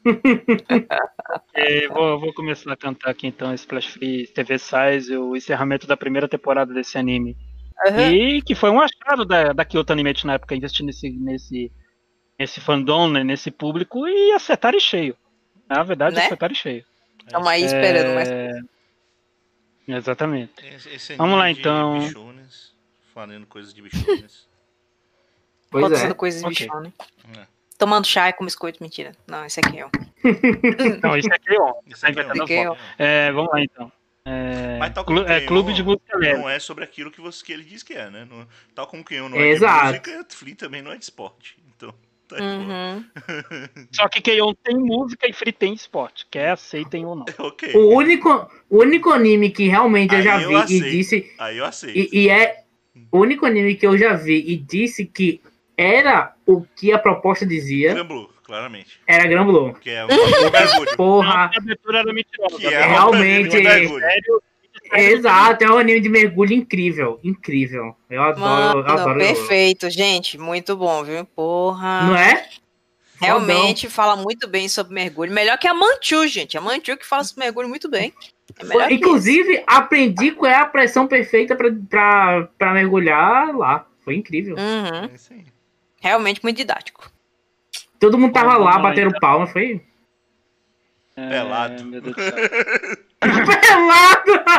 S2: Vou começar a cantar aqui então Splash Free TV Size, o encerramento da primeira temporada desse anime.
S3: Uhum.
S2: E que foi um achado da Kyoto Animation na época, investir nesse fandom, né, nesse público e acertar em cheio. Na verdade,
S3: Né?
S2: acertar em cheio.
S3: Estamos aí esperando mais.
S2: Exatamente.
S1: Esse
S2: Vamos lá,
S1: anime
S2: então.
S1: de bichones, falando coisas de bichones.
S4: Pois
S3: Acontecendo
S4: é.
S3: coisas
S2: Ok.
S3: bichão, né?
S1: É.
S3: Tomando chá e com biscoito, mentira. Não, esse aqui é um.
S2: Não, isso aqui é ó.
S1: Isso aqui
S2: Tá inventando
S3: Aqui é
S2: as
S3: ó.
S2: modas. Vamos lá então.
S1: Mas tal como Kenyon,
S2: Clube de música leve.
S1: não é sobre aquilo que ele diz que é, né? Tal como Kenyon não é de
S4: Exato.
S1: música, Flea também não é de esporte. Então, tá de boa.
S3: Uhum.
S2: Só que Keion tem música e Free tem esporte. Quer aceitem ou não.
S1: Ok.
S4: O único anime que realmente eu
S1: Aí
S4: já
S1: eu
S4: vi
S1: aceito.
S4: e disse.
S1: Aí eu aceito.
S4: E é o único anime que eu já vi e disse que era o que a proposta dizia,
S1: Gran Blue, claramente.
S4: era Gran Blue.
S1: Que é um mergulho.
S4: Porra,
S2: A abertura era mentirosa.
S1: Que é
S4: realmente-
S1: um mergulho.
S2: Sério?
S4: exato, é um anime de mergulho incrível. Incrível. Eu adoro.
S3: Mano, perfeito, gente. Muito bom, viu? Porra.
S4: Não é?
S3: Realmente fala muito bem sobre mergulho. Melhor que a Manchu, gente. A Manchu que fala sobre mergulho muito bem. É melhor que
S4: Inclusive, aprendi qual é a pressão perfeita pra mergulhar lá. Foi incrível.
S3: isso. Uhum.
S1: É isso aí.
S3: Realmente muito didático.
S4: Todo mundo tava
S2: Vamos
S4: lá,
S2: lá,
S4: batendo
S2: então.
S4: palma. Foi
S1: Pelado.
S2: Meu Deus do céu.
S4: pelado!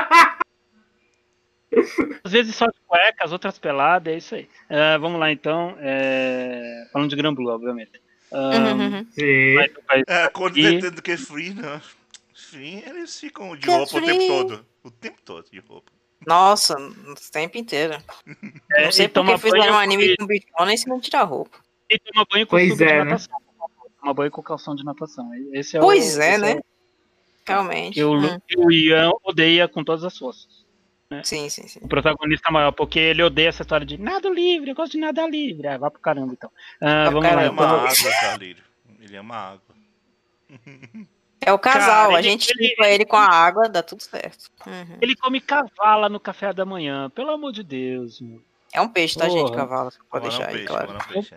S2: Às vezes só de cueca, as outras peladas, é isso aí. Vamos lá então. Falando de Gran Blue, obviamente.
S3: Uhum.
S4: Sim.
S1: Quando
S2: E-
S1: detendo que é Free, não. Free, eles ficam de
S3: Que é
S1: roupa o
S3: free?
S1: tempo todo. O tempo todo de roupa.
S3: Nossa, o tempo inteiro. Não sei
S2: e
S3: por
S2: toma
S3: que fizeram
S2: banho
S3: um anime
S2: e-
S3: com bichona e se não tirar roupa.
S2: E toma banho com
S4: Pois
S2: sub de
S4: é, né?
S2: natação. Toma banho com calção de natação. Esse é
S3: Pois
S2: o,
S3: é,
S2: esse
S3: né?
S2: o-
S3: Realmente.
S2: que o Ian odeia com todas as forças.
S3: Sim, sim, sim.
S2: O protagonista maior, porque ele odeia essa história de nada livre, eu gosto de nada livre. Vai pro caramba, então. Vamos
S3: caramba.
S2: lá,
S1: Ele ama
S2: então.
S1: água, Carlírio. Ele ama água.
S3: É o casal,
S2: Cara,
S3: a gente chupa ele com a água, dá tudo certo. Uhum.
S2: Ele come cavala no café da manhã, pelo amor de Deus. Meu.
S3: É um peixe, tá, gente?
S2: Porra.
S3: Cavalo, você pode
S1: Camarão
S3: deixar aí,
S1: peixe,
S3: claro.
S1: camarão peixe.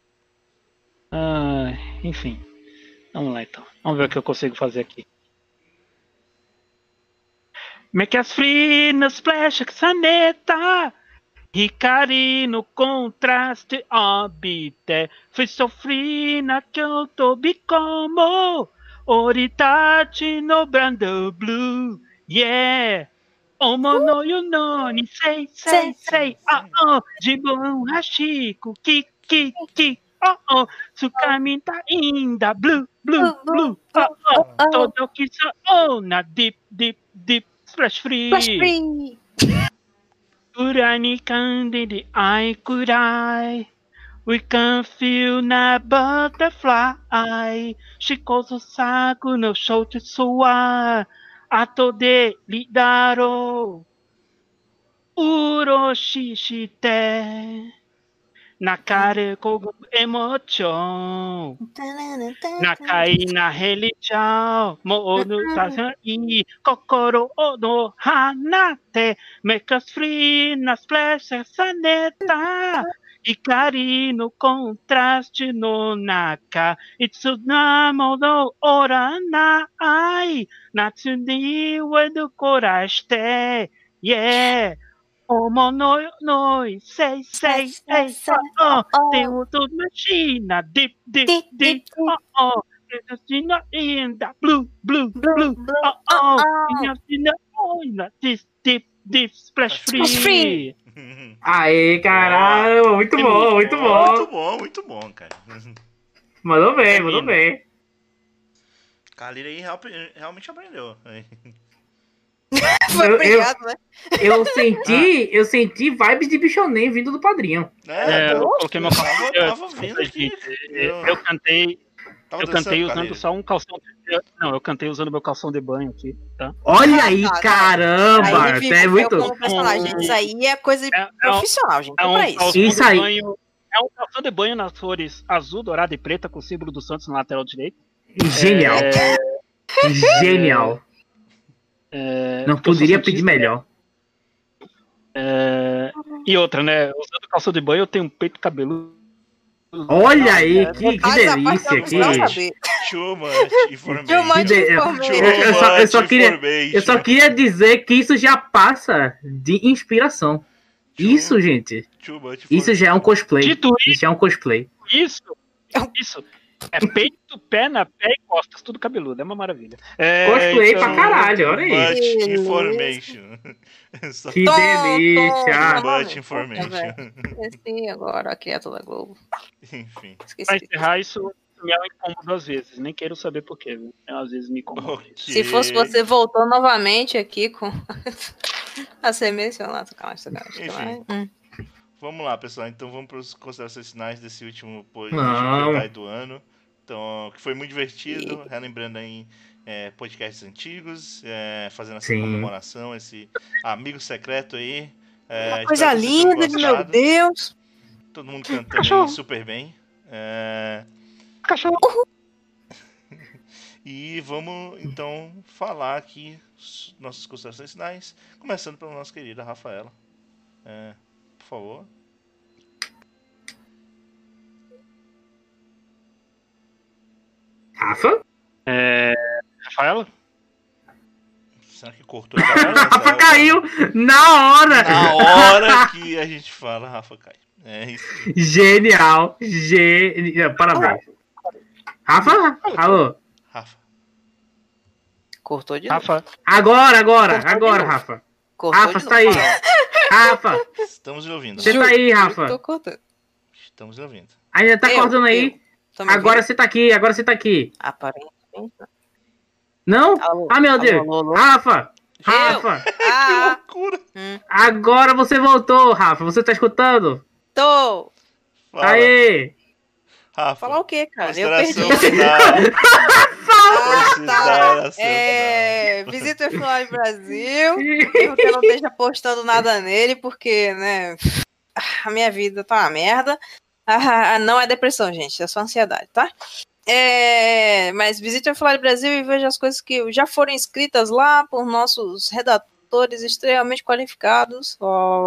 S2: Enfim. Vamos lá, então. Vamos ver o que eu consigo fazer aqui. Make us free no splash caneta. Hikari no contraste obite. Fui sofri na Kyoto Bikomo. Oritachi no brando blue. Yeah. Omo no yuno ni sei. Jibun hashiku ki. Tsukami ta inda blue. Todoki so na deep. Splash free.
S3: Flash free!
S2: 裏に感じる愛くらい We can feel the butterfly 試行錯の小説は後でリだろううろしして中でこぐエモーション仲いいなヘリちゃうもうぬたさい心の放ってメカスフリーなスプレッシュさねた光のコントラストの中いつなものおらない夏にはどこらして Yeah 思ののいせい手をとましなディッ命のいいんだブルー命の多いなディッスプラッシュフリー
S4: Aê, caralho. Muito bom, muito bom.
S1: Muito bom, cara.
S4: Mandou bem.
S1: Carlírio aí realmente aprendeu.
S3: Foi obrigado, né?
S4: Eu senti vibes de bichonem vindo do padrinho.
S2: Eu coloquei meu calção.
S1: Tava vendo aqui.
S2: Eu cantei usando
S1: Carlírio.
S2: só um calção. Não, eu cantei usando meu calção de banho aqui, tá?
S4: Olha aí,
S3: Tá.
S4: caramba.
S3: Aí ele
S4: É
S3: ficou
S4: muito.
S3: como personagem. Isso aí é coisa profissional, gente. É pra isso.
S2: calção
S4: Isso
S2: de
S4: aí.
S2: banho. É um calção de banho nas cores azul, dourada e preta com o símbolo do Santos na lateral direita.
S4: Genial. Genial. Não
S2: porque eu sou
S4: poderia
S2: santista,
S4: pedir melhor.
S2: E outra, né? Usando calção de banho, eu tenho um peito cabeludo.
S4: Olha aí, que
S3: Faz a parte
S4: delícia.
S3: que eu não
S4: Que...
S3: saber.
S1: Too much
S3: Too
S1: information.
S3: much information.
S4: Eu só queria dizer que isso já passa de inspiração. Isso, gente.
S1: Too much
S4: Isso já é um cosplay.
S2: Dito
S4: Isso já é um cosplay.
S2: Isso. É peito, perna, pé e costas, tudo cabeludo. É uma maravilha.
S4: Cosplay pra caralho, olha aí.
S1: Much information. Só
S4: Que delícia.
S1: much information.
S3: Sim, agora aqui é toda Globo.
S1: Enfim.
S2: Pra
S3: Esqueci.
S2: encerrar, isso me é um incômodo às vezes. Nem quero saber por quê. Viu? Às vezes me incomoda.
S1: Ok.
S3: Se fosse você, voltou novamente aqui com a ser mencionado.
S1: Enfim. Vamos lá, pessoal. Então vamos para as considerações finais desse último
S4: Não.
S1: podcast do ano. Então, que foi muito divertido. Relembrando aí podcasts antigos, fazendo essa
S4: Sim.
S1: comemoração, esse amigo secreto aí.
S3: Uma
S1: Espero
S3: coisa
S1: que vocês tenham
S3: linda, meu
S1: gostado.
S3: Deus.
S1: Todo mundo cantando aí super bem.
S2: Cachorro.
S1: E vamos então falar aqui nossas considerações finais, começando pela nossa querida Rafaela. Por favor.
S4: Rafa?
S2: Rafaela?
S1: Será que cortou?
S4: Rafa caiu na hora.
S1: Na hora que a gente fala, Rafa cai. É isso.
S4: Genial. Parabéns. Rafa? Alô?
S1: Rafa.
S3: Cortou de novo.
S2: Rafa.
S4: Agora,
S3: novo.
S4: Rafa.
S3: Cortou
S4: Rafa,
S3: de
S4: você tá aí?
S3: novo.
S4: Rafa,
S1: Estamos lhe ouvindo.
S4: você tá aí,
S3: Juro que
S4: Rafa?
S3: tô cortando.
S1: Estamos lhe ouvindo.
S4: Ainda tá cortando aí?
S3: Tô me
S4: Agora
S3: ouvindo?
S4: você tá aqui.
S3: Aparentemente.
S4: Não?
S3: Alô,
S4: Ah, meu
S3: alô,
S4: Deus.
S3: alô, alô.
S4: Rafa, Rafa.
S3: Ah,
S1: Loucura.
S4: Agora você voltou, Rafa. Você tá escutando?
S3: tô.
S1: Fala,
S4: Aê.
S1: Rafa.
S3: Falar o quê, cara? Eu perdi.
S1: Consideração final.
S3: Ah, tá.
S1: Consideração
S3: Visita o Fly Brasil. Mesmo que eu não esteja postando nada nele, porque, né, a minha vida tá uma merda. Não é depressão, gente, é só ansiedade, tá? Mas visite o Fly Brasil e veja as coisas que já foram escritas lá por nossos redatores extremamente qualificados.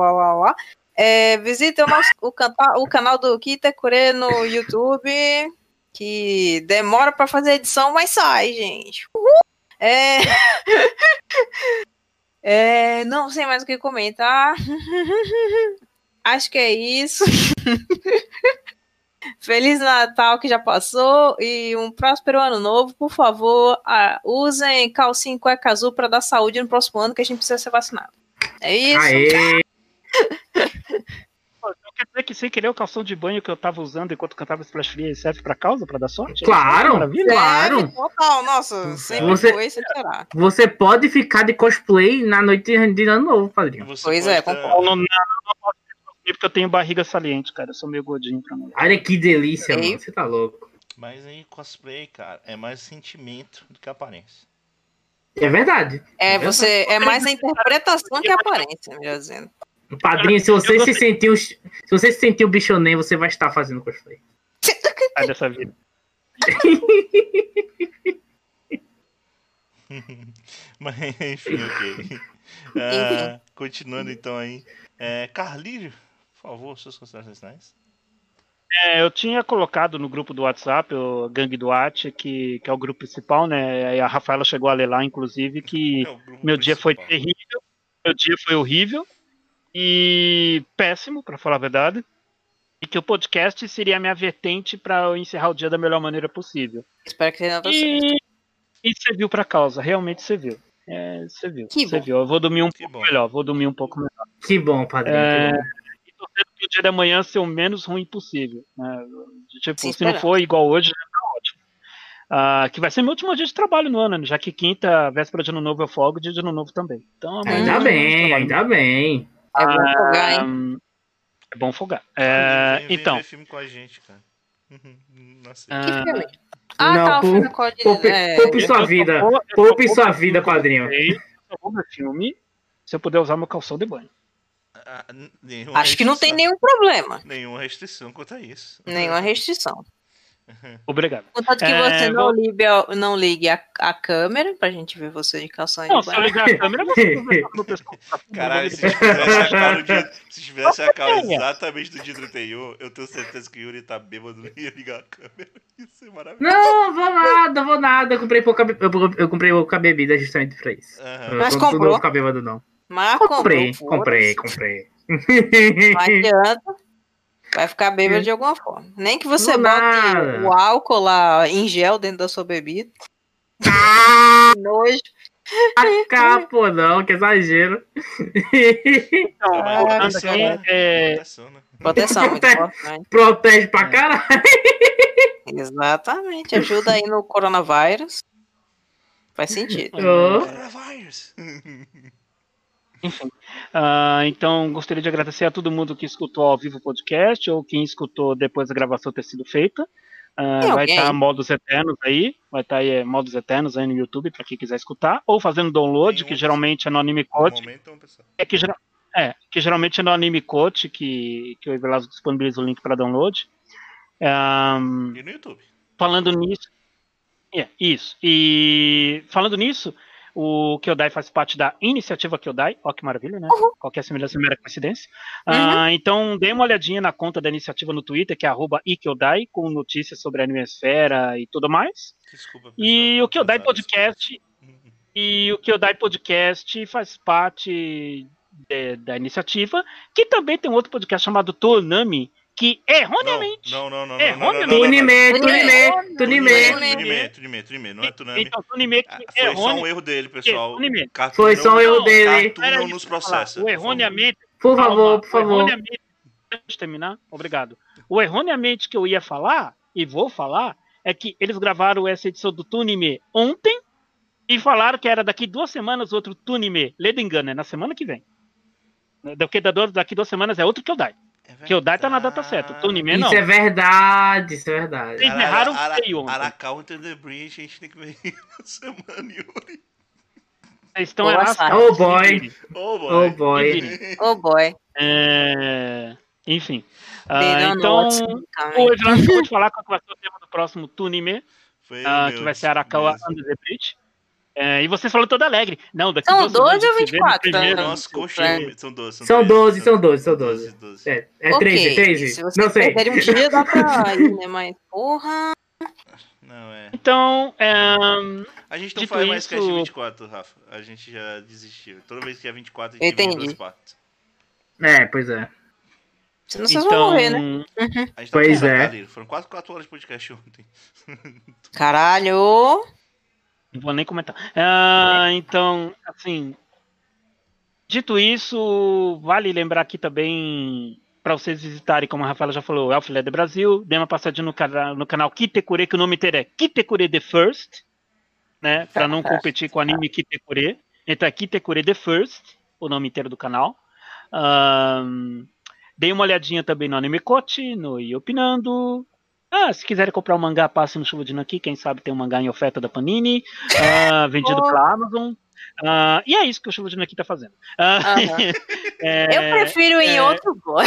S3: Visite o canal do Kita Kure no YouTube, que demora pra fazer edição, mas sai, gente. Não sei mais o que comentar. Acho que é isso. Feliz Natal que já passou e um próspero ano novo. Por favor, usem calcinha e cueca azul para dar saúde no próximo ano, que a gente precisa ser vacinado. É isso.
S4: Aê.
S2: Então quer dizer que sem querer o calção de banho que eu tava usando enquanto cantava Splash Free serve pra causa, pra dar sorte?
S4: Claro,
S2: Maravilha.
S4: claro.
S3: Total, nossa, sempre
S4: Você-
S3: foi, sempre será.
S4: Você pode ficar de cosplay na noite de ano novo, padrinho.
S3: Pois é,
S2: Eu não posso ter porque eu tenho barriga saliente, cara. Eu sou meio gordinho pra mim.
S4: Olha que delícia,
S3: Ei.
S4: mano. Você tá louco.
S1: Mas aí cosplay, cara, é mais sentimento do que aparência.
S4: É verdade.
S3: Você é mais a interpretação que a aparência, melhor dizendo.
S4: Padrinho, se você se sentir o bichonem, você vai estar fazendo cosplay.
S2: Sai dessa vida.
S1: Mas enfim, ok. Continuando então aí. Carlírio, por favor, suas considerações finais.
S2: Eu tinha colocado no grupo do WhatsApp, o Gangue do Arte, que é o grupo principal, né? E a Rafaela chegou a ler lá, inclusive, que
S1: É o grupo
S2: meu dia foi
S1: principal.
S2: terrível. Meu dia foi horrível e péssimo, pra falar a verdade. E que o podcast seria a minha vertente pra eu encerrar o dia da melhor maneira possível.
S3: Espero que tenha dado certo.
S2: E serviu pra causa, realmente serviu. Serviu.
S3: Que bom.
S2: Serviu. Eu vou dormir um
S1: Que
S2: pouco
S1: bom.
S2: melhor, vou dormir um pouco melhor.
S4: Que bom, padrinho. que bom.
S2: E torcendo pro dia da manhã ser o menos ruim possível. Né? Tipo,
S3: Sim,
S2: se não for igual hoje, já tá ótimo. Que vai ser meu último dia de trabalho no ano, né? Já que quinta, véspera de ano novo eu folgo, dia de ano novo também. Então, amanhã
S4: Ainda
S2: é um dia de
S4: bem,
S2: trabalho.
S4: ainda bem.
S3: É bom folgar, hein?
S2: É bom folgar.
S1: Vem
S2: Então,
S1: ver filme com a gente, cara. Nossa.
S3: Que filme?
S4: Não,
S3: Tá, o filme da
S4: poupe
S3: Cordilheira.
S4: sua vida. Poupe sua vida, padrinho.
S2: eu só vou ver filme se eu puder usar meu calção de banho.
S3: Acho que não tem nenhum problema.
S1: Nenhuma restrição quanto a isso.
S3: Nenhuma restrição.
S2: Obrigado.
S3: Contanto que você não ligue a câmera pra gente ver você de calção
S2: Não,
S3: de
S2: se eu
S3: banho.
S2: ligar a câmera, você conversar no pescoço.
S1: Caralho, se tivesse a cara exatamente do dia 31, eu tenho certeza que o Yuri tá bêbado e ia ligar a câmera. Isso é maravilhoso.
S4: Não, vou nada. Eu comprei pouca bebida justamente pra isso.
S3: Mas
S4: Eu
S3: comprou?
S4: não vou ficar bêbado, não.
S3: Mas
S4: Comprei.
S3: Não adianta. Vai ficar bêbado de alguma forma. Nem que você
S4: Não
S3: bote
S4: nada.
S3: o álcool lá em gel dentro da sua bebida. Que nojo.
S4: Pô, não, que exagero.
S2: Então, voltando
S1: proteção,
S2: aqui,
S1: né? Proteção, né?
S3: Proteção, muito importante.
S4: Protege pra caralho.
S3: Exatamente. Ajuda aí no coronavírus. Faz sentido.
S1: Coronavírus.
S2: enfim. Então, gostaria de agradecer a todo mundo que escutou ao vivo o podcast, ou quem escutou depois da gravação ter sido feita. Vai estar modos eternos aí, modos eternos aí no YouTube para quem quiser escutar, ou fazendo download, que geralmente é no Animecote. Que geralmente é no Animecote que o Everlasco disponibiliza o link para download.
S1: E no YouTube.
S2: Falando nisso, isso. E falando nisso, o Kyodai faz parte da iniciativa Kyodai. Ó, que maravilha, né? Qualquer semelhança é mera coincidência. Então, dê uma olhadinha na conta da iniciativa no Twitter, que é @ikyodai, com notícias sobre a Animesfera e tudo mais.
S1: Desculpa, pessoal,
S2: e o Kyodai Podcast. E o Kyodai Podcast faz parte da iniciativa, que também tem um outro podcast chamado Tonami, que erroneamente.
S1: Não. Tunime, não é Tunami.
S2: Então, Tunime que
S1: foi só um erro dele, pessoal.
S4: Foi só um erro dele.
S1: Cartoon não nos processa.
S2: O erroneamente.
S4: Por favor.
S2: Erroneamente, deixa eu terminar. Obrigado. O erroneamente que eu ia falar, e vou falar, é que eles gravaram essa edição do Tunime ontem e falaram que era daqui 2 semanas outro Tunime. Ledo engano, é na semana que vem. Daqui 2 semanas é outro Kyodai. Kyodai tá na data certa. O Tunime não.
S4: Isso é verdade.
S2: Eles erraram feio ontem.
S1: Aracau Under the Bridge, a gente tem que ver na semana, Yuri.
S2: Eles estão errados.
S4: Oh boy.
S2: Enfim. Então, o Everlasco acabou de falar qual vai ser o tema do próximo Tunime, que vai ser Arakawa Under the Bridge. E você falou todo alegre. Não, daqui
S3: são 12 ou 24?
S1: Nossa, coxinha.
S4: São 12. É 13.
S3: Se você
S4: não sei.
S3: perder um dia, dá pra ir, né? Mas, porra...
S1: Não, é.
S2: Então,
S1: a gente não faz mais cast de 24, Rafa. A gente já desistiu. Toda vez que é 24, a gente divide em 2 partes.
S4: Pois é.
S3: Senão vocês vão morrer, né?
S1: A gente
S4: Pois é.
S1: Foram quase 4 horas de podcast ontem.
S3: Caralho!
S2: Não vou nem comentar. Então, assim, dito isso, vale lembrar aqui também para vocês visitarem, como a Rafaela já falou, Elfilé de Brasil, dê uma passadinha no canal Kitekure, que o nome inteiro é Kitekure The First, né? Para não competir com o anime Kitekure. Então é Kitekure The First, o nome inteiro do canal. Dê uma olhadinha também no Animecote, no Iopinando. Se quiserem comprar um mangá, passe no Chuva de Naki. Quem sabe tem um mangá em oferta da Panini, vendido pela Amazon. E é isso que o Chuva de Naki tá fazendo.
S3: Eu prefiro em outro blog.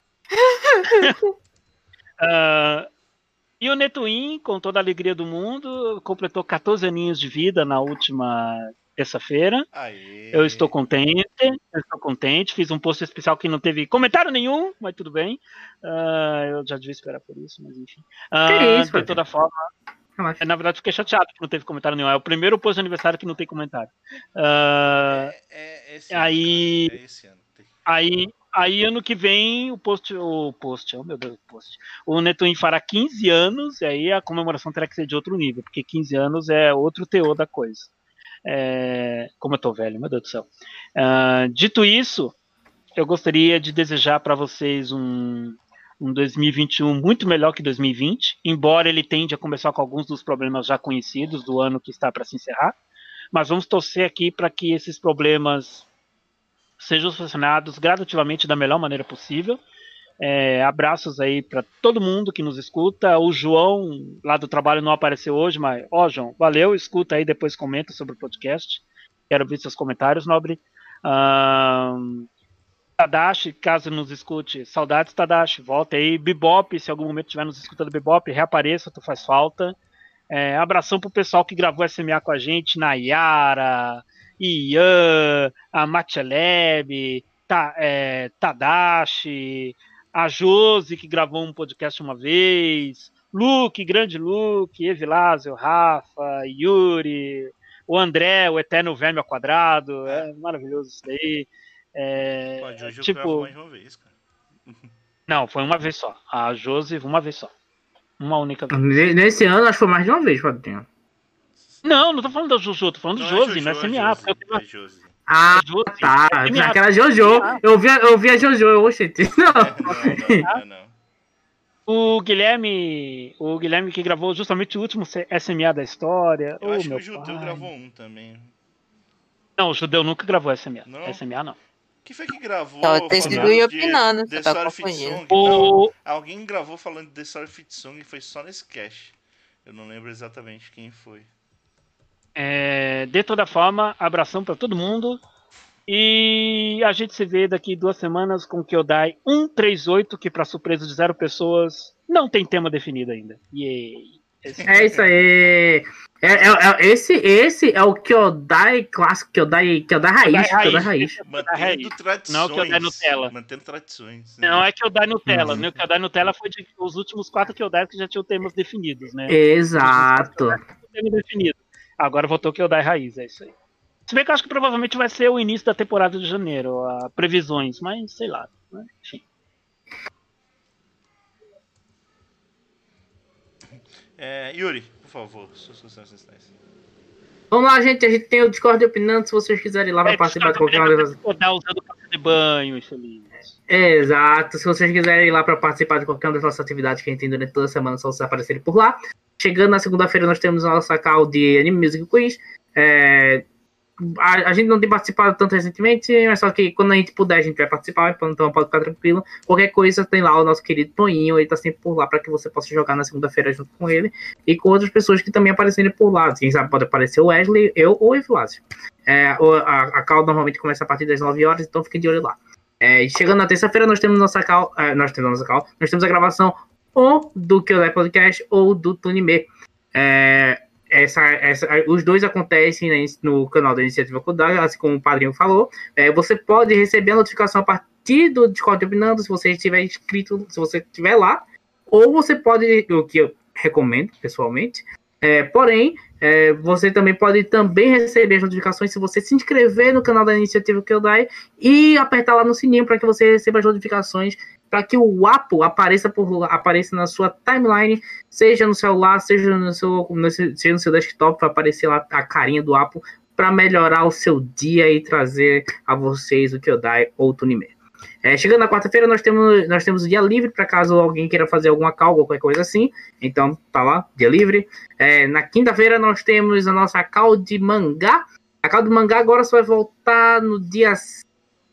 S2: E o Netwin, com toda a alegria do mundo, completou 14 aninhos de vida na última terça-feira. Eu estou contente. Fiz um post especial que não teve comentário nenhum, mas tudo bem. Eu já devia esperar por isso, mas enfim. De toda forma, na verdade fiquei chateado que não teve comentário nenhum. É o primeiro post de aniversário que não tem comentário.
S1: Esse ano.
S2: Aí ano que vem o Netwin fará 15 anos, e aí a comemoração terá que ser de outro nível, porque 15 anos é outro teor da coisa. Como eu tô velho, meu Deus do céu. Dito isso, eu gostaria de desejar para vocês um 2021 muito melhor que 2020, embora ele tende a começar com alguns dos problemas já conhecidos do ano que está para se encerrar, mas vamos torcer aqui para que esses problemas sejam solucionados gradativamente da melhor maneira possível. Abraços aí para todo mundo que nos escuta. O João lá do trabalho não apareceu hoje, mas João, valeu, escuta aí, depois comenta sobre o podcast. Quero ver seus comentários, nobre. Tadashi, caso nos escute, saudades, Tadashi, volta aí. Bebop, se algum momento estiver nos escutando Bebop, reapareça, tu faz falta. Abração pro pessoal que gravou SMA com a gente, Nayara, Ian, a Macheleb, Tadashi, a Josi, que gravou um podcast uma vez, Luke, grande Luke, Evilásio, Rafa, Yuri, o André, o Eterno Verme ao Quadrado, é maravilhoso isso daí.
S1: A Jojo gravou mais uma vez, cara.
S2: Não, foi uma vez só. A Josi, uma vez só. Uma única vez.
S4: Nesse ano, acho que foi mais de uma vez, Padrinho.
S2: Não tô falando da Jojo, tô falando do Josi, não é SMA.
S4: Ah, tá. Aquela Jojo. Eu vi a Jojo, oxente.
S1: Não.
S2: O Guilherme que gravou justamente o último SMA da história.
S1: Eu acho que o Judeu gravou um também.
S2: Não, o Judeu nunca gravou SMA.
S1: Não?
S2: SMA não.
S1: Quem foi que gravou?
S3: Tem sido eu opinando.
S1: The Story Fit Song. Alguém gravou falando de The Story Fit Song e foi só nesse cast. Eu não lembro exatamente quem foi.
S2: De toda forma, abração pra todo mundo. E a gente se vê daqui 2 semanas com o Kyodai 138, que pra surpresa de 0 pessoas, não tem tema definido ainda. Yay!
S4: É isso aí. Esse é o Kyodai clássico, Kyodai raiz.
S1: Mantendo tradições.
S2: Não Kyodai Nutella.
S1: Mantendo tradições.
S2: Não é Kyodai Nutella. O Kyodai Nutella foi de os últimos 4 Kyodai que já tinham temas definidos, né?
S4: Exato.
S2: Agora voltou o Kyodai raiz, é isso aí. Se bem que eu acho que provavelmente vai ser o início da temporada de janeiro, previsões, mas sei lá. Né? Enfim.
S1: Yuri, por favor, suas considerações finais.
S4: Vamos lá, gente. A gente tem o Discord opinando. Se vocês quiserem ir lá para participar de qualquer uma dessas.
S2: Usando café de banho, infeliz.
S4: Exato. Se vocês quiserem ir lá para participar de qualquer uma das nossas atividades que a gente tem durante toda a semana, só vocês aparecerem por lá. Chegando na segunda-feira, nós temos a nossa call de Anime Music Quiz. A gente não tem participado tanto recentemente, mas só que quando a gente puder, a gente vai participar, então pode ficar tranquilo. Qualquer coisa, tem lá o nosso querido Toninho, ele tá sempre por lá para que você possa jogar na segunda-feira junto com ele e com outras pessoas que também aparecerem por lá. Quem sabe pode aparecer o Wesley, eu ou o Evilásio. A call normalmente começa a partir das 9 horas, então fiquem de olho lá. Chegando na terça-feira, nós temos nossa call, nós temos a gravação ou do Kyodai Podcast ou do Tunime. Os dois acontecem, né, no canal da Iniciativa Kyodai, assim como o Padrinho falou. Você pode receber a notificação a partir do Discord opinando, se você estiver inscrito, se você estiver lá, ou você pode, o que eu recomendo pessoalmente, porém, você também pode receber as notificações se você se inscrever no canal da Iniciativa Kyodai e apertar lá no sininho para que você receba as notificações, para que o Apo apareça na sua timeline, seja no celular, seja no seu desktop, para aparecer lá a carinha do Apo, para melhorar o seu dia e trazer a vocês o Kyodai ou o Tunime. Chegando na quarta-feira, nós temos o dia livre, para caso alguém queira fazer alguma call ou qualquer coisa assim. Então, tá lá, dia livre. Na quinta-feira, nós temos a nossa call de mangá. A call de mangá agora só vai voltar no dia 7.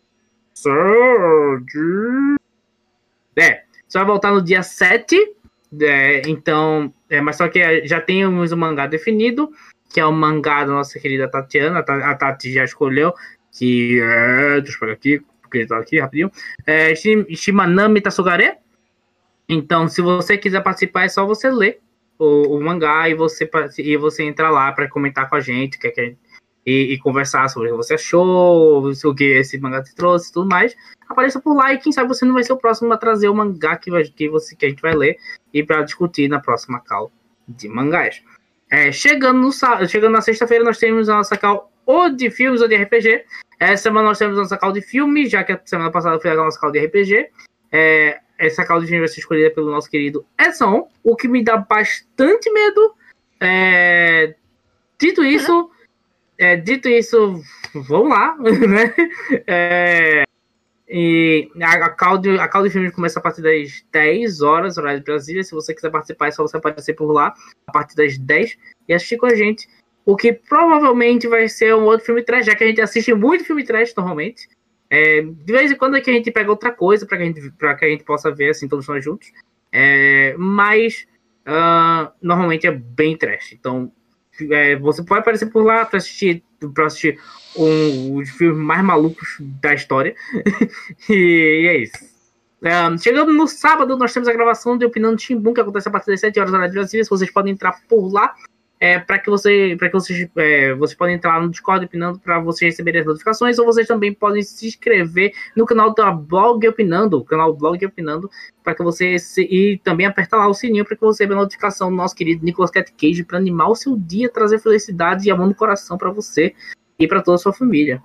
S4: Só vai voltar no dia 7. Então, mas só que já temos o mangá definido, que é o mangá da nossa querida Tatiana. A Tati já escolheu, que deixa eu pegar aqui, porque ele tá aqui rapidinho. Shimanami Tassugare. Então, se você quiser participar, é só você ler o mangá e você entrar lá para comentar com a gente, e conversar sobre o que você achou, o que esse mangá te trouxe e tudo mais. Apareça por lá e quem sabe você não vai ser o próximo a trazer o mangá que a gente vai ler e para discutir na próxima call de mangás. Chegando na sexta-feira, nós temos a nossa call ou de filmes ou de RPG. Essa semana nós temos a nossa call de filme, já que a semana passada foi a nossa call de RPG. Essa call de filme vai ser escolhida pelo nosso querido Edson, o que me dá bastante medo. Dito isso, vamos lá, né? E a call de filme começa a partir das 10 horas, horário de Brasília. Se você quiser participar, é só você aparecer por lá a partir das 10 e assistir com a gente. O que provavelmente vai ser um outro filme trash, já que a gente assiste muito filme trash normalmente. De vez em quando é que a gente pega outra coisa pra que a gente possa ver assim, todos nós juntos. Mas normalmente é bem trash. Então você pode aparecer por lá para assistir os filmes mais malucos da história. E é isso. Chegando no sábado, nós temos a gravação de Opinando Chimbum, que acontece a partir das 7 horas da hora de Brasília. Vocês podem entrar por lá. Para que vocês podem entrar no Discord opinando para vocês receberem as notificações, ou vocês também podem se inscrever no canal da Blog Opinando, para que você e também apertar lá o sininho para que você receba a notificação do nosso querido Nicolas Cat Cage para animar o seu dia, trazer felicidade e amor no coração para você e para toda a sua família.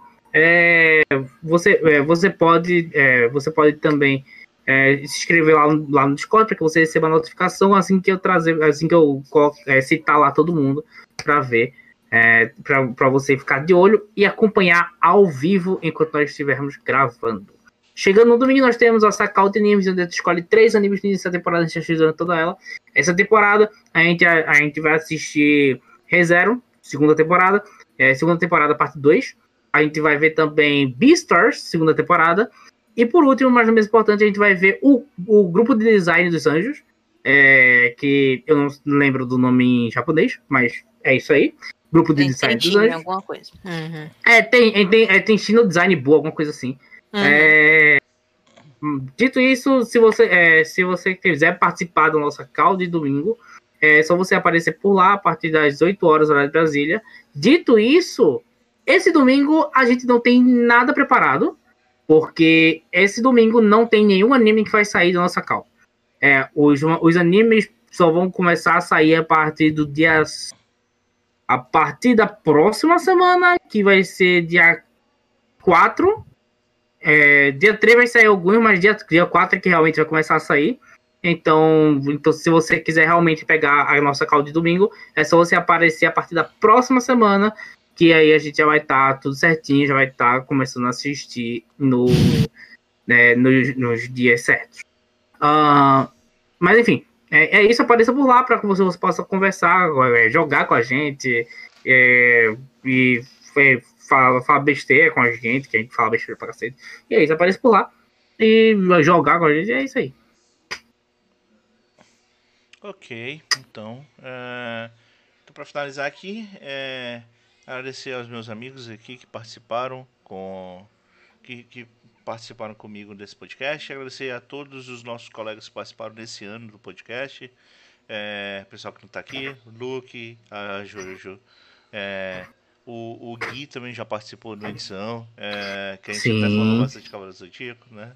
S4: Você pode também se inscrever lá no Discord para que você receba a notificação assim que eu citar lá todo mundo para ver, para você ficar de olho e acompanhar ao vivo enquanto nós estivermos gravando. Chegando no domingo, nós temos a Sakal de Animes, onde a gente escolhe 3 animes nessa temporada, a gente assiste durante toda ela. Essa temporada a gente vai assistir ReZero, segunda temporada parte 2. A gente vai ver também Beastars, segunda temporada. E por último, mas não menos importante, a gente vai ver o grupo de design dos anjos, que eu não lembro do nome em japonês, mas é isso aí. Grupo de design dos anjos.
S3: Alguma coisa. Uhum.
S4: Tem Shino Design Boa, alguma coisa assim. Dito isso, se você quiser participar do nosso call de domingo, é só você aparecer por lá a partir das 8 horas, horário de Brasília. Dito isso, esse domingo a gente não tem nada preparado, porque esse domingo não tem nenhum anime que vai sair da nossa call. Os animes só vão começar a sair a partir da próxima semana, que vai ser dia 4. Dia 3 vai sair alguns, mas dia 4 é que realmente vai começar a sair. Então, se você quiser realmente pegar a nossa call de domingo, é só você aparecer a partir da próxima semana, que aí a gente já vai estar tudo certinho, já vai estar começando a assistir nos dias certos. Mas enfim, é isso, apareça por lá para que você possa conversar, jogar com a gente e falar besteira com a gente, que a gente fala besteira pra cacete. E é isso, apareça por lá e jogar com a gente, é isso aí.
S1: Ok, então, para finalizar aqui, agradecer aos meus amigos aqui que participaram que participaram comigo desse podcast, agradecer a todos os nossos colegas que participaram desse ano do podcast, pessoal que não está aqui, o Luke, a Jojo, o Gui também já participou da edição, que a gente até falou bastante de Cavaleiro do Zodíaco, né?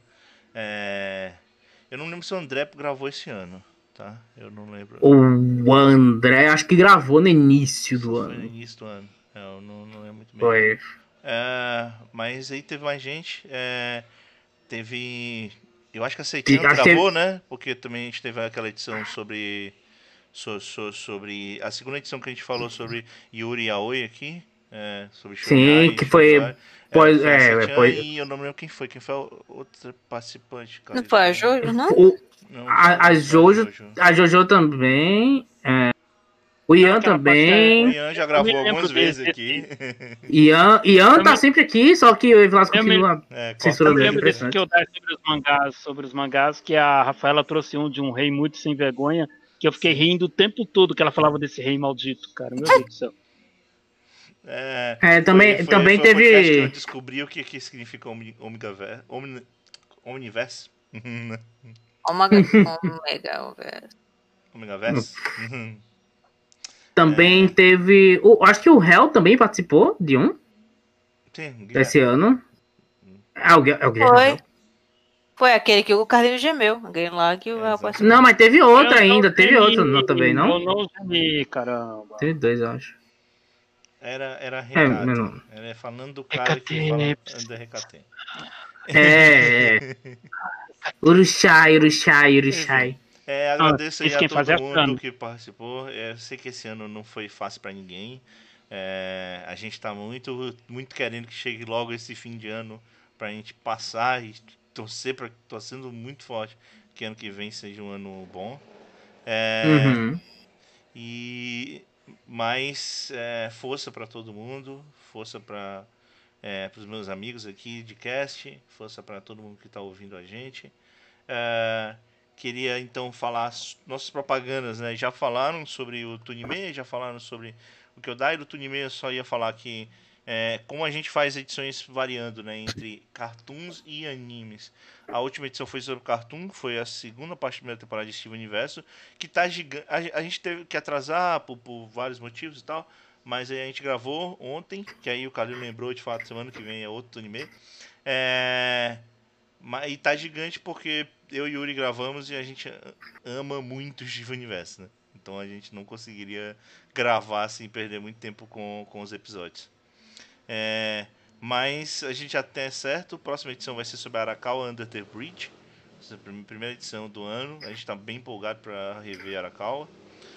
S1: Eu não lembro se o André gravou esse ano. Tá? Eu não lembro.
S4: O André, acho que gravou no início do ano.
S1: Foi no início do ano. Eu não lembro muito bem.
S4: Foi.
S1: Mas aí teve mais gente. Teve. Eu acho que a Seitan gravou, né? Porque também a gente teve aquela edição sobre. Sobre. A segunda edição que a gente falou sobre Yuri Aoi aqui. Sobre
S4: Shourai, sim, que foi.
S1: E eu não lembro quem foi. Quem foi a outra participante? Cara,
S3: não foi a Jojo, não?
S4: A Jojo também. O Ian também.
S1: O Ian já gravou algumas vezes aqui.
S4: Ian tá sempre aqui, só que o Velasco continua censurando ele.
S2: Eu lembro desse que eu dei sobre os mangás, que a Rafaela trouxe de um rei muito sem vergonha, que eu fiquei rindo o tempo todo que ela falava desse rei maldito, cara. Meu Deus do céu.
S4: Também teve.
S1: Que eu descobri o que significa Omniverse. Omegaverse.
S4: Também teve. Acho que o Hell também participou de desse ano. O Guilherme.
S3: Foi aquele que o Carlinhos gemeu. Alguém lá que o Hell participou.
S4: Não, mas teve outra ainda. Teve outra também, não?
S2: Eu não gemi, caramba.
S4: Teve 2, eu acho.
S1: Era Recate. Era falando do cara que fala do Recate.
S4: Uruxai.
S1: Agradeço aí a todo mundo que participou. Eu sei que esse ano não foi fácil para ninguém. A gente tá muito querendo que chegue logo esse fim de ano pra gente passar e torcendo muito forte que ano que vem seja um ano bom. Mas força para todo mundo, força para os meus amigos aqui de cast, força para todo mundo que está ouvindo a gente. queria então falar nossas propagandas, né? Já falaram sobre o Tunime, já falaram sobre o Kyodai. Do Tunime eu só ia falar que como a gente faz edições variando, né, entre cartoons e animes. A última edição foi sobre cartoon, foi a segunda parte da primeira temporada de Steven Universo, que tá gigante. A gente teve que atrasar por vários motivos e tal, mas aí a gente gravou ontem, que aí o Calil lembrou de fato, semana que vem é outro anime. E tá gigante porque eu e Yuri gravamos e a gente ama muito o Steven Universo, né? Então a gente não conseguiria gravar sem perder muito tempo com os episódios. Mas a gente já tem certo, a próxima edição vai ser sobre Arakawa Under the Bridge. Essa é a primeira edição do ano. A gente está bem empolgado para rever Arakawa.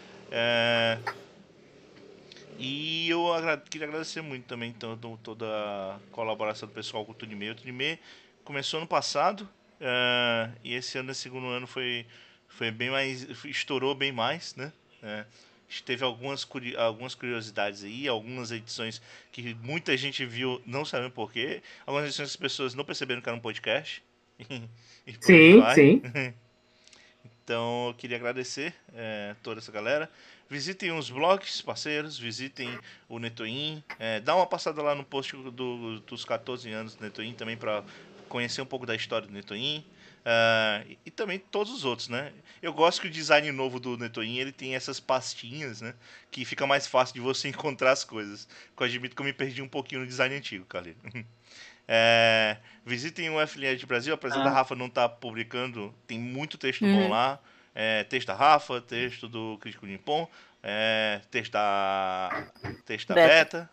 S1: E eu queria agradecer muito também então, toda a colaboração do pessoal com o Tunime. O Tunime começou ano passado e esse ano, esse segundo ano, foi bem mais. Estourou bem mais, né? A gente teve algumas curiosidades aí, algumas edições que muita gente viu, não sabendo porquê. Algumas edições que as pessoas não perceberam que era um podcast. E por aí vai.
S4: Sim.
S1: Então eu queria agradecer toda essa galera. Visitem os blogs parceiros, visitem o Netoin. Dá uma passada lá no post dos 14 anos do Netoin também para conhecer um pouco da história do Netoin. E também todos os outros, né? Eu gosto que o design novo do Netoin ele tem essas pastinhas, né? Que fica mais fácil de você encontrar as coisas. Eu admito que eu me perdi um pouquinho no design antigo, Calil. Visitem o FLE de Brasil, apesar da Rafa não estar publicando, tem muito texto bom lá. Texto da Rafa, texto do Crítico Nippon, texto da Beta.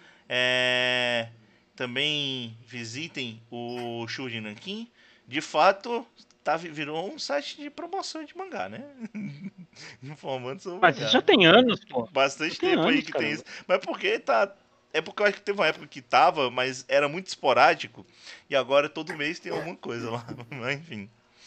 S1: Também visitem o Shujin Nankin. De fato, virou um site de promoção de mangá, né? Informando sobre
S2: Mas
S1: mangá.
S2: isso já tem anos, pô.
S1: Bastante
S2: Já tem
S1: tempo aí
S2: anos,
S1: que
S2: cara.
S1: tem isso. Mas porque é porque eu acho que teve uma época que tava, mas era muito esporádico. E agora todo mês tem alguma coisa lá. Mas enfim.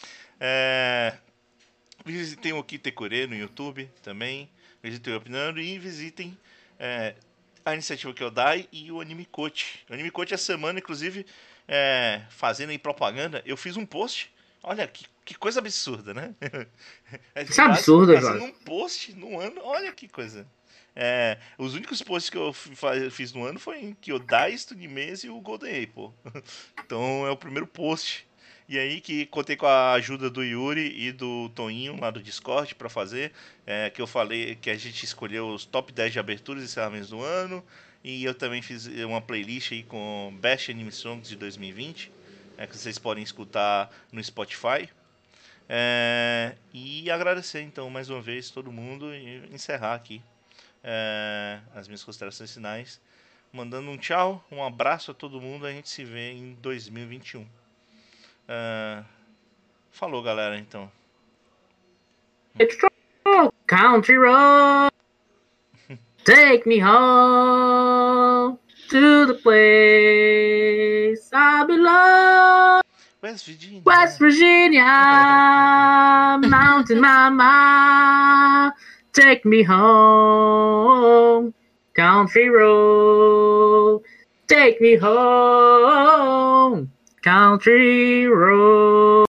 S1: Visitem o Kitekure no YouTube também. Visitem o Opinando e visitem a iniciativa Kyodai e o Anime Coach. O Anime Coach essa semana, inclusive, fazendo aí propaganda, eu fiz um post. Olha, que coisa absurda, né?
S4: Isso é absurdo,
S1: fazendo
S4: velho.
S1: um post no ano, olha que coisa. Os únicos posts que eu fiz no ano foi em Kyodai, Studimes e o Golden Apple. Então é o primeiro post. E aí que contei com a ajuda do Yuri e do Toninho lá do Discord pra fazer. Que eu falei que a gente escolheu os top 10 de aberturas e encerramentos do ano. E eu também fiz uma playlist aí com Best Anime Songs de 2020. Que vocês podem escutar no Spotify. E agradecer então mais uma vez todo mundo e encerrar aqui as minhas considerações finais. Mandando um tchau, um abraço a todo mundo. A gente se vê em 2021. Falou, galera, então.
S4: It's country road. Take me home to the place I belong.
S1: West Virginia.
S4: West Virginia, Mountain Mama. Take me home, country road. Take me home, country road.